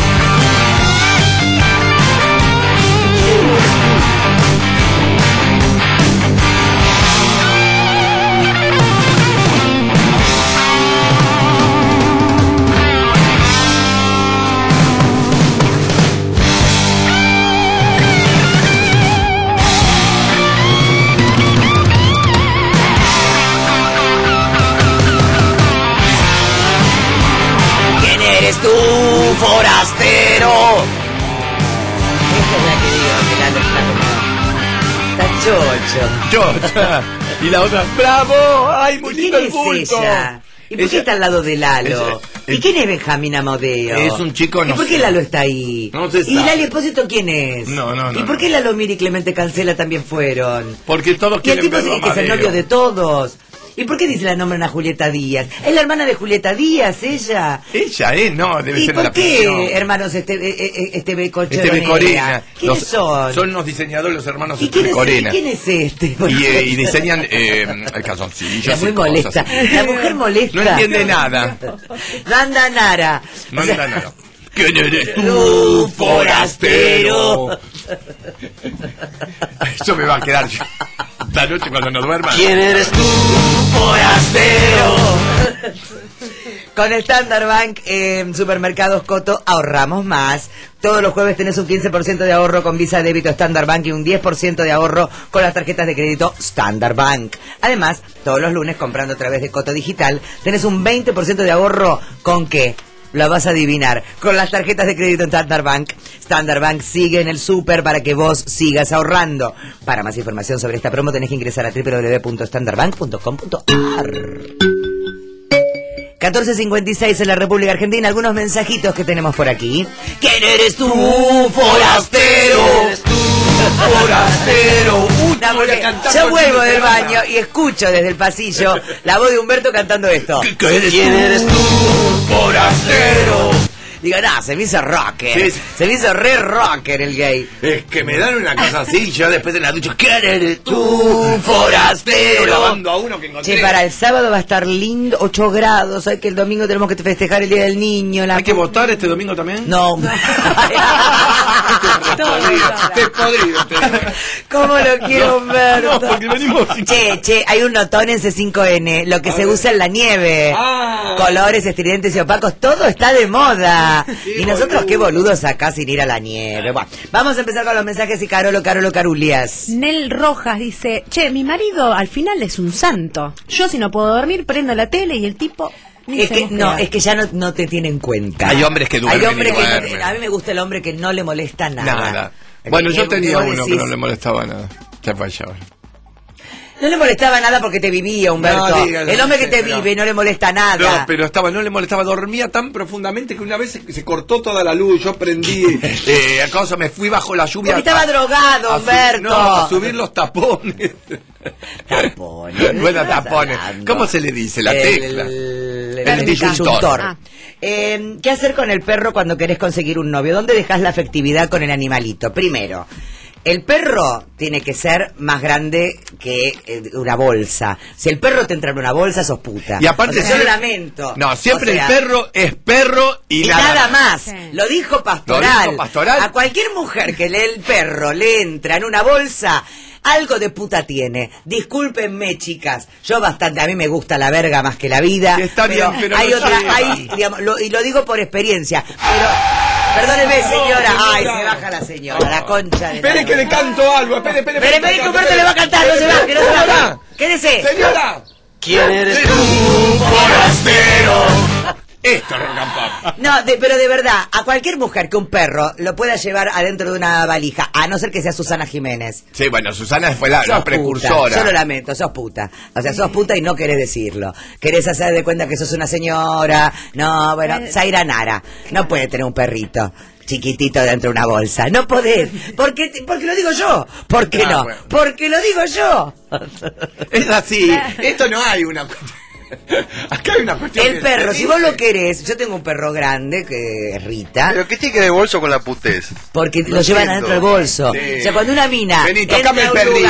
¿Eres tú, forastero? Esa es la que digo, que la está chocho. Chocha. Y la otra, ¡bravo! ¡Ay, muy lindo el pulpo! ¿Quién es ella? ¿Y por qué está al lado de Lalo? ¿Y quién es Benjamín Amadeo? Es un chico, no ¿Y por qué sé. Lalo está ahí? No se ¿Y sabe. Lali Espósito quién es? No. ¿Y por qué Lalo Mir y Clemente Cancela también fueron? Porque todos Y el quieren tipo verlo sigue a que es el Amadeo. novio de todos. ¿Y por qué dice la nombran a Julieta Díaz? ¿Es la hermana de Julieta Díaz, ella? Ella, no, debe ¿Y ser por la qué, ficción. hermanos Esteve Corena. ¿Quiénes son? Son los diseñadores, los hermanos ¿Y quién Esteve Corena. ¿Quién es este? Y diseñan calzoncillos. Era muy y molesta. cosas. La mujer molesta. No entiende nada. No anda Nara. No anda nada. ¿Quién eres tú, forastero? Eso me va a quedar esta noche cuando nos duerman. ¿Quién eres tú, forastero? Con Standard Bank en Supermercados Coto ahorramos más. Todos los jueves tenés un 15% de ahorro con Visa Débito Standard Bank y un 10% de ahorro con las tarjetas de crédito Standard Bank. Además, todos los lunes comprando a través de Coto Digital tenés un 20% de ahorro. ¿Con qué? Lo vas a adivinar. Con las tarjetas de crédito en Standard Bank. Standard Bank sigue en el súper para que vos sigas ahorrando. Para más información sobre esta promo tenés que ingresar a www.standardbank.com.ar. 14:56 en la República Argentina. Algunos mensajitos que tenemos por aquí. ¿Quién eres tú, forastero? ¿Quién eres tú, forastero? No, porque yo vuelvo del baño y escucho desde el pasillo la voz de Humberto cantando esto. ¿Quién eres tú, forastero? Digo, no, se me hizo rocker. Sí. Se me hizo re rocker el gay. Es que me dan una cosa así, yo después de la ducha, ¿quién eres tú, forastero? Lavando a uno que encontré. Che, para el sábado va a estar lindo, 8 grados. Hay que el domingo tenemos que festejar el Día del Niño. ¿Hay que votar este domingo también? No. Te podrido. ¿Cómo lo quiero, Humberto? No, porque venimos... Che, hay un notón en C5N, lo que se usa en la nieve. Colores estridentes y opacos, todo está de moda. Y nosotros qué boludos acá sin ir a la nieve. Bueno, vamos a empezar con los mensajes y Carolo Carulias. Nel Rojas dice, che, mi marido al final es un santo. Yo si no puedo dormir prendo la tele y el tipo Es que ya no te tiene en cuenta. Hay hombres que duermen. A mí me gusta el hombre que no le molesta nada. Bueno, yo tenía uno que no le molestaba nada. Se fallaba. No le molestaba nada porque te vivía, Humberto. No, el hombre que te vive no le molesta nada. No, pero no le molestaba, dormía tan profundamente que una vez se cortó toda la luz, yo prendí, me fui bajo la lluvia. Porque estaba drogado, Humberto. A subir los tapones. Tapones. Bueno, tapones. ¿Cómo se le dice? La tecla. El disyuntor. ¿Qué hacer con el perro cuando querés conseguir un novio? ¿Dónde dejás la afectividad con el animalito? Primero, el perro tiene que ser más grande que una bolsa. Si el perro te entra en una bolsa, sos puta. Y aparte, yo lo lamento. No, siempre el perro es perro y nada más. Sí. Lo dijo Pastoral. A cualquier mujer que el perro le entra en una bolsa, algo de puta tiene. Discúlpenme, chicas. Yo bastante, a mí me gusta la verga más que la vida. Está bien, pero hay digamos, y lo digo por experiencia. Pero perdóneme, señora. Ay, se baja la señora, la concha de Espere que le canto algo. Espere que Humberto le va a cantar, no se va, que no se va. Quédese. Señora. ¿Quién eres tú, forastero? Esto es rock and pop. No, pero de verdad, a cualquier mujer que un perro lo pueda llevar adentro de una valija, a no ser que sea Susana Jiménez. Sí, bueno, Susana fue la precursora. Yo lo lamento, sos puta. O sea, sos puta y no querés decirlo. Querés hacer de cuenta que sos una señora. No, bueno, Zaira Nara no puede tener un perrito chiquitito dentro de una bolsa. No podés. Porque lo digo yo. ¿Por qué no? Bueno. Porque lo digo yo. Es así. Esto no hay una... Acá hay una cuestión. El perro, si vos lo querés, yo tengo un perro grande que es Rita. ¿Pero qué tiene que ver el bolso con la putez? Porque lo llevan adentro del bolso. Sí. O sea, cuando una mina entra a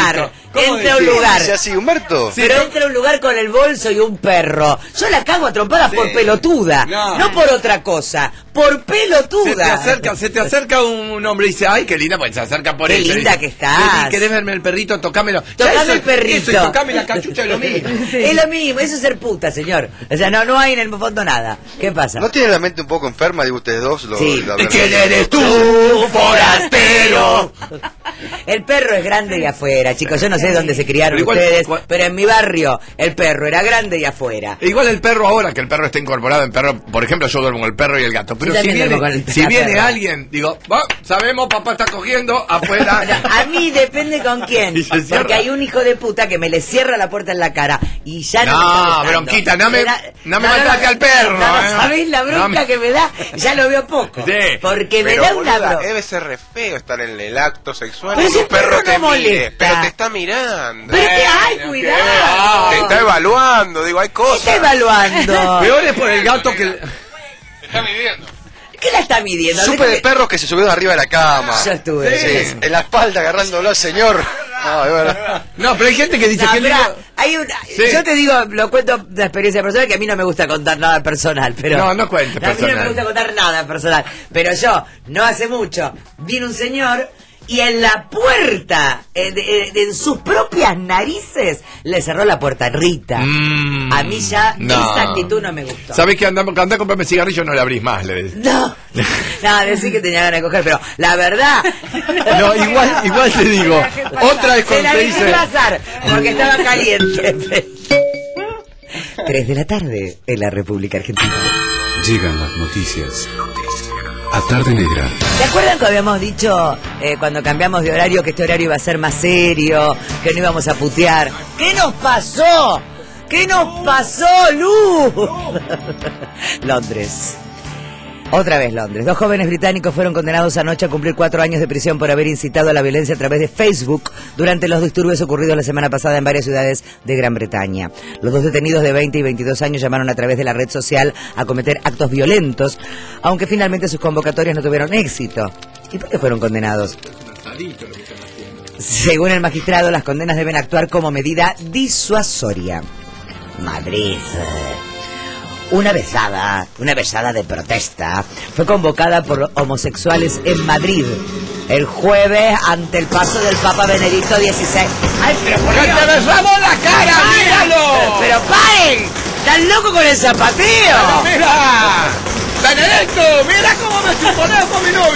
un lugar, ¿Dice así, Humberto? Pero entra a un lugar con el bolso y un perro, yo la cago a trompadas por pelotuda, no por otra cosa, por pelotuda. Se te acerca un hombre y dice, ay, qué linda, pues se acerca por él. Qué linda que estás. ¿Querés verme el perrito? Tocámelo. Tocame el perrito. Eso y tocame la cachucha, es lo mismo. Es lo mismo, eso es ser puta, señor. O sea, no hay en el fondo nada. ¿Qué pasa? ¿No tiene la mente un poco enferma, digo, ustedes dos? Sí. ¿Quién eres tú, forastero? El perro es grande y afuera, chicos. Yo no sé dónde se criaron ustedes, pero en mi barrio el perro era grande y afuera. Igual el perro ahora, que el perro está incorporado en perro, por ejemplo, yo duermo con el perro y el gato. Pero si viene alguien, digo, sabemos, papá está cogiendo afuera. A mí depende con quién. Porque hay un hijo de puta que me le cierra la puerta en la cara y ya no bronquita, no me maltrate al perro. ¿Sabés la bronca que me da? Ya lo veo poco. Sí. Porque me da una bronca. Debe ser re feo estar en el acto sexual. Pero si el perro te mire, pero te está mirando. Pero ay, cuidado. Te está evaluando, digo, hay cosas. ¿Qué está evaluando? Peor es por el gato que... Te está midiendo. ¿Qué la está midiendo? Supe de perros que se subió de arriba de la cama. Yo estuve. Sí, en la espalda agarrándolo al señor. No, pero hay gente que dice que... Yo te digo, lo cuento de experiencia personal, que a mí no me gusta contar nada personal, pero... No cuentes personal. A mí no me gusta contar nada personal, pero yo, no hace mucho, vino un señor... Y en la puerta, en sus propias narices, le cerró la puerta a Rita. A mí ya esa actitud no me gustó. ¿Sabés que andá a comprarme cigarrillos? No le abrís más, le decís. No, decís que tenía ganas de coger, pero la verdad... No, igual te digo. Otra es cuando te dice... pasar, porque estaba caliente. 3 de la tarde en la República Argentina. Llegan las noticias. A Tarde Negra. ¿Se acuerdan que habíamos dicho cuando cambiamos de horario que este horario iba a ser más serio, que no íbamos a putear? ¿Qué nos pasó? ¿Qué nos pasó, Lu? Londres. Otra vez Londres. 2 jóvenes británicos fueron condenados anoche a cumplir 4 años de prisión por haber incitado a la violencia a través de Facebook durante los disturbios ocurridos la semana pasada en varias ciudades de Gran Bretaña. Los 2 detenidos de 20 y 22 años llamaron a través de la red social a cometer actos violentos, aunque finalmente sus convocatorias no tuvieron éxito. ¿Y por qué fueron condenados? Según el magistrado, las condenas deben actuar como medida disuasoria. Madrid. Una besada de protesta fue convocada por homosexuales en Madrid el jueves ante el paso del Papa Benedicto XVI. ¡Ay, pero por qué te besamos la cara! ¡Míralo! ¡Pero paren! ¡Están locos con el zapateo! ¡Mira! ¡Benedicto! ¡Mira cómo me suponés con mi novio!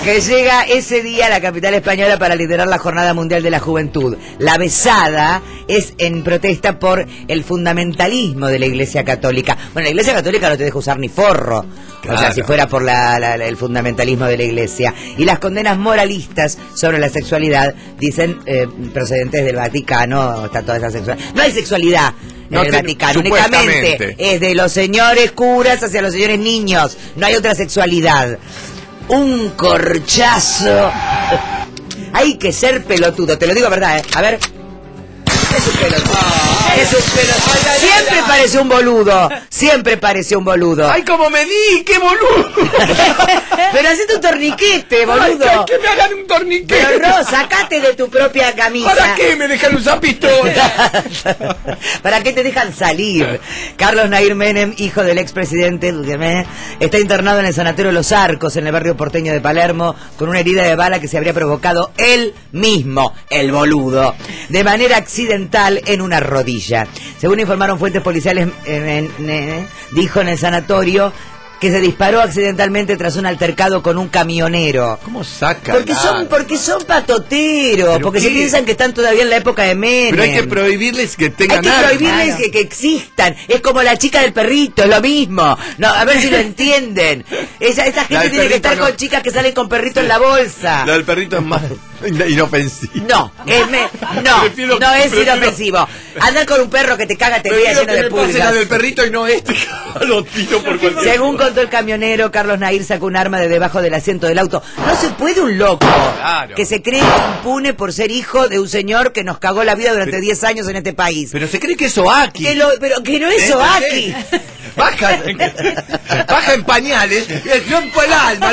que llega ese día a la capital española para liderar la Jornada Mundial de la Juventud. La besada es en protesta por el fundamentalismo de la Iglesia Católica. Bueno, la Iglesia Católica no te deja usar ni forro, claro. O sea, si fuera por el fundamentalismo de la Iglesia. Y las condenas moralistas sobre la sexualidad, dicen procedentes del Vaticano, está toda esa sexualidad. No hay sexualidad en el Vaticano, únicamente es de los señores curas hacia los señores niños, no hay otra sexualidad. Un corchazo. Hay que ser pelotudo, te lo digo verdad, A ver. Es un pelotudo. Es un pelotudo. Siempre pareció un boludo. Siempre pareció un boludo. ¡Ay, cómo me di! ¡Qué boludo! Pero hacete un torniquete, boludo. Ay, que me hagan un torniquete. Pero no, sacate de tu propia camisa. ¿Para qué me dejan usar pistola? ¿Para qué te dejan salir? Carlos Nair Menem, hijo del expresidente, está internado en el sanatorio Los Arcos, en el barrio porteño de Palermo, con una herida de bala que se habría provocado él mismo, el boludo, de manera accidental en una rodilla. Según informaron fuentes policiales, dijo en el sanatorio que se disparó accidentalmente tras un altercado con un camionero. ¿Cómo saca? Porque son patoteros, porque se piensan que están todavía en la época de Menem. Pero hay que prohibirles que tengan armas. Hay que prohibirles que existan. Es como la chica del perrito, es lo mismo. No, a ver si lo entienden. Esta gente tiene que estar con chicas que salen con perrito en la bolsa. La del perrito es más inofensivo. No es inofensivo. Andar con un perro que te caga, te vea lleno de pulgas. La del perrito y no lo tiro por cualquier. Según contó el camionero, Carlos Nair sacó un arma de debajo del asiento del auto. No se puede un loco que se cree impune por ser hijo de un señor que nos cagó la vida durante 10 años en este país. Pero se cree que es Soaki. Pero que no es Soaki. Baja en pañales, rompo el alma.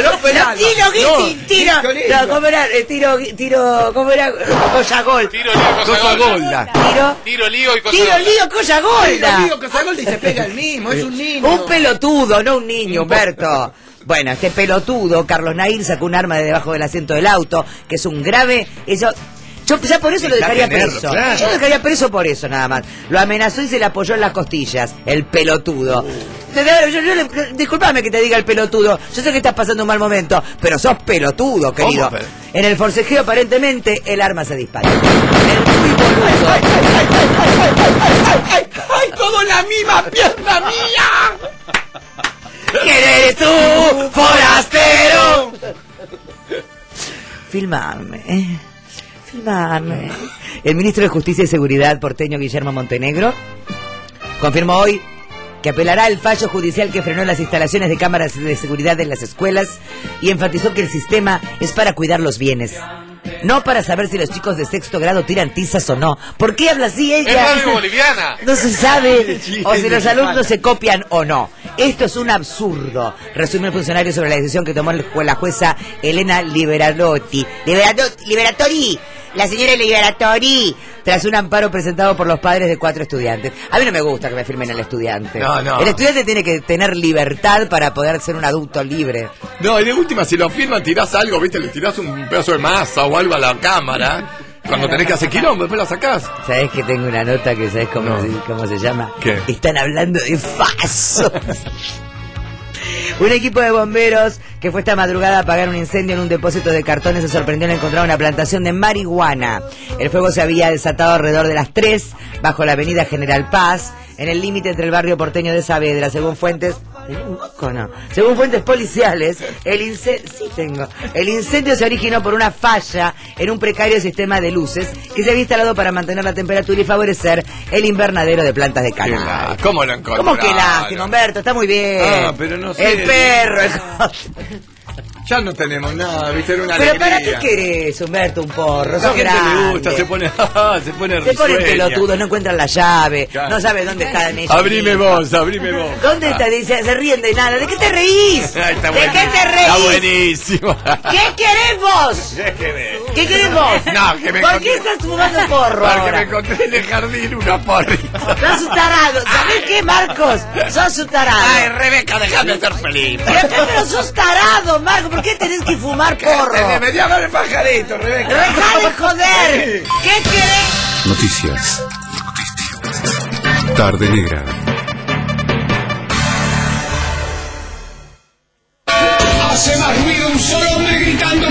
¿Cómo era? Collagol. Tiro lío y Collagolda. Y se pega el mismo, es un niño. Un pelotudo, no un niño, Humberto. Bueno, este pelotudo, Carlos Nair, sacó un arma de debajo del asiento del auto, que es un grave... Yo ya por eso lo dejaría preso. Claro. Yo lo dejaría preso por eso nada más. Lo amenazó y se le apoyó en las costillas. El pelotudo. Disculpame que te diga el pelotudo. Yo sé que estás pasando un mal momento, pero sos pelotudo, querido. ¿Cómo? En el forcejeo, aparentemente, el arma se disparó. El muy boludo. ¡Ay, todo en la misma pierna mía! ¿Quién eres tú, forastero? Filmame. El ministro de Justicia y Seguridad porteño Guillermo Montenegro confirmó hoy que apelará al fallo judicial que frenó las instalaciones de cámaras de seguridad en las escuelas y enfatizó que el sistema es para cuidar los bienes, no para saber si los chicos de 6º grado tiran tizas o no. ¿Por qué habla así ella? Es radio boliviana. No se sabe o si los alumnos se copian o no. Esto es un absurdo, resume el funcionario sobre la decisión que tomó la jueza Elena Liberatori. La señora Liberatori, tras un amparo presentado por los padres de 4 estudiantes. A mí no me gusta que me firmen al estudiante. No. El estudiante tiene que tener libertad para poder ser un adulto libre. No, y de última, si lo firman, tirás algo, ¿viste? Le tirás un pedazo de masa o algo a la cámara. Cuando tenés que hacer quilombo, después la sacás. ¿Sabés que tengo una nota que sabés cómo se llama? ¿Qué? Están hablando de fasos. Un equipo de bomberos que fue esta madrugada a apagar un incendio en un depósito de cartones se sorprendió al encontrar una plantación de marihuana. El fuego se había desatado alrededor de las 3 bajo la avenida General Paz, en el límite entre el barrio porteño de Saavedra. Según fuentes policiales, el incendio se originó por una falla en un precario sistema de luces que se había instalado para mantener la temperatura y favorecer el invernadero de plantas de cannabis. ¿Cómo lo encontraron? ¿Cómo que lástima, Humberto? Está muy bien. Pero no sé. El perro. Ya no tenemos nada, ¿viste? Era una Pero alegría. ¿para qué querés, Humberto, un porro? La Sos gente grande. le gusta, se pone risueña. Pelotudo, no encuentran la llave, claro. No sabe dónde están ellos. Abrime vos. ¿Dónde está? Dice, se ríen de nada. ¿De qué te reís? Ay, ¿De qué te reís? Está buenísimo. ¿Qué querés vos? ¿Qué querés vos? No, que me ¿Por qué estás fumando porro Porque ahora? me encontré en el jardín una porrita. Sos un tarado. ¿Sabés qué, Marcos? Sos un tarado. Ay, Rebeca, déjame ser feliz. Pero sos tarado, Marcos. ¿Por qué tenés que fumar porro? Me llama el pajarito, Rebeca. ¡Deja de joder! ¿Qué querés? Noticias. Tarde Negra. Hace más ruido un solo hombre gritando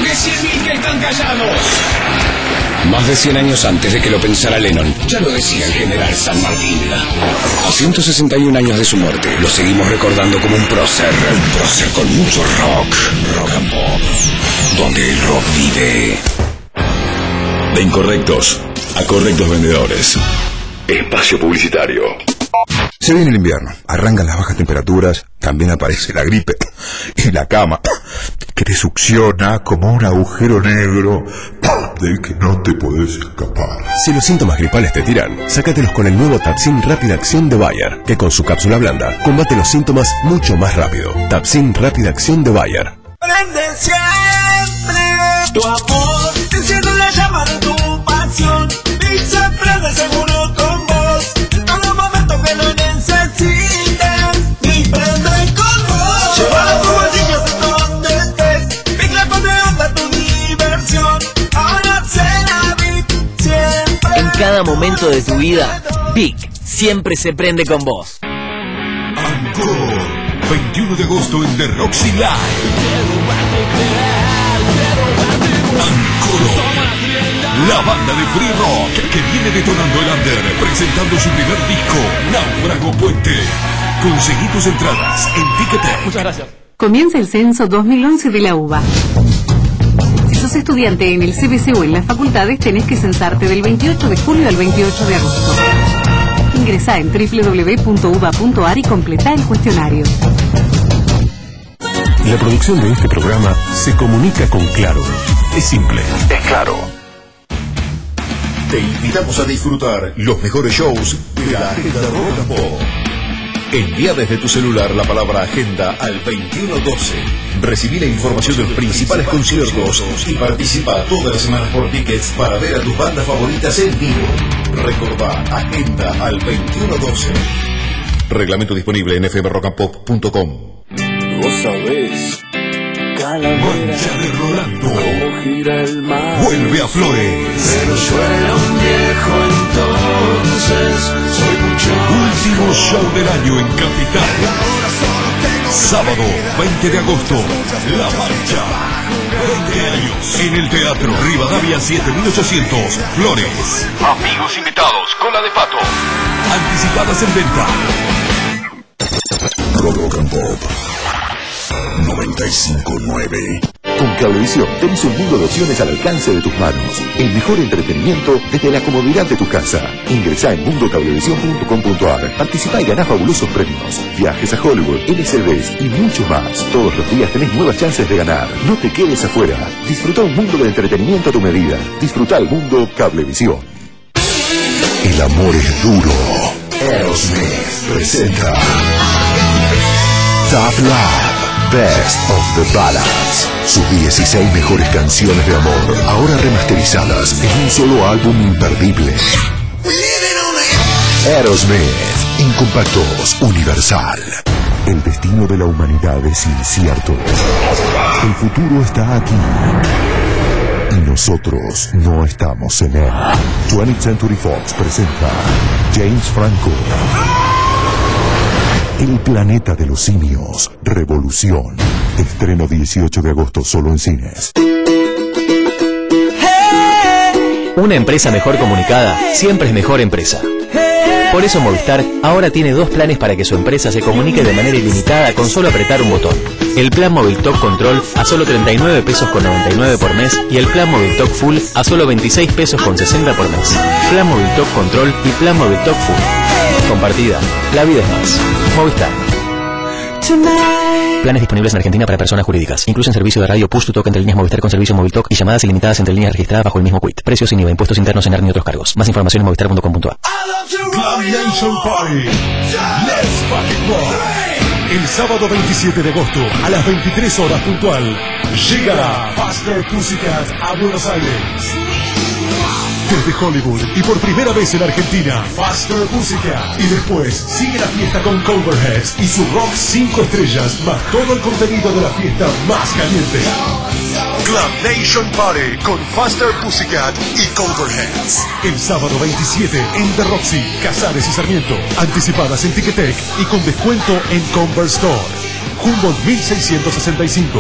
qué están callados? Más de 100 años antes de que lo pensara Lennon, ya lo decía el general San Martín. A 161 años de su muerte, lo seguimos recordando como un prócer con mucho rock. Rock and pop, donde el rock vive. De incorrectos a correctos vendedores. Espacio publicitario. Se viene el invierno, arrancan las bajas temperaturas, también aparece la gripe y la cama, que te succiona como un agujero negro del que no te podés escapar. Si los síntomas gripales te tiran, sácatelos con el nuevo Tapsin Rápida Acción de Bayer, que con su cápsula blanda combate los síntomas mucho más rápido. Tapsin Rápida Acción de Bayer. Prende siempre tu amor, enciende la llama de tu pasión y se prende seguro con vos. En todo momento que lo necesites, y prende con vos. Lleva a tus bolsillos en donde estés, Big pone onda tu diversión. Ahora será Big siempre. En cada momento de tu vida, Big siempre se prende con vos. Encore, 21 de agosto en The Roxy Live. Encore, la banda de free rock que viene detonando el under, presentando su primer disco, Náufrago Puente. Conseguí tus entradas en Ticketek. Muchas gracias. Comienza el censo 2011 de la UBA. Si sos estudiante en el CBC o en las facultades, tenés que censarte del 28 de julio al 28 de agosto. Ingresá en www.uba.ar y completá el cuestionario. La producción de este programa se comunica con Claro. Es simple, es claro. Te invitamos a disfrutar los mejores shows de la agenda Rock and Pop. Envía desde tu celular la palabra agenda al 2112. Recibí la información de los principales conciertos y participa todas las semanas por tickets para ver a tus bandas favoritas en vivo. Recordá, agenda al 2112. Reglamento disponible en fmrockandpop.com. Vos sabés, Mancha de Rolando cómo gira el mar. vuelve a Flores. Pero yo era un viejo entonces, soy mucho. Último show del año en Capital. Sábado 20 de agosto, La Mancha. 20 años en el Teatro Rivadavia 7800, Flores. Amigos invitados con la de Pato. Anticipadas en venta. Rock and Pop 95.9. Con Cablevisión tenés un mundo de opciones al alcance de tus manos. El mejor entretenimiento desde la comodidad de tu casa. Ingresá en mundocablevisión.com.ar. Participá y ganá fabulosos premios. Viajes a Hollywood, LCDs y mucho más. Todos los días tenés nuevas chances de ganar. No te quedes afuera. Disfruta un mundo de entretenimiento a tu medida. Disfruta el mundo Cablevisión. El amor es duro. Aerosmith presenta Tough Love, Best of the Ballads. Sus 16 mejores canciones de amor, ahora remasterizadas en un solo álbum imperdible. Aerosmith, Incompactos, Universal. El destino de la humanidad es incierto. El futuro está aquí. Y nosotros no estamos en él. 20th Century Fox presenta James Franco. El planeta de los simios. Revolución. Estreno 18 de agosto solo en cines. Una empresa mejor comunicada siempre es mejor empresa. Por eso Movistar ahora tiene 2 planes para que su empresa se comunique de manera ilimitada con solo apretar un botón. El plan Móvil Talk Control a solo 39 pesos con 99 por mes y el plan Móvil Talk Full a solo 26 pesos con 60 por mes. Plan Móvil Talk Control y plan Móvil Talk Full. Compartida, la vida es más. Movistar. Planes disponibles en Argentina para personas jurídicas. Incluyen servicio de radio push to talk entre líneas Movistar con servicio Móvil Talk y llamadas ilimitadas entre líneas registradas bajo el mismo quit. Precios sin IVA, impuestos internos en ARN y otros cargos. Más información en movistar.com.ar. Club Nation Party. Let's fucking rock. El sábado 27 de agosto a las 23 horas puntual llegará Faster Pussycat a Buenos Aires. Desde Hollywood y por primera vez en Argentina, Faster Pussycat. Y después sigue la fiesta con Coverheads y su rock 5 estrellas, más todo el contenido de la fiesta más caliente. Club Nation Party con Faster Pussycat y Coverheads. El sábado 27 en The Roxy, Casares y Sarmiento. Anticipadas en Ticketek y con descuento en Converse Store. Humboldt 1665.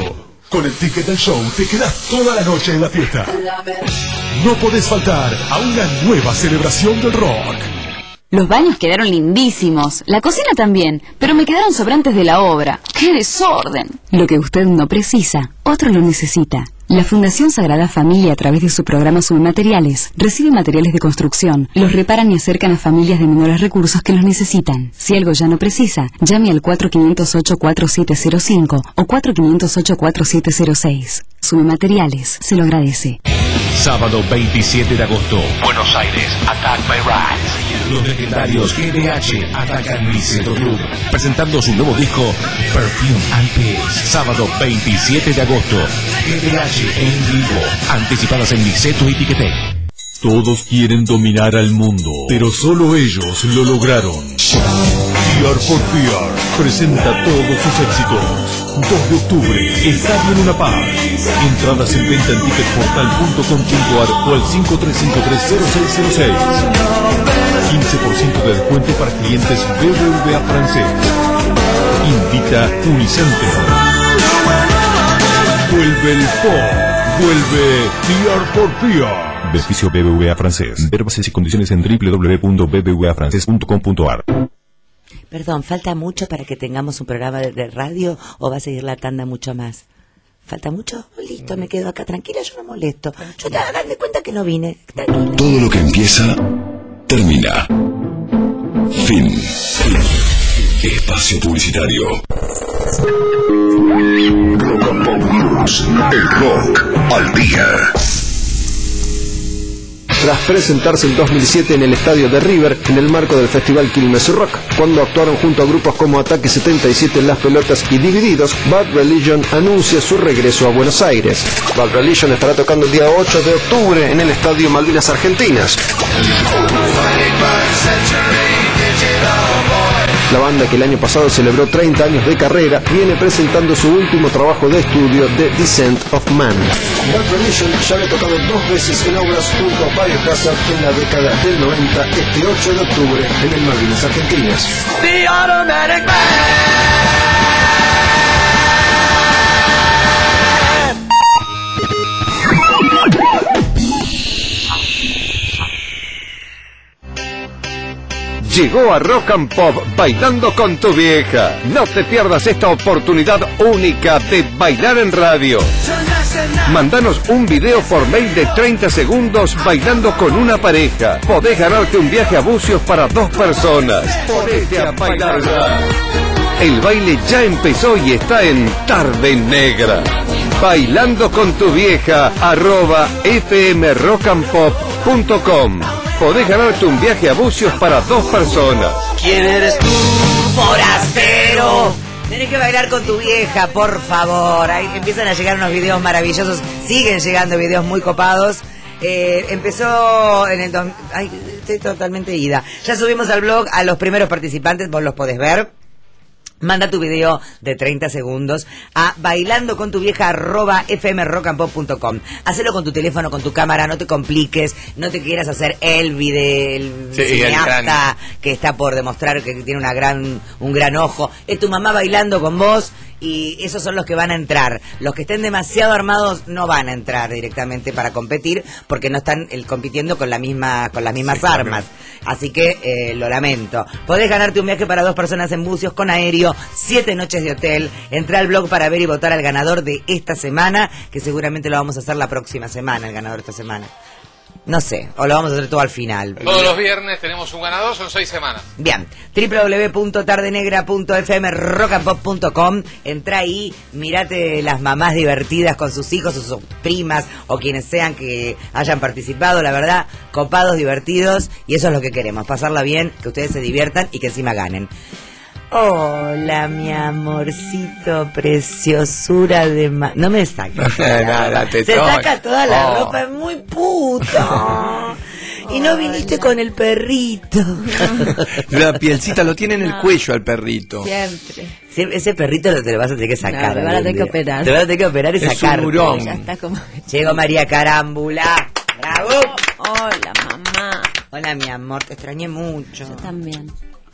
Con el ticket del show te quedas toda la noche en la fiesta. No podés faltar a una nueva celebración del rock. Los baños quedaron lindísimos, la cocina también, pero me quedaron sobrantes de la obra. ¡Qué desorden! Lo que usted no precisa, otro lo necesita. La Fundación Sagrada Familia, a través de su programa Submateriales, recibe materiales de construcción, los reparan y acercan a familias de menores recursos que los necesitan. Si algo ya no precisa, llame al 4508-4705 o 4508-4706. Submateriales, se lo agradece. Sábado 27 de agosto, Buenos Aires, Attack by Rats. Los legendarios GDH atacan Niceto Club, presentando su nuevo disco Perfume and Peace. Sábado 27 de agosto, GDH en vivo, anticipadas en Niceto y Tiquetec. Todos quieren dominar al mundo, pero solo ellos lo lograron. Fear for Fear presenta todos sus éxitos. 2 de octubre, Estadio Luna Park. Entradas en venta en ticketportal.com.ar o al 53530606. 15% de descuento para clientes BBVA francés. Invita Unicenter. Vuelve el pop. Vuelve Fear for Fear. Beneficio BBVA francés. Ver bases y condiciones en www.bbvafrancés.com.ar. Perdón, ¿falta mucho para que tengamos un programa de radio o va a seguir la tanda mucho más? ¿Falta mucho? Listo, me quedo acá tranquila, yo no molesto. Yo te hagan de cuenta que no vine. Tranquila. Todo lo que empieza, termina. Fin. Espacio publicitario. Rock and Pop News. El rock al día. Tras presentarse en 2007 en el estadio de River, en el marco del festival Quilmes Rock, cuando actuaron junto a grupos como Ataque 77 en Las Pelotas y Divididos, Bad Religion anuncia su regreso a Buenos Aires. Bad Religion estará tocando el día 8 de octubre en el estadio Malvinas Argentinas. La banda, que el año pasado celebró 30 años de carrera, viene presentando su último trabajo de estudio, The Descent of Man. Bad Religion ya había tocado 2 veces en obras junto a Biohazard en la década del 90, este 8 de octubre en el Malvinas Argentinas. The Automatic Man. Llegó a Rock and Pop Bailando con tu vieja. No te pierdas esta oportunidad única de bailar en radio. Mándanos un video por mail de 30 segundos bailando con una pareja. Podés ganarte un viaje a Bucios para 2 personas. Ponete a bailar ya. El baile ya empezó y está en Tarde Negra. Bailando con tu vieja @fmrockandpop.com. Podés ganarte un viaje a Bucios para 2 personas. ¿Quién eres tú, forastero? Tenés que bailar con tu vieja, por favor. Ahí empiezan a llegar unos videos maravillosos. Siguen llegando videos muy copados. Empezó en el... Ay, estoy totalmente ida. Ya subimos al blog a los primeros participantes, vos los podés ver. Manda tu video de 30 segundos a bailandocontuvieja@fmrockandpop.com. Hacelo con tu teléfono, con tu cámara, no te compliques, no te quieras hacer el cineasta que está por demostrar que tiene un gran ojo. Es tu mamá bailando con vos y esos son los que van a entrar. Los que estén demasiado armados no van a entrar directamente para competir porque no están compitiendo con las mismas armas. Así que lo lamento. Podés ganarte un viaje para 2 personas en Bucios con aéreo, 7 noches de hotel. Entrá al blog para ver y votar al ganador de esta semana, que seguramente lo vamos a hacer la próxima semana, el ganador de esta semana. No sé, o lo vamos a hacer todo al final. Todos los viernes tenemos un ganador, son 6 semanas. Bien, www.tardenegra.fmrockandpop.com. Entrá ahí, mirate las mamás divertidas con sus hijos o sus primas o quienes sean que hayan participado. La verdad, copados, divertidos, y eso es lo que queremos, pasarla bien, que ustedes se diviertan y que encima ganen. Hola, mi amorcito, preciosura de... No me saques. Se saca toda la ropa, es muy puto. Y no viniste con el perrito. La pielcita lo tiene en el cuello al perrito. Siempre. Ese perrito te lo vas a tener que sacar. Te van a tener que operar. Te van a tener que operar y sacar. Es un hurón. Ya está como... Llegó María Carámbula. ¡Bravo! Hola, mamá. Hola, mi amor, te extrañé mucho. Yo también.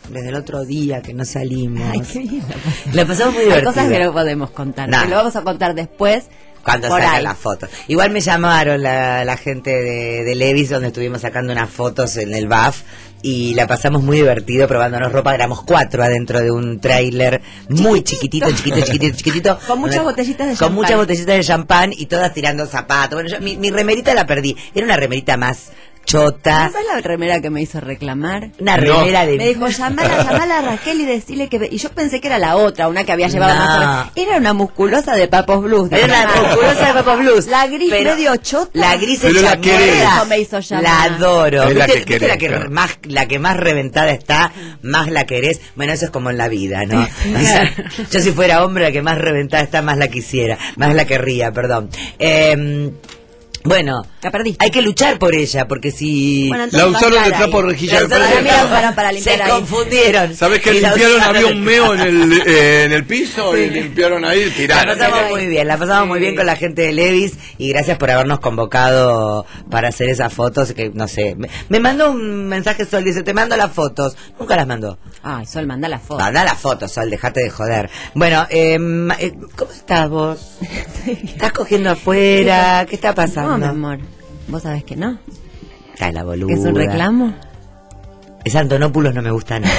desde el otro día que no salimos. Ay, qué bien. La pasamos muy Hay divertido. cosas que no podemos contar. Nah. Que lo vamos a contar después. Cuando por sacan ahí. las fotos. Igual me llamaron la gente de Levi's, donde estuvimos sacando unas fotos en el BAF, y la pasamos muy divertido probándonos ropa. Éramos 4 adentro de un tráiler muy chiquitito. Con muchas botellitas de champán. Con muchas botellitas de champán y todas tirando zapatos. Bueno, yo, mi remerita la perdí. Era una remerita más chota. ¿Esa es la remera que me hizo reclamar? Una remera de... Me dijo, llamala a Raquel y decirle que... Y yo pensé que era la otra, una que había llevado No. más... Era una musculosa de Papos Blues. Era una musculosa de Papos Blues. La gris Pero medio chota. la gris Pero hecha la querés. mierda. Eso me hizo llamar. La adoro. Es la ¿Viste, que viste querés, la que más reventada está, más la querés? Bueno, eso es como en la vida, ¿no? O sea, yo si fuera hombre, la que más reventada está, más la quisiera, más la querría, perdón. Bueno, la perdiste. Hay que luchar por ella, porque si... Bueno, La usaron de trapo rejilla de para limpiar se ahí. confundieron. ¿Sabes que Y la limpiaron? usaron Había de- un meo en el piso y limpiaron ahí y La tiraron. pasamos muy bien, la pasamos muy bien con la gente de Levi's, y gracias por habernos convocado para hacer esas fotos, que no sé, me mandó un mensaje Sol, dice, te mando las fotos, nunca las mandó. Ay, Sol, manda la foto. Manda las fotos, Sol, dejate de joder. Bueno, ¿cómo estás vos? ¿Estás cogiendo afuera? ¿Qué está pasando? No, mi amor. Vos sabés que no. Ay, la boluda. ¿Que es un reclamo? Esa Antonopoulos no me gusta nada.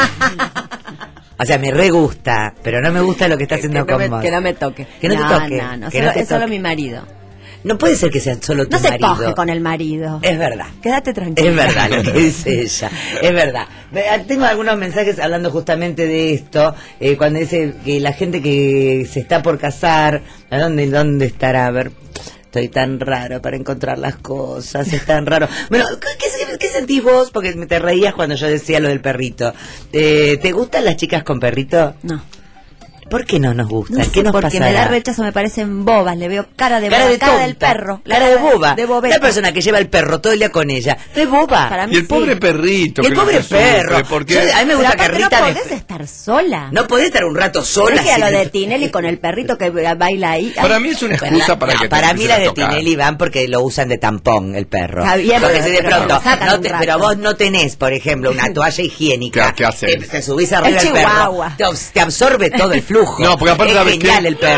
O sea, me re gusta, pero no me gusta lo que está haciendo con vos. Que no me toque. Que no te toque. No, Que solo, no te es solo toque. mi marido. No puede ser que sea solo tu No se marido. coge con el marido. Es verdad. Quédate tranquila. Es verdad lo que dice ella, es verdad. Tengo algunos mensajes hablando justamente de esto, cuando dice que la gente que se está por casar, ¿a dónde estará? A ver, estoy tan raro para encontrar las cosas, es tan raro. Bueno, ¿qué sentís vos? Porque te reías cuando yo decía lo del perrito. ¿Te gustan las chicas con perrito? No. ¿Por qué no nos gustan? No sé, ¿Qué nos porque pasará? me da rechazo, me parecen bobas, le veo cara de Cara boba, de cara tonta, del perro. cara de boba. De bobeta. La persona que lleva el perro todo el día con ella, es boba. Para mí Y el sí. pobre perrito. Y el que pobre no se sufre, perro. porque Yo- a mí me Pero gusta que aparte Rita no me... podés estar sola. No podés estar un rato sola. Es que a lo sin- de Tinelli con el perrito que baila ahí. Para mí es una excusa para que te para mí empiecen la a de tocar. Tinelli van porque lo usan de tampón el perro. Está bien, Porque pero- si de pero pronto, lo sacan no un te- rato. pero vos no tenés, por ejemplo, una toalla higiénica. ¿Qué haces? Te subís arriba El del perro. chihuahua. Te absorbe todo el flujo. No, porque aparte es sabes genial qué? el perro.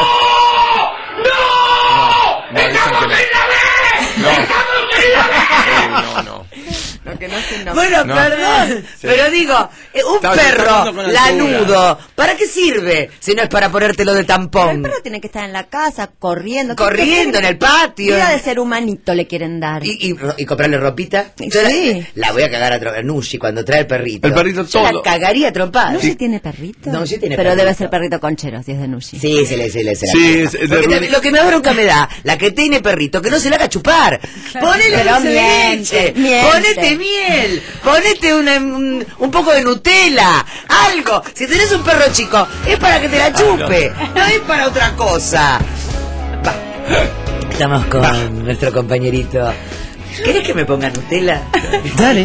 No, dicen que no. Lo que no sé, no. Bueno, No. perdón, Sí. pero digo, un Estás perro hablando con lanudo, ¿para qué sirve si no es para ponértelo de El tampón? perro tiene que estar en la casa, corriendo. Corriendo en el patio. Vida de ser humanito le quieren dar. Y comprarle ropita. Sí. Yo la voy a cagar a Nushi cuando trae el perrito. El perrito Yo todo. la cagaría a trompar. ¿Nushi tiene perrito? Nushi tiene Pero perrito. debe ser perrito conchero, si es de Nushi. Sí, se le Sí, la es de Porque Rubén. lo que me da bronca me da, la que tiene perrito, que no se la haga chupar. Ponele Pero dulce de miente, leche, miente. ponete miel, ponete un poco de Nutella, algo. Si tenés un perro chico, es para que te la chupe, no es para otra cosa. Va. Estamos con nuestro compañerito. ¿Querés que me ponga Nutella? Dale.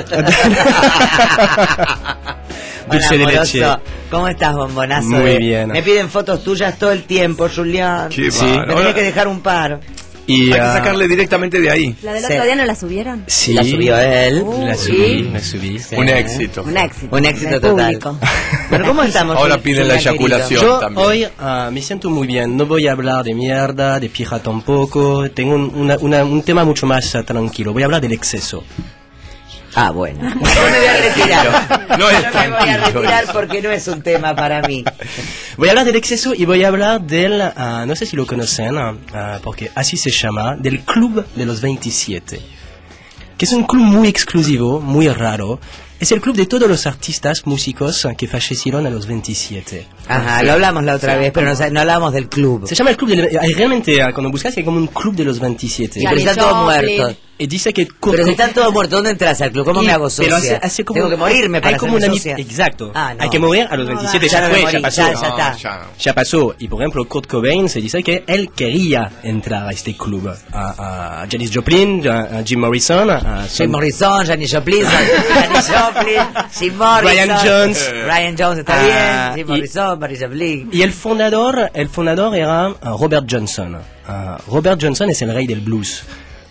Hola, Dulce de amoroso. leche. ¿Cómo estás, bombonazo? Muy bien. Me piden fotos tuyas todo el tiempo, Julián. Qué Sí. bárbaro. Me tenés que dejar un par. Y, Hay que sacarle directamente de ahí. ¿La del Sí. otro día no la subieron? Sí, La subió él. la subí, la subí. Sí. Un éxito. Un éxito. Un éxito Del total. público. Bueno, ¿cómo estamos? Ahora piden la Julián, eyaculación. Yo también. hoy me siento muy bien, no voy a hablar de mierda, de pija tampoco, tengo un tema mucho más tranquilo, voy a hablar del exceso. Ah, bueno. Yo me voy a retirar. No es Yo me voy a tranquilo retirar eso. porque no es un tema para mí. Voy a hablar del exceso y voy a hablar del, no sé si lo conocen, porque así se llama, del Club de los 27, que es un club muy exclusivo, muy raro. Es el club de todos los artistas, músicos que fallecieron a los 27. Ajá, lo hablamos la otra vez, pero no hablamos del club. Se llama el club realmente, cuando buscas, hay como un club de los 27. Pero están todos muertos. Y dice que... Pero si están todos muertos, ¿dónde entras al club? ¿Cómo me hago socia? Pero hace como, Tengo que morirme para hay como hacerme una socia. Exacto. Ah, no. Hay que morir a los 27, ya ya no me fue, morí, ya pasó. ya está. Ya pasó. Y por ejemplo, Kurt Cobain se dice que él quería entrar a este club. A Janis Joplin, a Jim Morrison, a Jim Morrison, Janis Joplin, Janis Joplin, Jim Morrison, Brian Jones. Brian Jones está bien, Jim Morrison, Janis Joplin. Y el fundador era Robert Johnson. Robert Johnson es el rey del blues.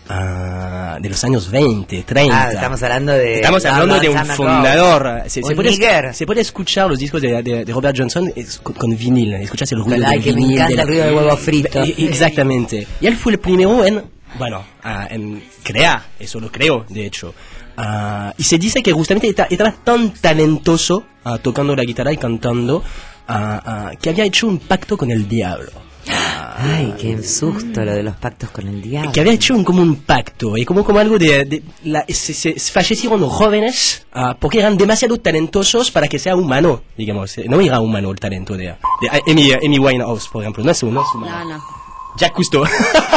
de los años 20, 30. Estamos hablando de un fundador. Se puede escuchar los discos de Robert Johnson con vinil. Escuchas el ruido del vinil. Me encanta el ruido de huevo frito. Exactamente. Y él fue el primero en crear, eso lo creo, de hecho. Y se dice que justamente estaba tan talentoso tocando la guitarra y cantando que había hecho un pacto con el diablo. Ay, qué susto lo de los pactos con el diablo. Que había hecho como un pacto, y como algo se fallecieron los jóvenes porque eran demasiado talentosos para que sea humano, digamos. No era humano el talento de Amy Winehouse, por ejemplo. No es humano. No. Jacques Cousteau.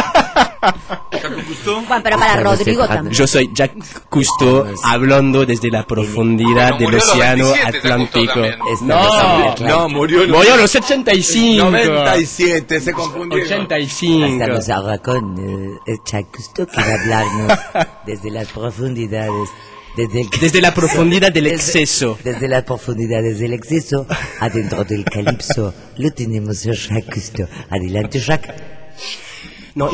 Bueno, pero para Rodrigo también. Yo soy Jacques Cousteau hablando desde la profundidad del océano Atlántico. No, murió a los 85. 97, se confundió. 85. Estamos ahora con Jacques Cousteau que va a hablarnos desde las profundidades. Desde la profundidad del exceso. Desde las profundidades del exceso, adentro del calipso, lo tenemos a Jacques Cousteau. Adelante, Jacques. No,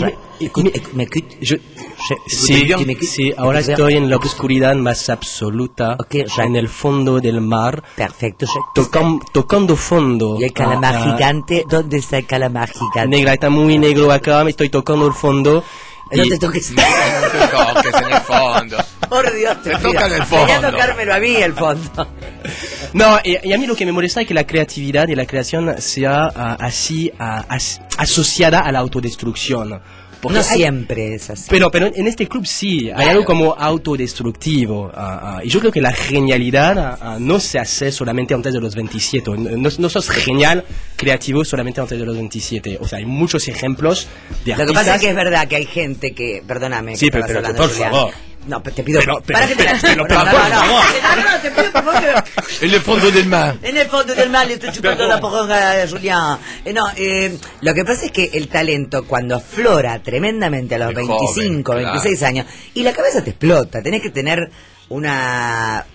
¿m'écoutes? Sí, ahora estoy en la oscuridad más absoluta, en el fondo del mar. Perfecto, Jacques. Tocando fondo. ¿Y el calamar gigante? ¿Dónde está el calamar gigante? Negra, está muy negro acá, me estoy tocando el fondo. No te toques. No te toques en el fondo. Por Dios, te toca en el fondo. Quería tocármelo a mí el fondo. No, y a mí lo que me molesta es que la creatividad y la creación sea así asociada a la autodestrucción. No siempre es así. Pero en este club sí, hay algo como autodestructivo. Y yo creo que la genialidad no se hace solamente antes de los 27. No sos genial, creativo solamente antes de los 27. O sea, hay muchos ejemplos de artistas. Lo que pasa es que es verdad que hay gente que... Perdóname. Sí, pero por favor. No, te pido... Para que te te pido por favor. En el fondo del mar. En el fondo del mar le estoy chupando la poronga, Julián. Lo que pasa es que el talento cuando aflora tremendamente a los 25, joven, 26 años, y la cabeza te explota, tenés que tener una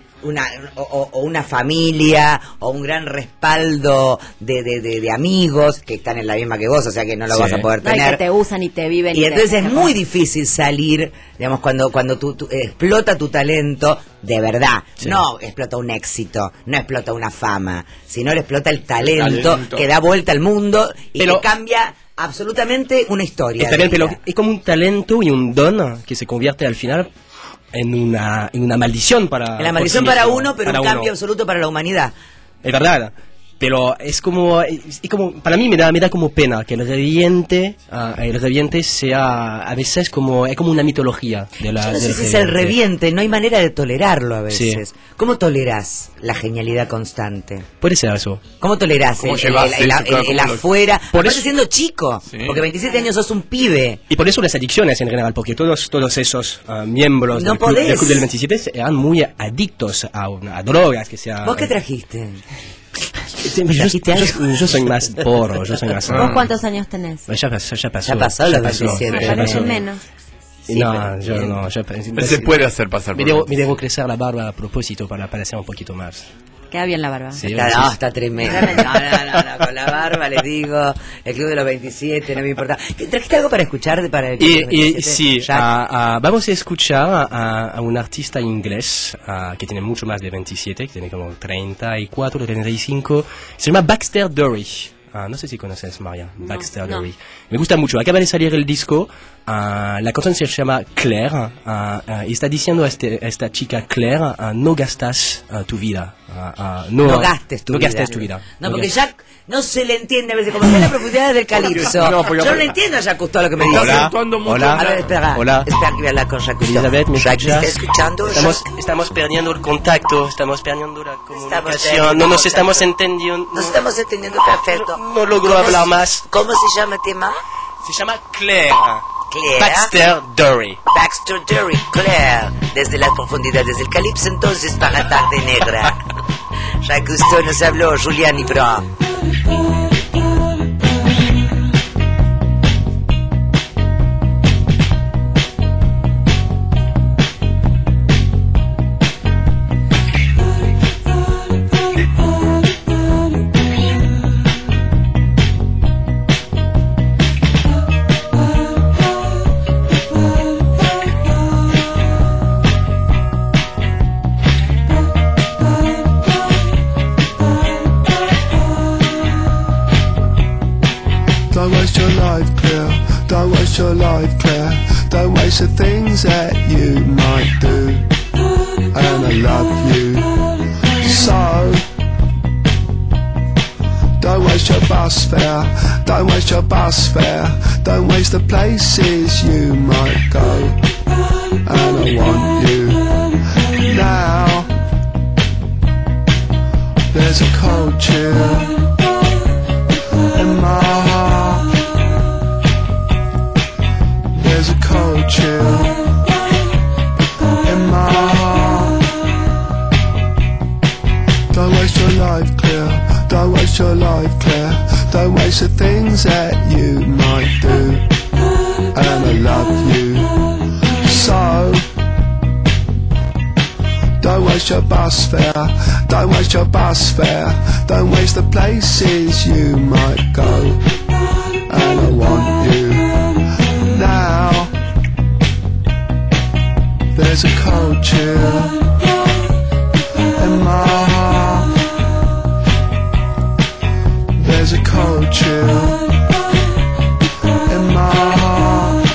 familia o un gran respaldo de amigos que están en la misma que vos, o sea que no lo vas a poder tener. No, y que te usan y te viven. Y entonces es muy difícil salir, digamos, cuando tú explota tu talento de verdad. Sí. No explota un éxito, no explota una fama, sino le explota el talento que da vuelta al mundo y que cambia absolutamente una historia. Pero es como un talento y un don que se convierte al final en una maldición para... La maldición para uno, pero un cambio absoluto para la humanidad. Es verdad, pero es como para mí me da como pena que el reviente sea a veces es como una mitología de la... Yo no sé si es el reviente, no hay manera de tolerarlo a veces. Sí. ¿Cómo tolerás la genialidad constante? Puede ser eso. ¿Cómo tolerás el afuera? Por eso siendo chico, porque 27 años sos un pibe. Y por eso las adicciones en general, porque todos esos miembros del club del 27 eran muy adictos a drogas, que sea... ¿Vos qué trajiste? Yo soy más porro, ¿Vos cuántos años tenés? Ya pasó. Ya pasó los 27. Me parecen menos. Sí, no, yo no. Se puede hacer pasar por me debo crecer la barba a propósito para parecer un poquito más. Queda bien la barba. Sí, está tremendo. No, con la barba les digo, el club de los 27, no me importa. ¿Trajiste algo para escuchar para el club de los 27? Sí, vamos a escuchar a un artista inglés que tiene mucho más de 27, que tiene como 34, 35. Se llama Baxter Dury. No sé si conoces, María. Baxter Dury. Me gusta mucho. Acaba de salir el disco. La canción se llama Claire. Y está diciendo a esta chica Claire, no gastas tu vida. No gastes tu vida. No, porque Jack no se le entiende a veces, como que en la profundidad del calipso. Yo no le entiendo a Jack Cousteau lo que me dice. Hola. A ver, espera que voy a hablar con Jack Cousteau. Elizabeth, ¿me escuchas? ¿Está escuchando? Estamos perdiendo el contacto, estamos perdiendo la comunicación, no nos estamos entendiendo. Nos estamos entendiendo perfecto. No logro hablar más. ¿Cómo se llama el tema? Se llama Claire. Baxter Dury. Baxter Dury, Claire. Desde las profundidades del calipso, entonces para Tarde Negra. Jacques Cousteau nos habló, Julián y Bro. life clear. Don't waste the things that you might do. And I love you so. Don't waste your bus fare. Don't waste your bus fare. Don't waste the places you might go. And I want you now. There's a cold chill in my heart. There's a cold chill in my heart. Don't waste your life clear. Don't waste your life clear. Don't waste the things that you might do. And I love you so. Don't waste your bus fare. Don't waste your bus fare. Don't waste the places you might go. And I want you now. There's a cold chill in my heart. There's a cold chill in my heart.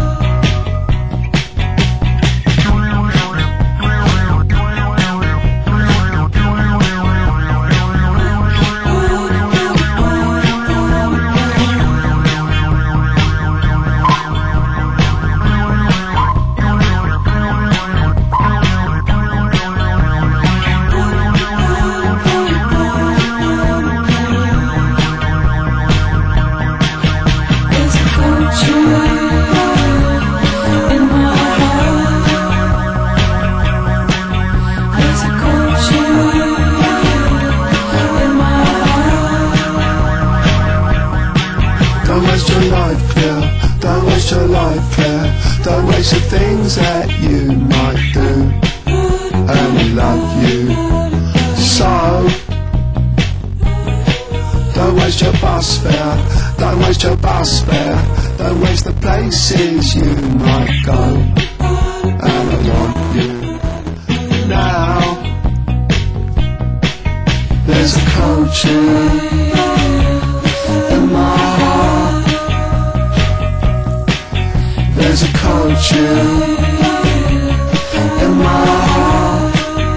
Your life clear. Don't waste the things that you might do. And I love you so. Don't waste your bus fare. Don't waste your bus fare. Don't waste the places you might go. And I want you now. There's a cold chill in my heart. There's a cold chill in my heart.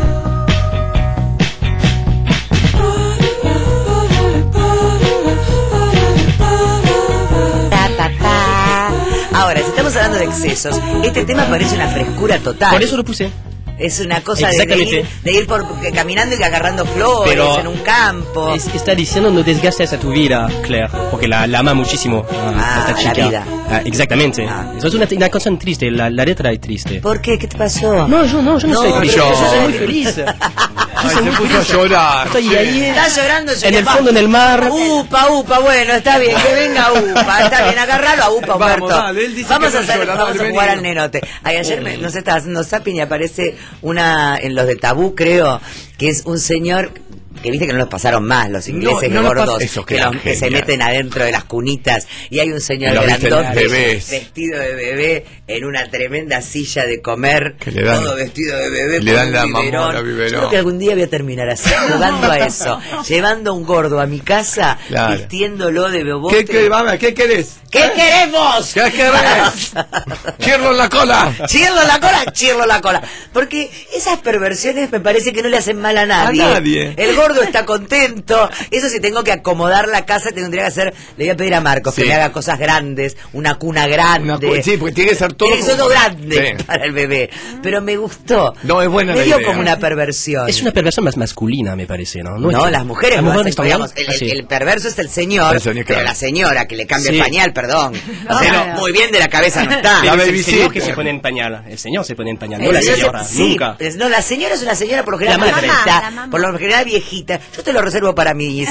Ahora, si estamos hablando de excesos, este tema parece una frescura total. Por eso lo puse. Es una cosa de ir por caminando y agarrando flores. Pero en un campo. Está diciendo no desgastes a tu vida, Claire, porque la ama muchísimo esta chica. La vida. Exactamente. Eso es una canción triste, la letra es triste. ¿Por qué? ¿Qué te pasó? No, yo no estoy triste. Yo soy muy feliz. Se puso a llorar. Estoy ahí. Está llorando. En el fondo, en el mar. Upa, bueno, está bien, que venga Upa. Está bien, agárralo a Upa, Humberto. Vamos a jugar al nenote. Ayer nos estaba haciendo zapping y aparece una en los de Tabú, creo, que es un señor que viste que no los pasaron más los ingleses gordos, que se meten adentro de las cunitas, y hay un señor grandote vestido de bebé en una tremenda silla de comer, todo vestido de bebé, le dan la mamona biberón. Yo creo que algún día voy a terminar así, jugando a eso, llevando a un gordo a mi casa, vistiéndolo de bebote. ¿Qué querés? ¿Qué queremos? ¿Qué querés? ¡Chirlo en la cola! ¡Chirlo en la cola! Porque esas perversiones me parece que no le hacen mal a nadie. El gordo está contento. Eso si tengo que acomodar la casa, tendría que hacer, le voy a pedir a Marcos que me haga cosas grandes, una cuna grande. Sí, porque tiene que ser todo grande para el bebé. Pero me gustó. No, es buena me la dio idea. Como una perversión. Es una perversión más masculina, me parece, ¿no? No, las mujeres lo hacen, digamos, el perverso es el señor, pero la señora que le cambia el pañal, perdón. Pero muy bien de la cabeza no está. El señor que se pone en pañal. El señor se pone en pañal, no la señora. Nunca. No, la señora es una señora por lo general viejita, por lo general viejita. Yo te lo reservo para mis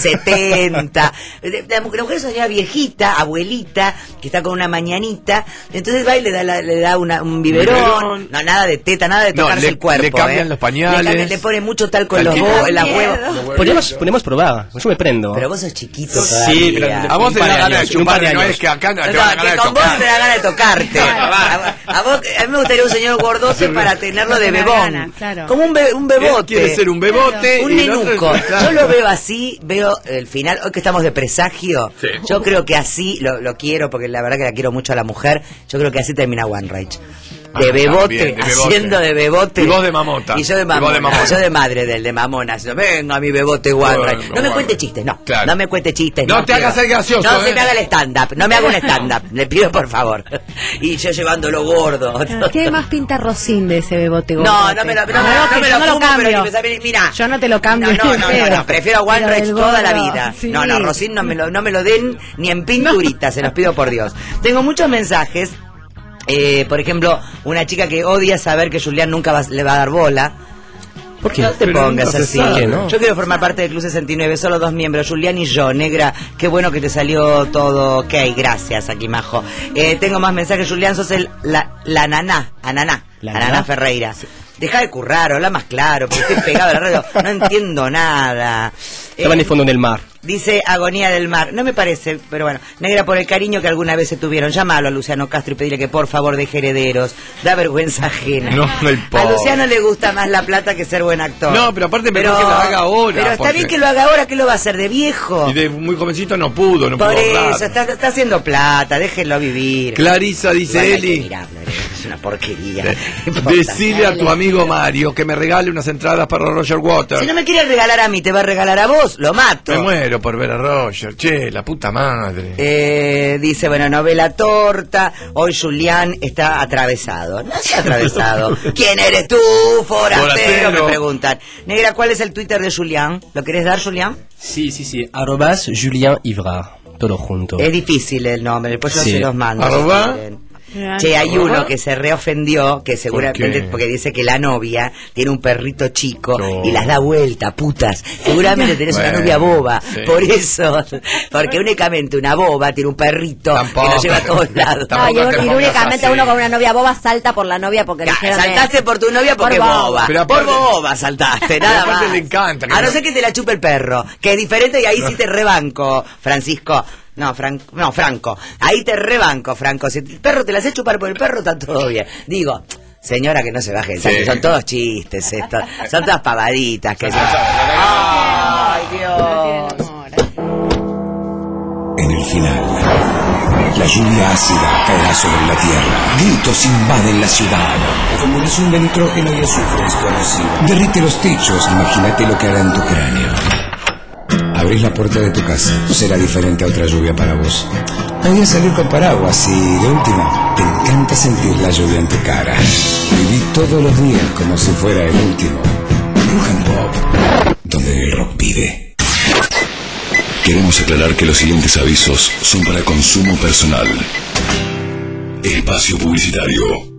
70. La mujer es una señora viejita, abuelita, que está con una mañanita. Entonces va y le da un biberón. No, nada de teta, nada de tocarse el cuerpo. Le cambian los pañales. Le pone mucho talco en las huevos. Podemos probar. Yo me prendo. Pero vos sos chiquito. Sí, pero a vos te da ganas de chupar, no es que acá no te da ganas de tocar. Con vos te da ganas de tocarte. A mí me gustaría un señor gordote para tenerlo de bebón. Como un bebote. Quiere ser un bebote. Un nenito minuco. Yo lo veo así, veo el final. Hoy que estamos de presagio, yo creo que así, lo quiero, porque la verdad que la quiero mucho a la mujer, yo creo que así termina One Rage. De bebote, haciendo de bebote. Y vos de mamota. Y yo de mamona. Yo de madre de mamona. Venga, mi bebote One Rage. No me cuente chistes, no. Claro. No me cuente chistes. No te hagas el gracioso. No se me haga el stand-up. No me haga un stand-up. Le pido por favor. Y yo llevándolo gordo. ¿Qué más pinta Rosín de ese bebote gordo? No me lo cambio. Mira, yo no te lo cambio. No. Prefiero a One Rage toda la vida. Sí. No, Rosín no me lo den ni en pinturita, se los pido por Dios. Tengo muchos mensajes. Por ejemplo, una chica que odia saber que Julián nunca le va a dar bola. ¿Por qué no te pongas así? ¿No? Yo quiero formar parte del Club 69, solo 2 miembros, Julián y yo. Negra, qué bueno que te salió todo ok, gracias, aquí majo. Tengo más mensajes, Julián, sos la naná Ferreira. Sí. Deja de currar, habla más claro, porque estoy pegado a la radio, no entiendo nada. Estaba en el fondo del mar. Dice Agonía del Mar, no me parece, pero bueno, Negra, por el cariño que alguna vez se tuvieron, llámalo a Luciano Castro y pedirle que por favor deje herederos, da vergüenza ajena. No me importa. A Luciano le gusta más la plata que ser buen actor. No, pero aparte mejor que lo haga ahora. Pero está bien que lo haga ahora, ¿qué lo va a hacer de viejo? Y de muy jovencito no pudo por eso, está haciendo plata, déjenlo vivir. Clarisa dice Eli. Es una porquería. Decile a tu amigo Mario que me regale unas entradas para Roger Waters. Si no me quiere regalar a mí, te va a regalar a vos, lo mato. Me muero por ver a Roger, la puta madre. Dice, bueno, novela torta, hoy Julián está atravesado. No está atravesado. ¿Quién eres tú, forastero? Me preguntan. Negra, ¿cuál es el Twitter de Julián? ¿Lo querés dar, Julián? Sí. @Julien Ivra, todo junto. Es difícil el nombre, después yo se los mando. ¿Arroba? Che, hay uno que se reofendió, que seguramente porque dice que la novia tiene un perrito chico y las da vuelta, putas. Seguramente tenés una novia boba, por eso, porque únicamente una boba tiene un perrito que lo lleva a todos lados. Y únicamente uno con una novia boba salta por la novia porque saltaste por tu novia porque boba. Por boba saltaste, nada más. Le encanta. A no ser que te la chupe el perro, que es diferente y ahí sí te rebanco, Francisco. Franco. Ahí te rebanco, Franco. Si el perro te la hace chupar por el perro, está todo bien. Digo, señora, que no se baje. Son todos chistes estos. Son todas pavaditas. ¡Ay, Dios! En el final, la lluvia ácida caerá sobre la tierra. Gritos invaden la ciudad. Acumulación de nitrógeno y azufre explosivo. Derrite los techos. Imagínate lo que hará en tu cráneo. Abrís la puerta de tu casa, será diferente a otra lluvia para vos. Hay que salir con paraguas y, de último, te encanta sentir la lluvia en tu cara. Viví todos los días como si fuera el último. Rock and Pop, donde el rock pide. Queremos aclarar que los siguientes avisos son para consumo personal. Espacio publicitario.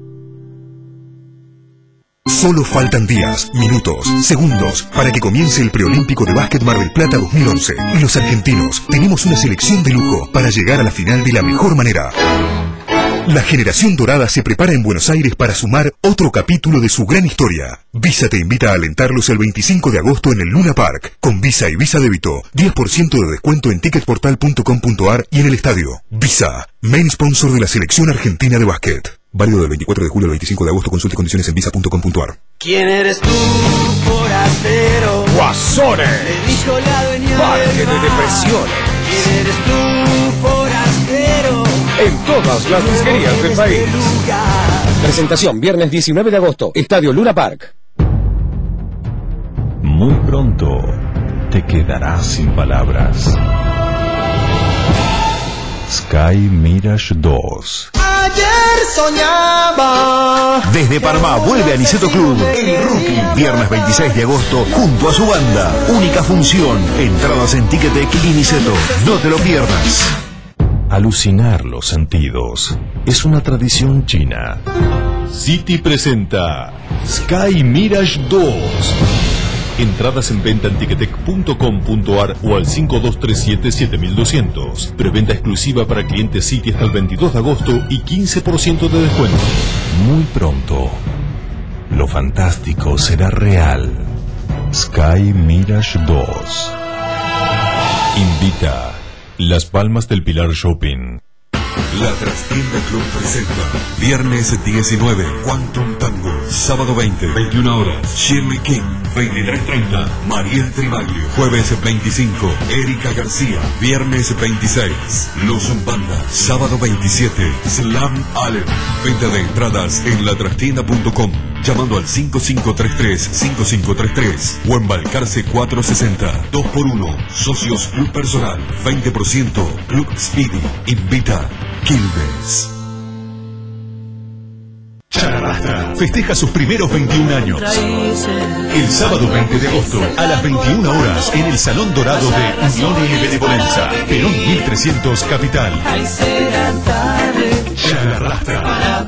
Solo faltan días, minutos, segundos para que comience el preolímpico de básquet Mar del Plata 2011. Y los argentinos tenemos una selección de lujo para llegar a la final de la mejor manera. La generación dorada se prepara en Buenos Aires para sumar otro capítulo de su gran historia. Visa te invita a alentarlos el 25 de agosto en el Luna Park. Con Visa y Visa Débito, 10% de descuento en ticketportal.com.ar y en el estadio. Visa, main sponsor de la selección argentina de básquet. Válido del 24 de julio al 25 de agosto. Consulte condiciones en visa.com.ar. ¿Quién eres tú, forastero? Guasones. Le dijo la dueña Parque del de bar. depresiones. ¿Quién eres tú, forastero? En todas las disquerías del país. Presentación viernes 19 de agosto, Estadio Luna Park. Muy pronto te quedarás sin palabras. Sky Mirage 2. Ayer soñaba. Desde Parma vuelve a Niceto Club, el Rookie, viernes 26 de agosto, junto a su banda. Única función, entradas en Ticketek y Niceto. No te lo pierdas. Alucinar los sentidos es una tradición china. City presenta Sky Mirage 2. Entradas en venta en ticketek.com.ar o al 5237-7200. Preventa exclusiva para clientes City hasta el 22 de agosto y 15% de descuento. Muy pronto, lo fantástico será real. Sky Mirage 2. Invita Las Palmas del Pilar Shopping. La Trastienda Club presenta viernes 19 Quantum Tango, sábado 20, 21 horas Shirley King, 23:30, Mariel Tribaglio. Jueves 25, Erika García. Viernes 26, Los Banda. Sábado 27, Slam Allen. Venta de entradas en latrastienda.com. Llamando al 5533-5533 o en Balcarce 460. 2x1. Socios Club Personal. 20%. Club Speedy. Invita Quilmes. Chagarrastra festeja sus primeros 21 años. El sábado 20 de agosto a las 21 horas en el Salón Dorado de Unión y Benevolencia, Perón 1300 Capital. Chagarrastra.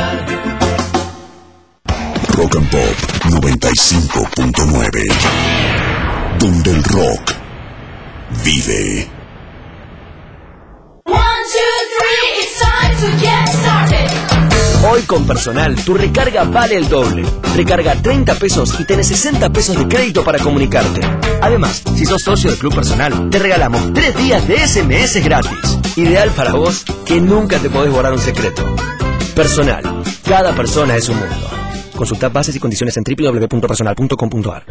Rock and Pop 95.9, donde el rock vive. 1, 2, 3, it's time to get started. Hoy con Personal, tu recarga vale el doble. Recarga 30 pesos y tenés 60 pesos de crédito para comunicarte. Además, si sos socio del Club Personal, te regalamos 3 días de SMS gratis. Ideal para vos, que nunca te podés borrar un secreto. Personal, cada persona es un mundo. Consulta bases y condiciones en www.personal.com.ar.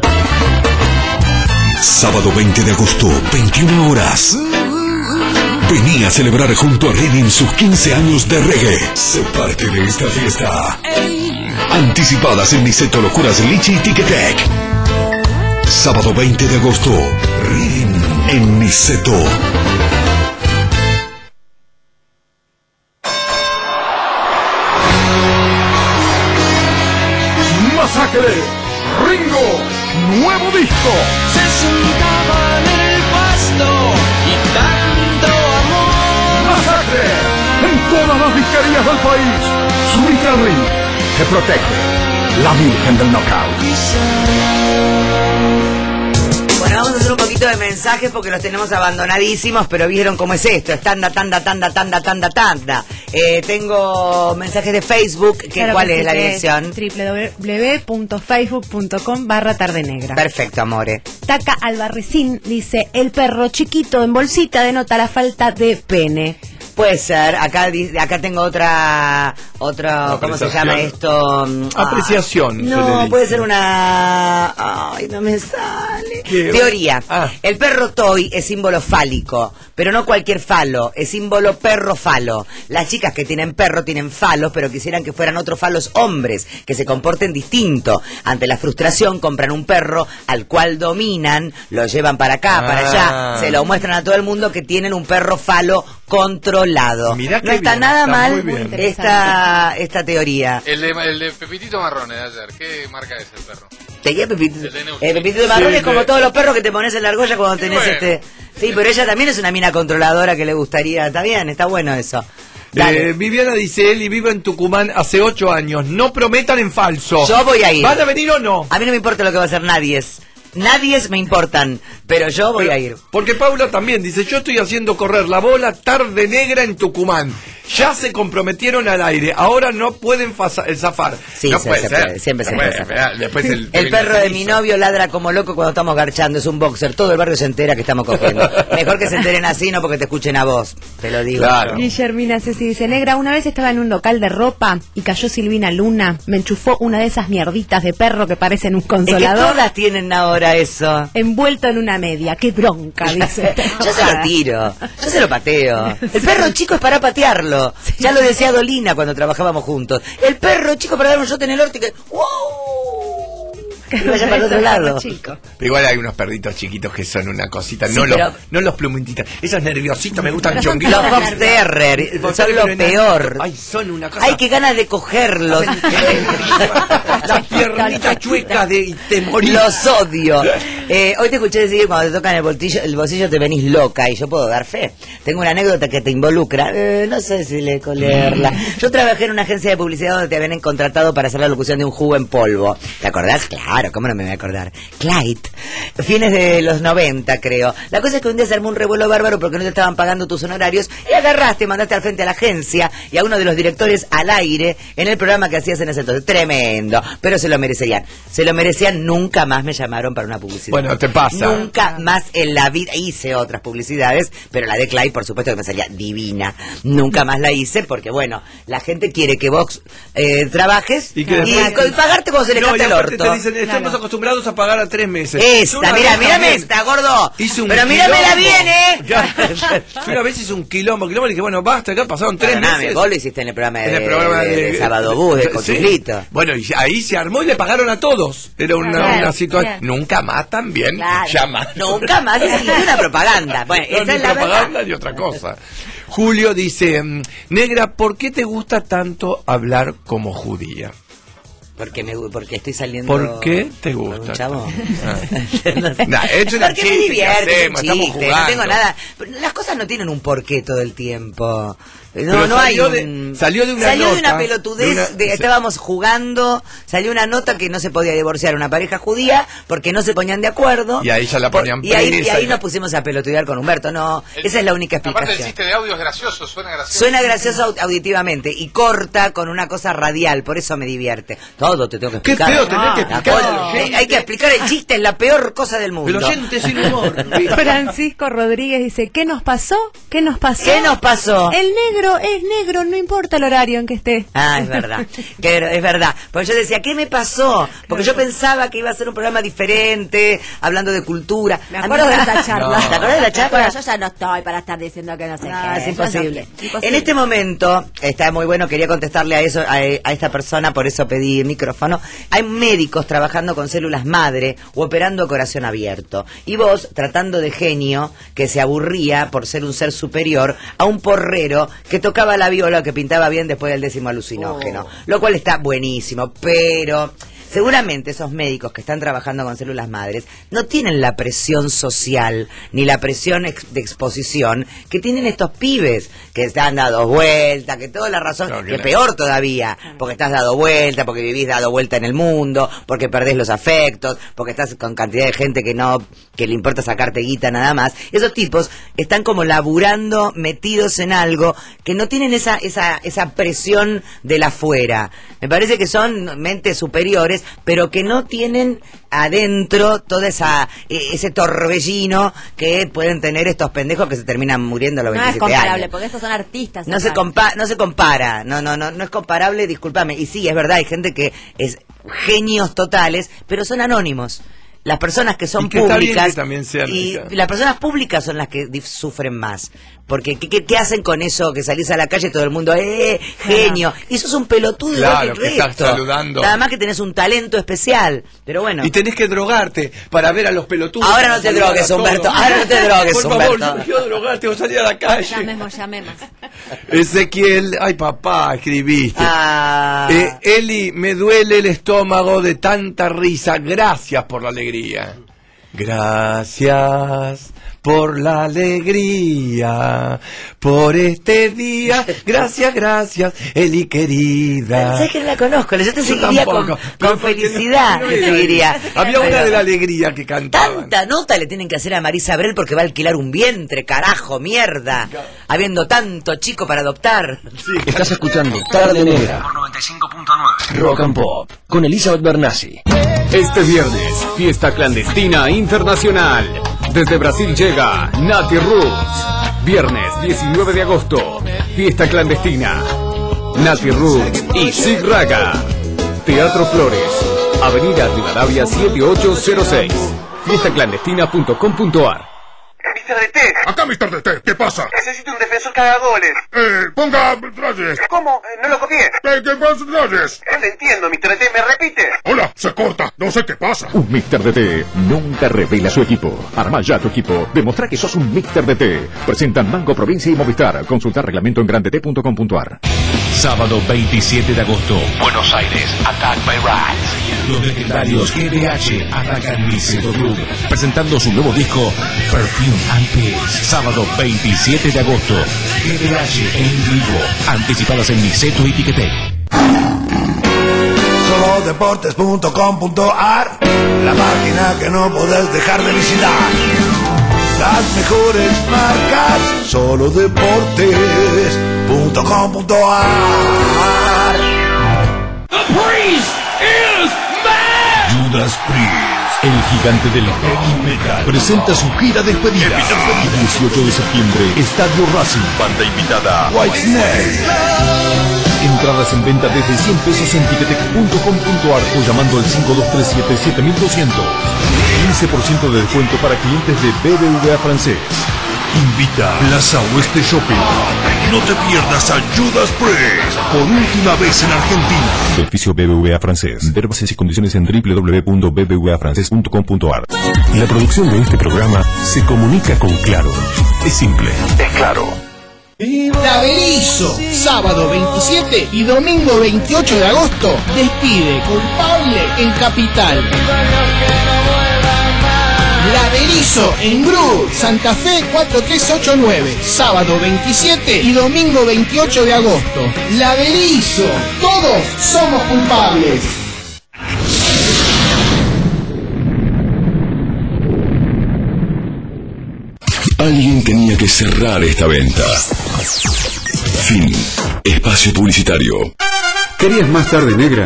Sábado 20 de agosto, 21 horas. Vení a celebrar junto a Renin sus 15 años de reggae. Sé parte de esta fiesta. Anticipadas en Niceto Locuras Lichi y Ticketek. Sábado 20 de agosto, Renin en Niceto. Masacre, Ringo, nuevo disco. Se sentaban en el pasto y tanto amor. Masacre, en todas las disquerías del país. Subite al ring, te protege la Virgen del Knockout. Bueno, vamos a hacer un poquito de mensajes porque los tenemos abandonadísimos, pero vieron cómo es esto, es tanda. Tengo mensajes de Facebook, Claro ¿cuál que es la sí, dirección? www.facebook.com/tardenegra. Perfecto, amore. Taca Albarracín dice, el perro chiquito en bolsita denota la falta de pene. Puede ser, acá tengo otra, ¿cómo se llama esto? Apreciación. No, puede ser una... Ay, no me sale. ¿Qué? Teoría. El perro toy es símbolo fálico, pero no cualquier falo, es símbolo perro falo. Las chicas que tienen perro tienen falos, pero quisieran que fueran otros falos hombres, que se comporten distinto. Ante la frustración compran un perro al cual dominan, lo llevan para acá, para allá, se lo muestran a todo el mundo que tienen un perro falo controlado. Mirá No está bien, nada está mal muy bien. esta teoría. El de Pepitito Marrone de ayer, ¿qué marca es el perro? Seguía Pepitito. El de Neuquén. Pepitito de Marrón Sí, es como de- todos los perros que te pones en la argolla cuando tenés bueno. Sí, pero ella también es una mina controladora que le gustaría. Está bien, está bueno eso. Dale. Viviana dice, Eli, vivo en Tucumán hace 8 años. No prometan en falso. Yo voy a ir. ¿Van a venir o no? A mí no me importa lo que va a hacer nadie. Nadie me importan, pero yo voy a ir. Porque Paula también dice, yo estoy haciendo correr la bola Tarde Negra en Tucumán. Ya se comprometieron al aire, ahora no pueden zafar. Sí, no se puede ser. puede, siempre se No puede puede, zafar. Después El perro de mi novio ladra como loco cuando estamos garchando, es un boxer, todo el barrio se entera que estamos cogiendo. Mejor que se enteren así, no porque te escuchen a vos, te lo digo. Guillermina Ceci dice, negra, una vez estaba en un local de ropa y cayó Silvina Luna, me enchufó una de esas mierditas de perro que parecen un Es que consolador. todas tienen ahora eso. Envuelto en una media, qué bronca, dice. Yo se lo tiro, yo se lo pateo. El perro chico es para patearlo. Ya lo decía Dolina cuando trabajábamos juntos. El perro chico para dar un shot en el orto y que... ¡Wow! Y vaya para el otro lado. Pero igual hay unos perritos chiquitos que son una cosita, Sí, no, pero- no los plumentitas, esos nerviositos me gustan Los chonguitos. Fox Terrier son lo peor. Ay, son una cosa. Ay, qué ganas de cogerlos. Las piernitas chuecas de te morís. Los odio. Hoy te escuché decir que cuando te tocan el bolsillo te venís loca y yo puedo dar fe. Tengo una anécdota que te involucra. No sé si leerla. Yo trabajé en una agencia de publicidad donde te habían contratado para hacer la locución de un jugo en polvo. ¿Te acordás? Claro, ¿cómo no me voy a acordar? Clyde. Fines de los 90, creo. La cosa es que un día se armó un revuelo bárbaro porque no te estaban pagando tus honorarios y agarraste, mandaste al frente a la agencia y a uno de los directores al aire en el programa que hacías en ese entonces. Tremendo. Pero se lo merecían. Se lo merecían, nunca más me llamaron para una publicidad. bueno, te pasa. Nunca más en la vida. Hice otras publicidades, pero la de Clay, por supuesto que me salía divina. Nunca más la hice porque, bueno, la gente quiere que vos trabajes y pagarte cuando se le cante el orto. Te dicen, estamos acostumbrados a pagar a 3 meses. Esta, mírame esta, gordo. Pero míramela bien, Yo una vez hice un quilombo, y dije, bueno, basta, acá pasaron 3 meses. Vos lo hiciste en el programa de Sábado Bus, de Cochuflito. Bueno, y ahí se armó y le pagaron a todos. Era una situación. Nunca más también. Llama. Nunca más existe una propaganda. Bueno, esa es la propaganda y otra cosa. Julio dice, Negra, ¿por qué te gusta tanto hablar como judía? Porque estoy saliendo. ¿Por qué te gusta? Chavo. Es una porque me divierte, estamos jugando. No tengo nada. Las cosas no tienen un porqué todo el tiempo. No salió hay salió de una pelotudez estábamos jugando, salió una nota que no se podía divorciar una pareja judía porque no se ponían de acuerdo. Y ahí ya la ponían y ahí nos pusimos a pelotudear con Humberto. No, esa es la única explicación. Aparte el chiste de audio es gracioso, suena gracioso. Suena gracioso auditivamente y corta con una cosa radial, por eso me divierte. Todo te tengo que explicar. Qué feo tener que explicar. Hay que explicar el chiste, es la peor cosa del mundo. El oyente sin humor. Francisco Rodríguez dice, ¿qué nos pasó? ¿Qué nos pasó? El negro es negro, no importa el horario en que esté. Ah, es verdad. Es verdad. Porque yo decía, ¿qué me pasó? Porque yo pensaba que iba a ser un programa diferente, hablando de cultura. Me acuerdo de esa charla. ¿Te acuerdas de la charla? Bueno, yo ya no estoy para estar diciendo que no sé qué. Es imposible. En este momento, está muy bueno, quería contestarle a eso, a esta persona, por eso pedí el micrófono. Hay médicos trabajando con células madre o operando a corazón abierto. Y vos, tratando de genio, que se aburría por ser un ser superior a un porrero que tocaba la viola, que pintaba bien después del 10º alucinógeno, lo cual está buenísimo, pero seguramente esos médicos que están trabajando con células madres no tienen la presión social ni la presión de exposición que tienen estos pibes que están dado vuelta, que toda la razón, que peor todavía, porque estás dado vuelta, porque vivís dado vuelta en el mundo, porque perdés los afectos, porque estás con cantidad de gente que le importa sacarte guita nada más. Esos tipos están como laburando, metidos en algo que no tienen esa presión de la afuera. Me parece que son mentes superiores, pero que no tienen adentro toda ese torbellino que pueden tener estos pendejos que se terminan muriendo a los 27 años. No es comparable, porque estos son artistas. No se compara, no es comparable, discúlpame. Y sí, es verdad, hay gente que es genios totales, pero son anónimos. Las personas que son públicas las personas públicas son las que sufren más, porque ¿qué hacen con eso que salís a la calle y todo el mundo genio? Y sos un pelotudo igual que estás saludando. Nada más que tenés un talento especial, pero bueno. Y tenés que drogarte para ver a los pelotudos. Ahora no te drogues, Humberto. Por favor, yo quiero drogarte o salir a la calle. Llamemos. Ezequiel, ay papá, escribiste. Eli, me duele el estómago de tanta risa. Gracias por la alegría. Gracias por la alegría, por este día. Gracias, Eli querida. ¿Sabes que no la conozco? Yo te seguiría con felicidad. Te seguiría. Había una de la alegría que cantaba. Tanta nota le tienen que hacer a Marisa Abrel porque va a alquilar un vientre, carajo, mierda. Habiendo tanto chico para adoptar. Sí. Estás escuchando Tarde Negra por 95.9 Rock and Pop con Elizabeth Bernassi. Este viernes, fiesta clandestina internacional. Desde Brasil llega Nati Roots. Viernes 19 de agosto, fiesta clandestina. Nati Roots y Sig Raga. Teatro Flores, Avenida Rivadavia 7806. Fiestaclandestina.com.ar. Mr. DT. Acá, Mr. DT, ¿qué pasa? Necesito un defensor que haga goles. Ponga Reyes. ¿Cómo? No lo copié. ¿Qué pasa, Reyes? No te entiendo, Mr. DT, ¿me repite? Hola, se corta, no sé qué pasa. Un Mr. DT nunca revela su equipo. Arma ya tu equipo, demuestra que sos un Mr. DT. Presentan Banco Provincia y Movistar. Consultar reglamento en grandt.com.ar. Sábado 27 de agosto, Buenos Aires, Attack by Rides. Los legendarios GDH atacan Niceto Club, presentando su nuevo disco Perfume and Peace. Sábado 27 de agosto, GDH en vivo, anticipadas en Niceto y Tiquetec. Solodeportes.com.ar, la página que no podés dejar de visitar. Las mejores marcas, solodeportes.com.ar. The Priest is mad! Judas Priest El gigante del heavy metal presenta su gira despedida. 18 de septiembre, Estadio Racing. Banda invitada, Whitesnake. Entradas en venta desde 100 pesos en ticketek.com.ar o llamando al 5237-7200. 15% de descuento para clientes de BBVA Francés. Invita Plaza Oeste Shopping. No te pierdas a Judas Priest por última vez en Argentina. Beneficio BBVA Francés. Ver bases y condiciones en www.bbvafrancés.com.ar. La producción de este programa se comunica con Claro. Es simple, es claro. Laberizo, sábado 27 y domingo 28 de agosto, despide Culpable en Capital. Laberizo en Gru, Santa Fe 4389, sábado 27 y domingo 28 de agosto. Laberizo, todos somos culpables. Alguien tenía que cerrar esta venta. Fin. Espacio publicitario. ¿Querías más tarde negra?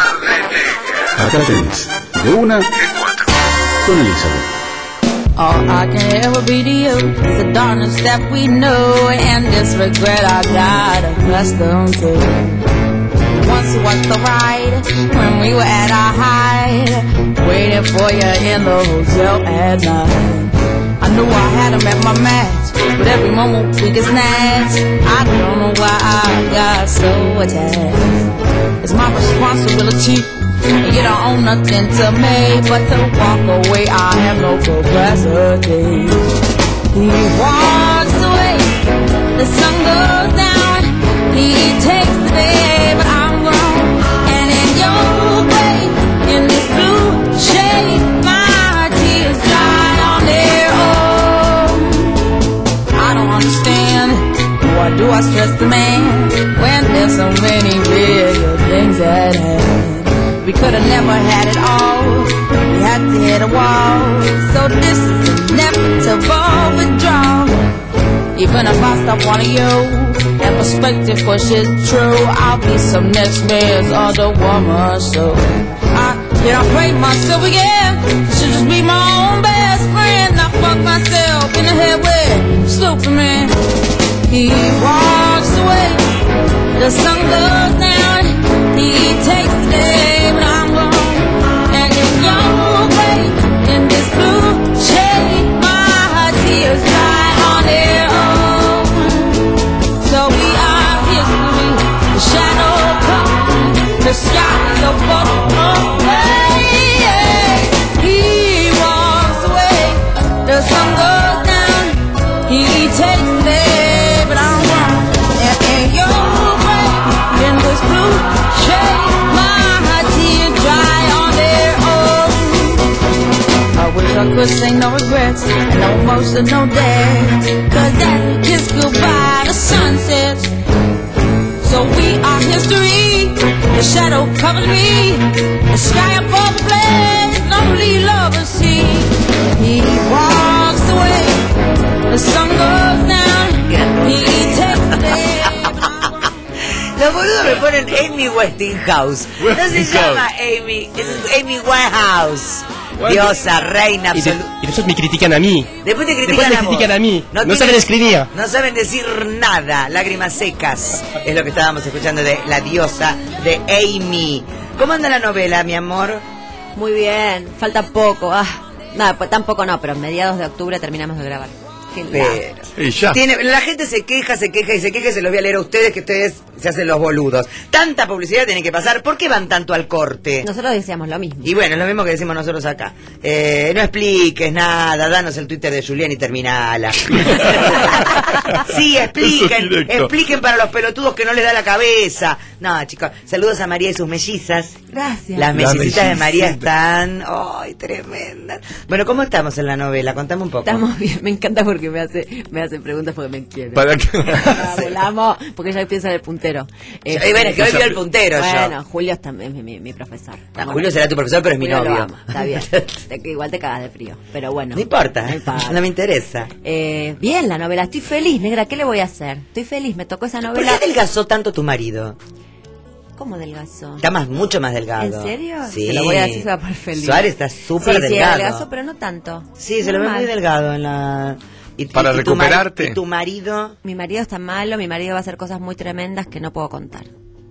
Acá tenés. De 1 a 4. Con Elizabeth. All I can ever be to you is the darkness that we know and this regret I got accustomed to. Once was the ride when we were at our height, waiting for you in the hotel at night. I knew I had him at my match, but every moment we get snatched. I don't know why I got so attached. It's my responsibility, and you don't own nothing to me but to walk away. I have no capacity. He walks away, the sun goes down. He takes the day, but I'm wrong. And in your way, in this blue shade, my tears dry on their own. I don't understand, why do I stress the man when there's so many bigger things at hand? We could have never had it all. We had to hit a wall. So this is inevitable withdrawal. Even if I stop wanting you and perspective pushes true, I'll be some next man's other woman. So I break myself again. Should just be my own best friend. I fuck myself in the head with Superman. He walks away. The sun goes down. He takes the day, but I'm gone. And in your way, in this blue shade, my tears dry on their own. So we are history, the shadow comes, the sky is above away. He walks away, the sun goes down. He takes the day, but I'm gone. And in your way, in this blue shade, my tears dry on their own. I wish I could say no regrets and no emotional death, 'cause as we kiss goodbye, the sun sets. So we are history. The shadow covers me. The sky above the blaze, lonely lovers see. He walks away. The sun goes down. He takes the day. Los boludos me ponen Amy Westinghouse. No se llama Amy, es Amy Winehouse. Diosa, reina absoluta. Y después me critican a mí. Después te critican a mí. No saben escribir. No saben decir nada. Lágrimas secas. Es lo que estábamos escuchando de la diosa de Amy. ¿Cómo anda la novela, mi amor? Muy bien, falta poco. Nada, pues tampoco no, pero mediados de octubre terminamos de grabar. Pero la gente se queja y se los voy a leer a ustedes, que ustedes se hacen los boludos. Tanta publicidad tienen que pasar. ¿Por qué van tanto al corte? Nosotros decíamos lo mismo. Y bueno, es lo mismo que decimos nosotros acá. No expliques nada, danos el Twitter de Julián y terminala. Sí, expliquen para los pelotudos que no les da la cabeza. No, chicos, saludos a María y sus mellizas. Gracias. Las mellicitas de María están, ¡ay, tremendas! Bueno, ¿cómo estamos en la novela? Contame un poco. Estamos bien, me encanta porque me hace preguntas porque me quiere. ¿Para qué? La amo, porque ella piensa en el puntero. Bueno, es que hoy vio el puntero. Bueno, Julio es también mi profesor. Julio será tu profesor, pero es mi novio. Está bien. Igual te cagas de frío, pero bueno. No importa, no me interesa. Bien, la novela. Estoy feliz, negra. ¿Qué le voy a hacer? Estoy feliz, me tocó esa novela. ¿Por qué adelgazó tanto tu marido? ¿Cómo delgazó? Está mucho más delgado. ¿En serio? Sí. Se lo voy a decir, se va a poner feliz. Suárez está súper delgado. Sí, adelgazó, pero no tanto. Sí, se lo ve muy delgado en la... Para recuperarte. ¿Y tu marido? Mi marido está malo, mi marido va a hacer cosas muy tremendas que no puedo contar.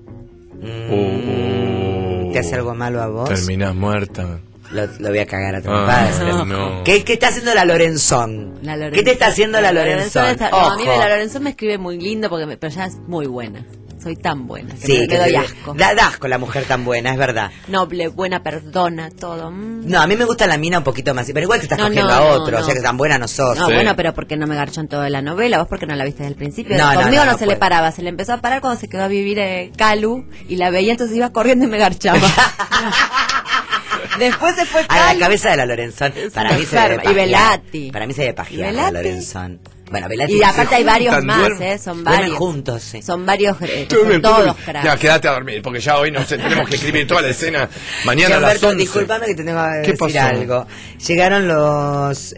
¿Te hace algo malo a vos? Terminás muerta. Lo voy a cagar a trompadas. No. ¿Qué está haciendo la Lorenzón? ¿Qué te está haciendo la Lorenzón? A mí la Lorenzón me escribe muy lindo, pero ya es muy buena. Soy tan buena que me doy asco. Da asco la mujer tan buena, es verdad. Noble, buena, perdona, todo. No, a mí me gusta la mina un poquito más. Pero igual que estás cogiendo a otro, o sea que tan buena no sos. No, bueno, pero porque no me garchó en toda la novela. Vos porque no la viste desde el principio. No, conmigo no se le paraba. Se le empezó a parar cuando se quedó a vivir Calu y la veía, entonces iba corriendo y me garchaba. Después se fue Calu. A la cabeza de la Lorenzón. Para mí se debe pajear. Y Velati. Para mí se debe pajear la Lorenzón. Bueno, Velati. Y aparte hay varios más, son varios. Duermen juntos, sí. Son varios, son todos cracks. Ya, quédate a dormir, porque ya hoy no sé, tenemos que escribir toda la escena mañana a las 11. Disculpame que te tengo que decir algo. Llegaron los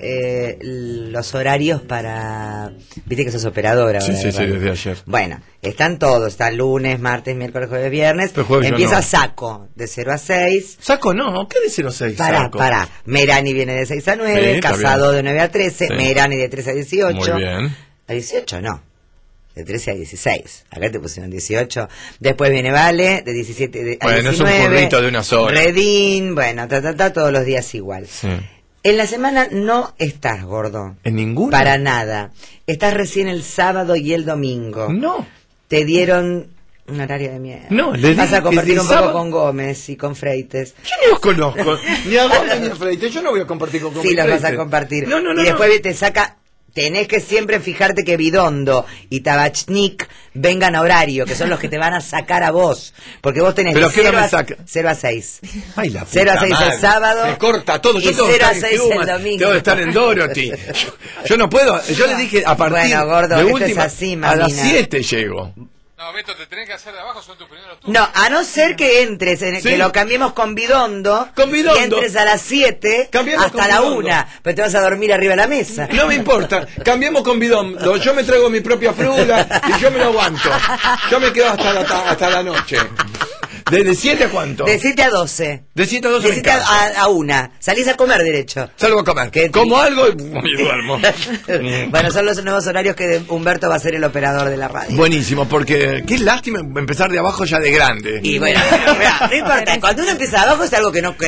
horarios para... Viste que sos operadora. Sí, desde ayer. Bueno, están todos, está lunes, martes, miércoles, jueves, viernes. Empieza Saco, de 0 a 6. Saco no, ¿qué de 0 a 6? Pará. Merani viene de 6 a 9, Casado de 9 a 13, Merani de 13 a 18. Muy bien. A 18 no, de 13 a 16. Acá te pusieron 18. Después viene Vale, de 17 a 19. Bueno, es un currito de una sola. Redín, bueno, todos los días igual. Sí. En la semana no estás, gordo. ¿En ninguna? Para nada. Estás recién el sábado y el domingo. No. Te dieron un horario de mierda. No, vas a compartir un poco con Gómez y con Freites. Yo no los conozco. Ni a Gómez ni a Freites. Yo no voy a compartir con Gómez. Sí, los vas a compartir. No, y después te saca... Tenés que siempre fijarte que Bidondo y Tabachnik vengan a horario, que son los que te van a sacar a vos. Porque vos tenés de 0 a 6. Ay, la 0 a 6 el sábado. Me corta todo. Y 0 a 6 el domingo. Tengo que estar en Dorothy. Yo no puedo. Yo le dije a partir bueno, gordo, de última, es así, a las 7 llego. No, Beto, te tenés que hacer de abajo, son tus primeros turnos. No, a no ser que entres, que lo cambiemos con Bidondo. Y entres a las 7 hasta la 1. Pero te vas a dormir arriba de la mesa. No me importa, cambiemos con Bidondo. Yo me traigo mi propia frula y yo me lo aguanto. Yo me quedo hasta la noche. ¿De 7 a cuánto? De 7 a 12. De 7 a 12. De 7 a 1. Salís a comer derecho. Salgo a comer. Como algo y duermo. Bueno, son los nuevos horarios que Humberto va a ser el operador de la radio. Buenísimo, porque qué lástima empezar de abajo ya de grande. Y bueno, no importa. Cuando uno empieza de abajo es algo que no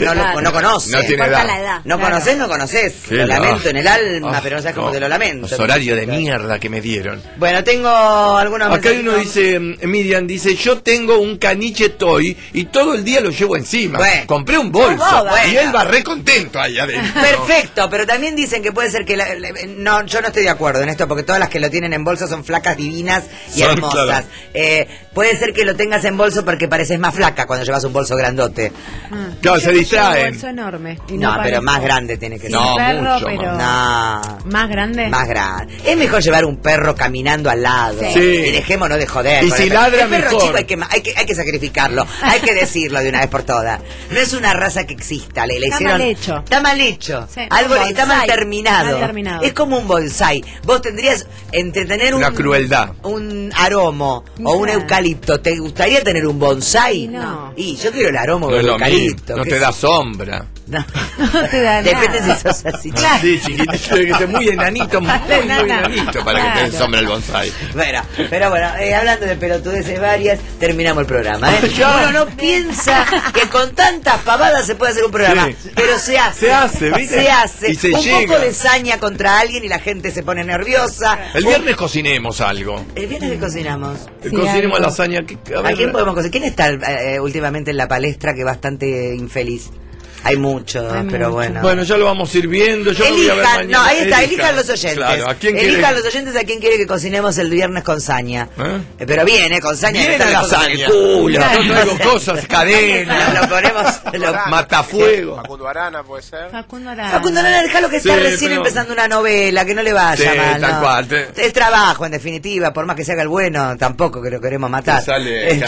conoce. No tiene edad. La edad. No conoces. Lo lamento en el alma, pero no sabes cómo te lo lamento. Los horarios de mierda que me dieron. Bueno, tengo algunos acá hay uno dice, Miriam dice, yo tengo un caniche toy y todo el día lo llevo encima. Bueno, compré un bolso y él va re contento ahí adentro. Perfecto, pero también dicen que puede ser que no, yo no estoy de acuerdo en esto porque todas las que lo tienen en bolso son flacas divinas y hermosas. Claro. Puede ser que lo tengas en bolso porque pareces más flaca cuando llevas un bolso grandote. Claro, se distraen. Un bolso enorme. No, pero más grande tiene que ser. No, perro, mucho pero más. ¿Más grande? Más grande. Es mejor llevar un perro caminando al lado. Sí. Y dejémonos de joder. Y si ladra el perro mejor. Chico hay que sacrificarlo. Hay que decirlo de una vez por todas. No es una raza que exista. Le está hicieron. Mal hecho. Está mal hecho. Sí, algo bonsai. Está mal terminado. Es como un bonsai. Vos tendrías entre tener una crueldad. Un aromo o un eucalipto. ¿Te gustaría tener un bonsai? No. Y yo quiero el aromo no del eucalipto. No te da sombra. No. No te da Depende nada. si sos así. Claro. Sí, chiquitito, tiene que ser muy enanito, muy enanito para que te dé sombra el bonsai. Bueno, pero bueno, hablando de pelotudeces varias, terminamos el programa. Uno no piensa que con tantas pavadas se puede hacer un programa, pero se hace. Se hace, ¿viste? Se hace. Y se un llega. poco de saña contra alguien y la gente se pone nerviosa. El viernes cocinemos algo. ¿El viernes qué cocinamos? Cocinemos lasaña. ¿A quién podemos cocinar? ¿Quién está últimamente en la palestra que es bastante infeliz? Hay mucho, pero bueno. Bueno, ya lo vamos a ir viendo. Yo elijan, lo voy a ver mañana. No, ahí está, elijan los oyentes. Claro, ¿a quién elijan los oyentes a quién quiere que cocinemos el viernes con saña. Pero bien, con saña. Bien a lasaña. Culo. Yo traigo cosas, cadenas. Lo ponemos. Matafuego. Facundo Arana puede ser. Facundo Arana. Facundo Arana, déjalo que está recién empezando una novela, que no le vaya mal. Tal cual. Es trabajo, en definitiva, por más que se haga el bueno, tampoco que lo queremos matar. Sale,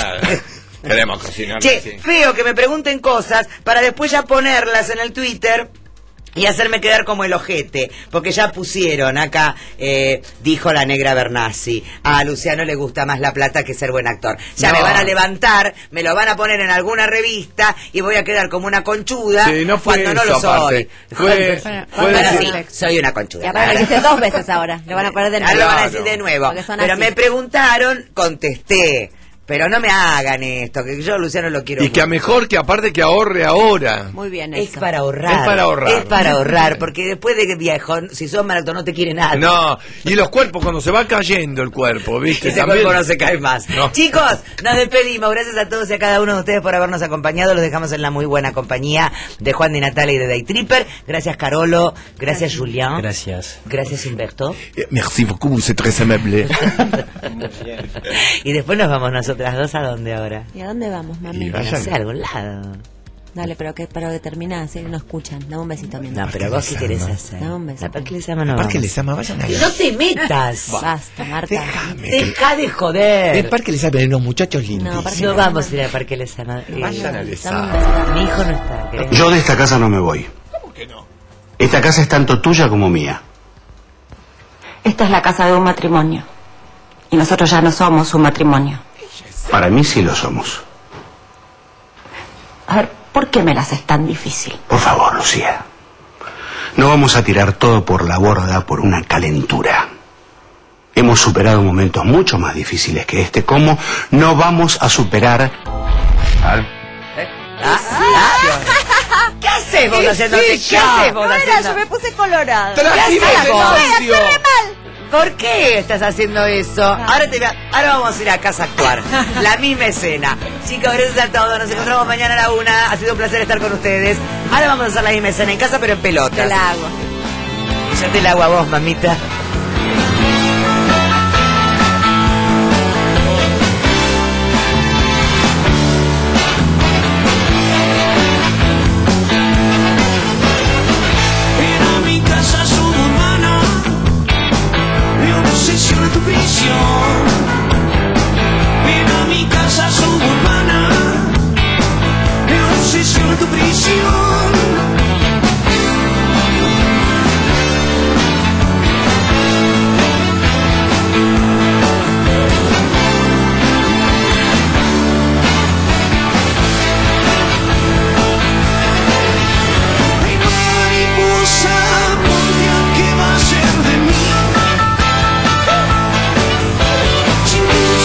queremos cocinar. Che, feo que me pregunten cosas para después ya ponerlas en el Twitter y hacerme quedar como el ojete, porque ya pusieron acá, dijo la negra Bernasi, a Luciano le gusta más la plata que ser buen actor. Ya No. me van a levantar, me lo van a poner en alguna revista y voy a quedar como una conchuda Sí, no fue cuando no eso, lo soy. aparte. Fue Bueno, decir- sí, soy una conchuda. Y aparte lo dijiste 2 veces ahora. Le van a poner de nuevo. Ahora lo van a decir de nuevo. Porque son Pero así. me preguntaron, contesté. Pero no me hagan esto, que yo Luciano lo quiero Y que a mejor que aparte que ahorre ahora. Muy bien Es eso. para ahorrar. Es para ahorrar. Es para ahorrar, porque después de que viejo, si sos maratón no te quiere nada. No, y los cuerpos cuando se va cayendo el cuerpo, ¿viste? Ese También- cuerpo no se cae más. No. Chicos, nos despedimos. Gracias a todos y a cada uno de ustedes por habernos acompañado. Los dejamos en la muy buena compañía de Juan Di Natale y de Day Tripper. Gracias, Carolo. Gracias, Julián. Gracias. Gracias, Humberto. Merci beaucoup, c'est très amable. Y después nos vamos nosotras dos, ¿a dónde ahora? ¿Y a dónde vamos, mami? No sé, a algún lado. Dale, pero que terminás, ¿sí? No escuchan. Dame un besito mientras. No, pero vos qué querés hacer. Dame un beso. La Parque Lezama no Parque vamos. Lezama, vayan ahí. No te metas. Basta, Marta. Deja de joder. El Parque Lezama hay unos muchachos lindos. No vamos a ir al Parque Lezama. Vayan a Lezama. Mi hijo no está. ¿querés? Yo de esta casa no me voy. ¿Cómo que no? Esta casa es tanto tuya como mía. Esta es la casa de un matrimonio. Y nosotros ya no somos un matrimonio. Para mí sí lo somos. A ver, ¿por qué me la haces tan difícil? Por favor, Lucía. No vamos a tirar todo por la borda por una calentura. Hemos superado momentos mucho más difíciles que este. ¿Cómo no vamos a superar... ¿Qué haces vos ¿Qué haciéndote? es ¿Qué ella? haces vos No era, haciendo? yo me puse colorada. Trajimos ¿Qué haces vos? denuncio. Actué mal. ¿Por qué estás haciendo eso? Ahora vamos a ir a casa a actuar. La misma escena. Chicos, gracias a todos. Nos encontramos mañana a la 1. Ha sido un placer estar con ustedes. Ahora vamos a hacer la misma escena en casa, pero en pelotas. Te la hago. Yo te la hago a vos, mamita. Ven a mi casa suburbana, me obsesiona tu prisión. Ven a mi casa suburbana, me obsesiona tu prisión. Mariposa, ponte a qué va a ser de mí. Sin tus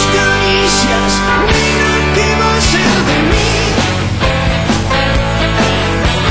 caricias, mira qué va a ser de mí.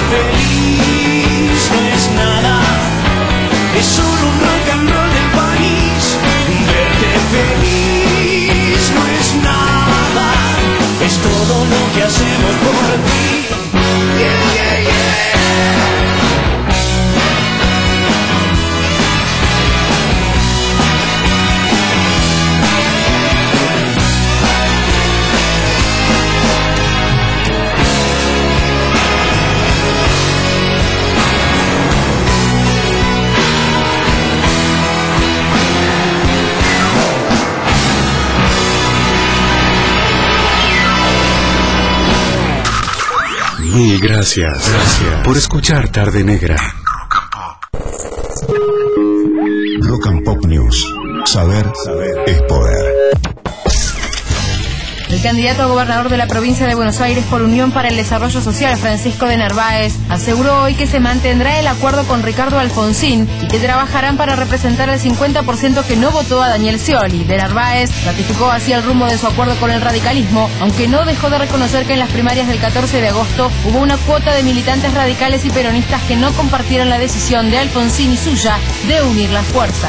feliz no es nada, es solo un rock and roll del país. Verte feliz no es nada, es todo lo que hacemos por ti. Yeah, yeah, yeah. Mil gracias por escuchar Tarde Negra. Rock and Pop News. Saber es poder. El candidato a gobernador de la provincia de Buenos Aires por Unión para el Desarrollo Social, Francisco de Narváez, aseguró hoy que se mantendrá el acuerdo con Ricardo Alfonsín y que trabajarán para representar al 50% que no votó a Daniel Scioli. De Narváez ratificó así el rumbo de su acuerdo con el radicalismo, aunque no dejó de reconocer que en las primarias del 14 de agosto hubo una cuota de militantes radicales y peronistas que no compartieron la decisión de Alfonsín y suya de unir las fuerzas.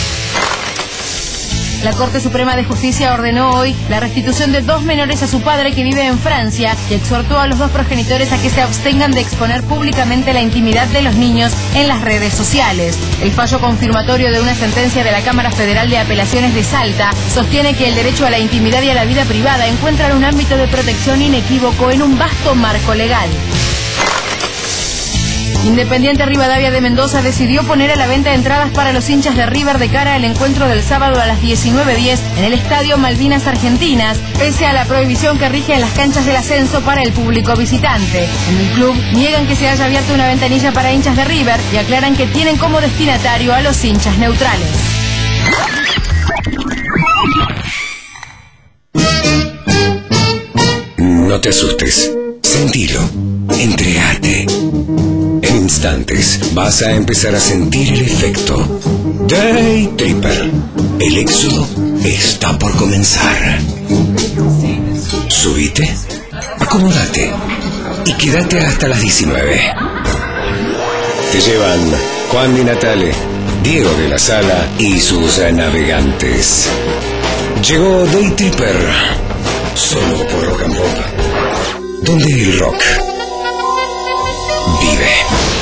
La Corte Suprema de Justicia ordenó hoy la restitución de 2 menores a su padre que vive en Francia y exhortó a los 2 progenitores a que se abstengan de exponer públicamente la intimidad de los niños en las redes sociales. El fallo confirmatorio de una sentencia de la Cámara Federal de Apelaciones de Salta sostiene que el derecho a la intimidad y a la vida privada encuentran un ámbito de protección inequívoco en un vasto marco legal. Independiente Rivadavia de Mendoza decidió poner a la venta entradas para los hinchas de River de cara al encuentro del sábado a las 19:10 en el Estadio Malvinas Argentinas, pese a la prohibición que rige en las canchas del ascenso para el público visitante. En el club niegan que se haya abierto una ventanilla para hinchas de River y aclaran que tienen como destinatario a los hinchas neutrales. No te asustes, sentilo, entrégate. En instantes vas a empezar a sentir el efecto Day Tripper. El éxodo está por comenzar. Subite, acomódate y quédate hasta las 19. Te llevan Juan Di Natale, Diego de la Sala y sus navegantes. Llegó Day Tripper, solo por Rock and Pop, donde el rock vive.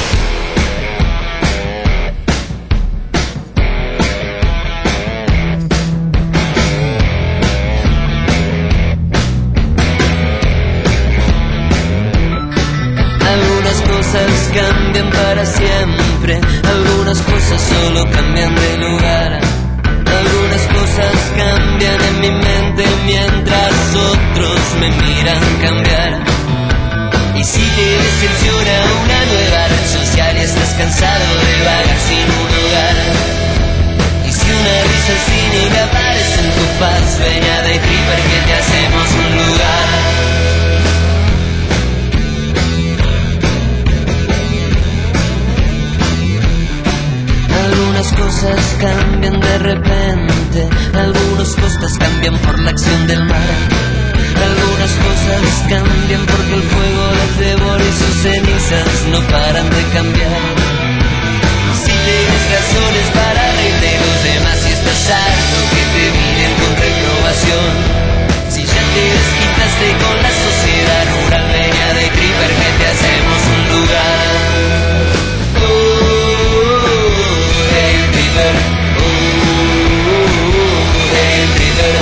Algunas cosas cambian para siempre, algunas cosas solo cambian de lugar. Algunas cosas cambian en mi mente mientras otros me miran cambiar. Y si te decepciona una nueva red social y estás cansado de vagar sin un hogar, y si una risa al cine le aparece en tu paz, ven a Day Tripper que te hacemos un lugar. Algunas cosas cambian de repente, algunas cosas cambian por la acción del mar. Algunas cosas cambian porque el fuego les devora y sus cenizas no paran de cambiar. Si tienes razones para reír de los demás y estás harto que te miren con reprobación, si ya te desquitaste con la sociedad rural, ven a Day Tripper que te hacemos un lugar. Day Tripper, Day Tripper.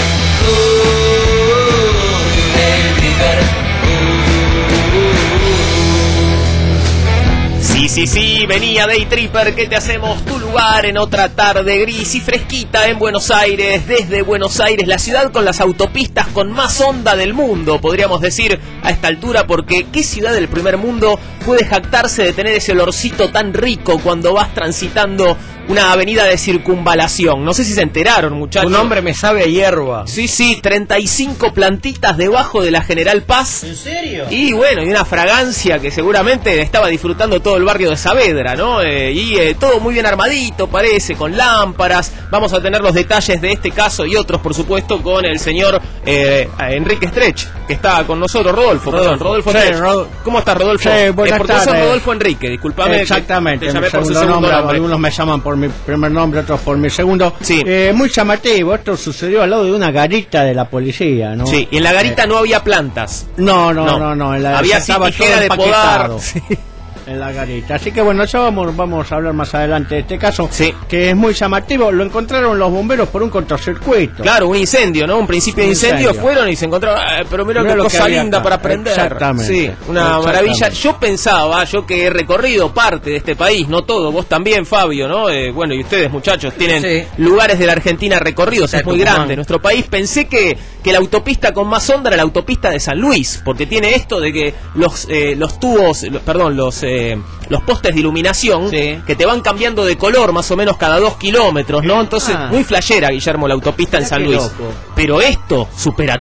Sí, venía Day Tripper que te hacemos tu lugar en otra tarde gris y fresquita en Buenos Aires, desde Buenos Aires, la ciudad con las autopistas con más onda del mundo, podríamos decir a esta altura, porque ¿qué ciudad del primer mundo puede jactarse de tener ese olorcito tan rico cuando vas transitando una avenida de circunvalación. No sé si se enteraron, muchachos. Tu nombre me sabe a hierba. Sí, 35 plantitas debajo de la General Paz. ¿En serio? Y bueno, y una fragancia que seguramente estaba disfrutando todo el barrio de Saavedra, ¿no? Todo muy bien armadito, parece, con lámparas. Vamos a tener los detalles de este caso y otros, por supuesto, con el señor Enrique Stretch, que está con nosotros. Rodolfo. Sí, ¿Cómo estás, Rodolfo? Sí, buenas porque tardes. Sos Rodolfo Enrique, disculpame. Exactamente, te llamé por su segundo segundo nombre. Algunos me llaman por mi primer nombre, otros por mi segundo. Sí. Muy llamativo, esto sucedió al lado de una garita de la policía, ¿no? Sí, y en la garita no había plantas. No, había así tijera de podar. Sí. En la garita. Así que bueno, eso vamos a hablar más adelante de este caso, sí, que es muy llamativo. Lo encontraron los bomberos por un cortocircuito. Claro, un incendio, ¿no? Un principio de incendio. Fueron y se encontraron, pero mira qué cosa linda para prender. Exactamente. Sí, una maravilla. Yo pensaba, yo que he recorrido parte de este país, no todo, vos también, Fabio, ¿no? Bueno, y ustedes, muchachos, tienen lugares de la Argentina recorridos, es muy grande nuestro país. Pensé que la autopista con más onda era la autopista de San Luis, porque tiene esto de que los postes de iluminación que te van cambiando de color más o menos cada 2 kilómetros, ¿no? Entonces, muy flashera, Guillermo, la autopista en San Luis. Pero esto supera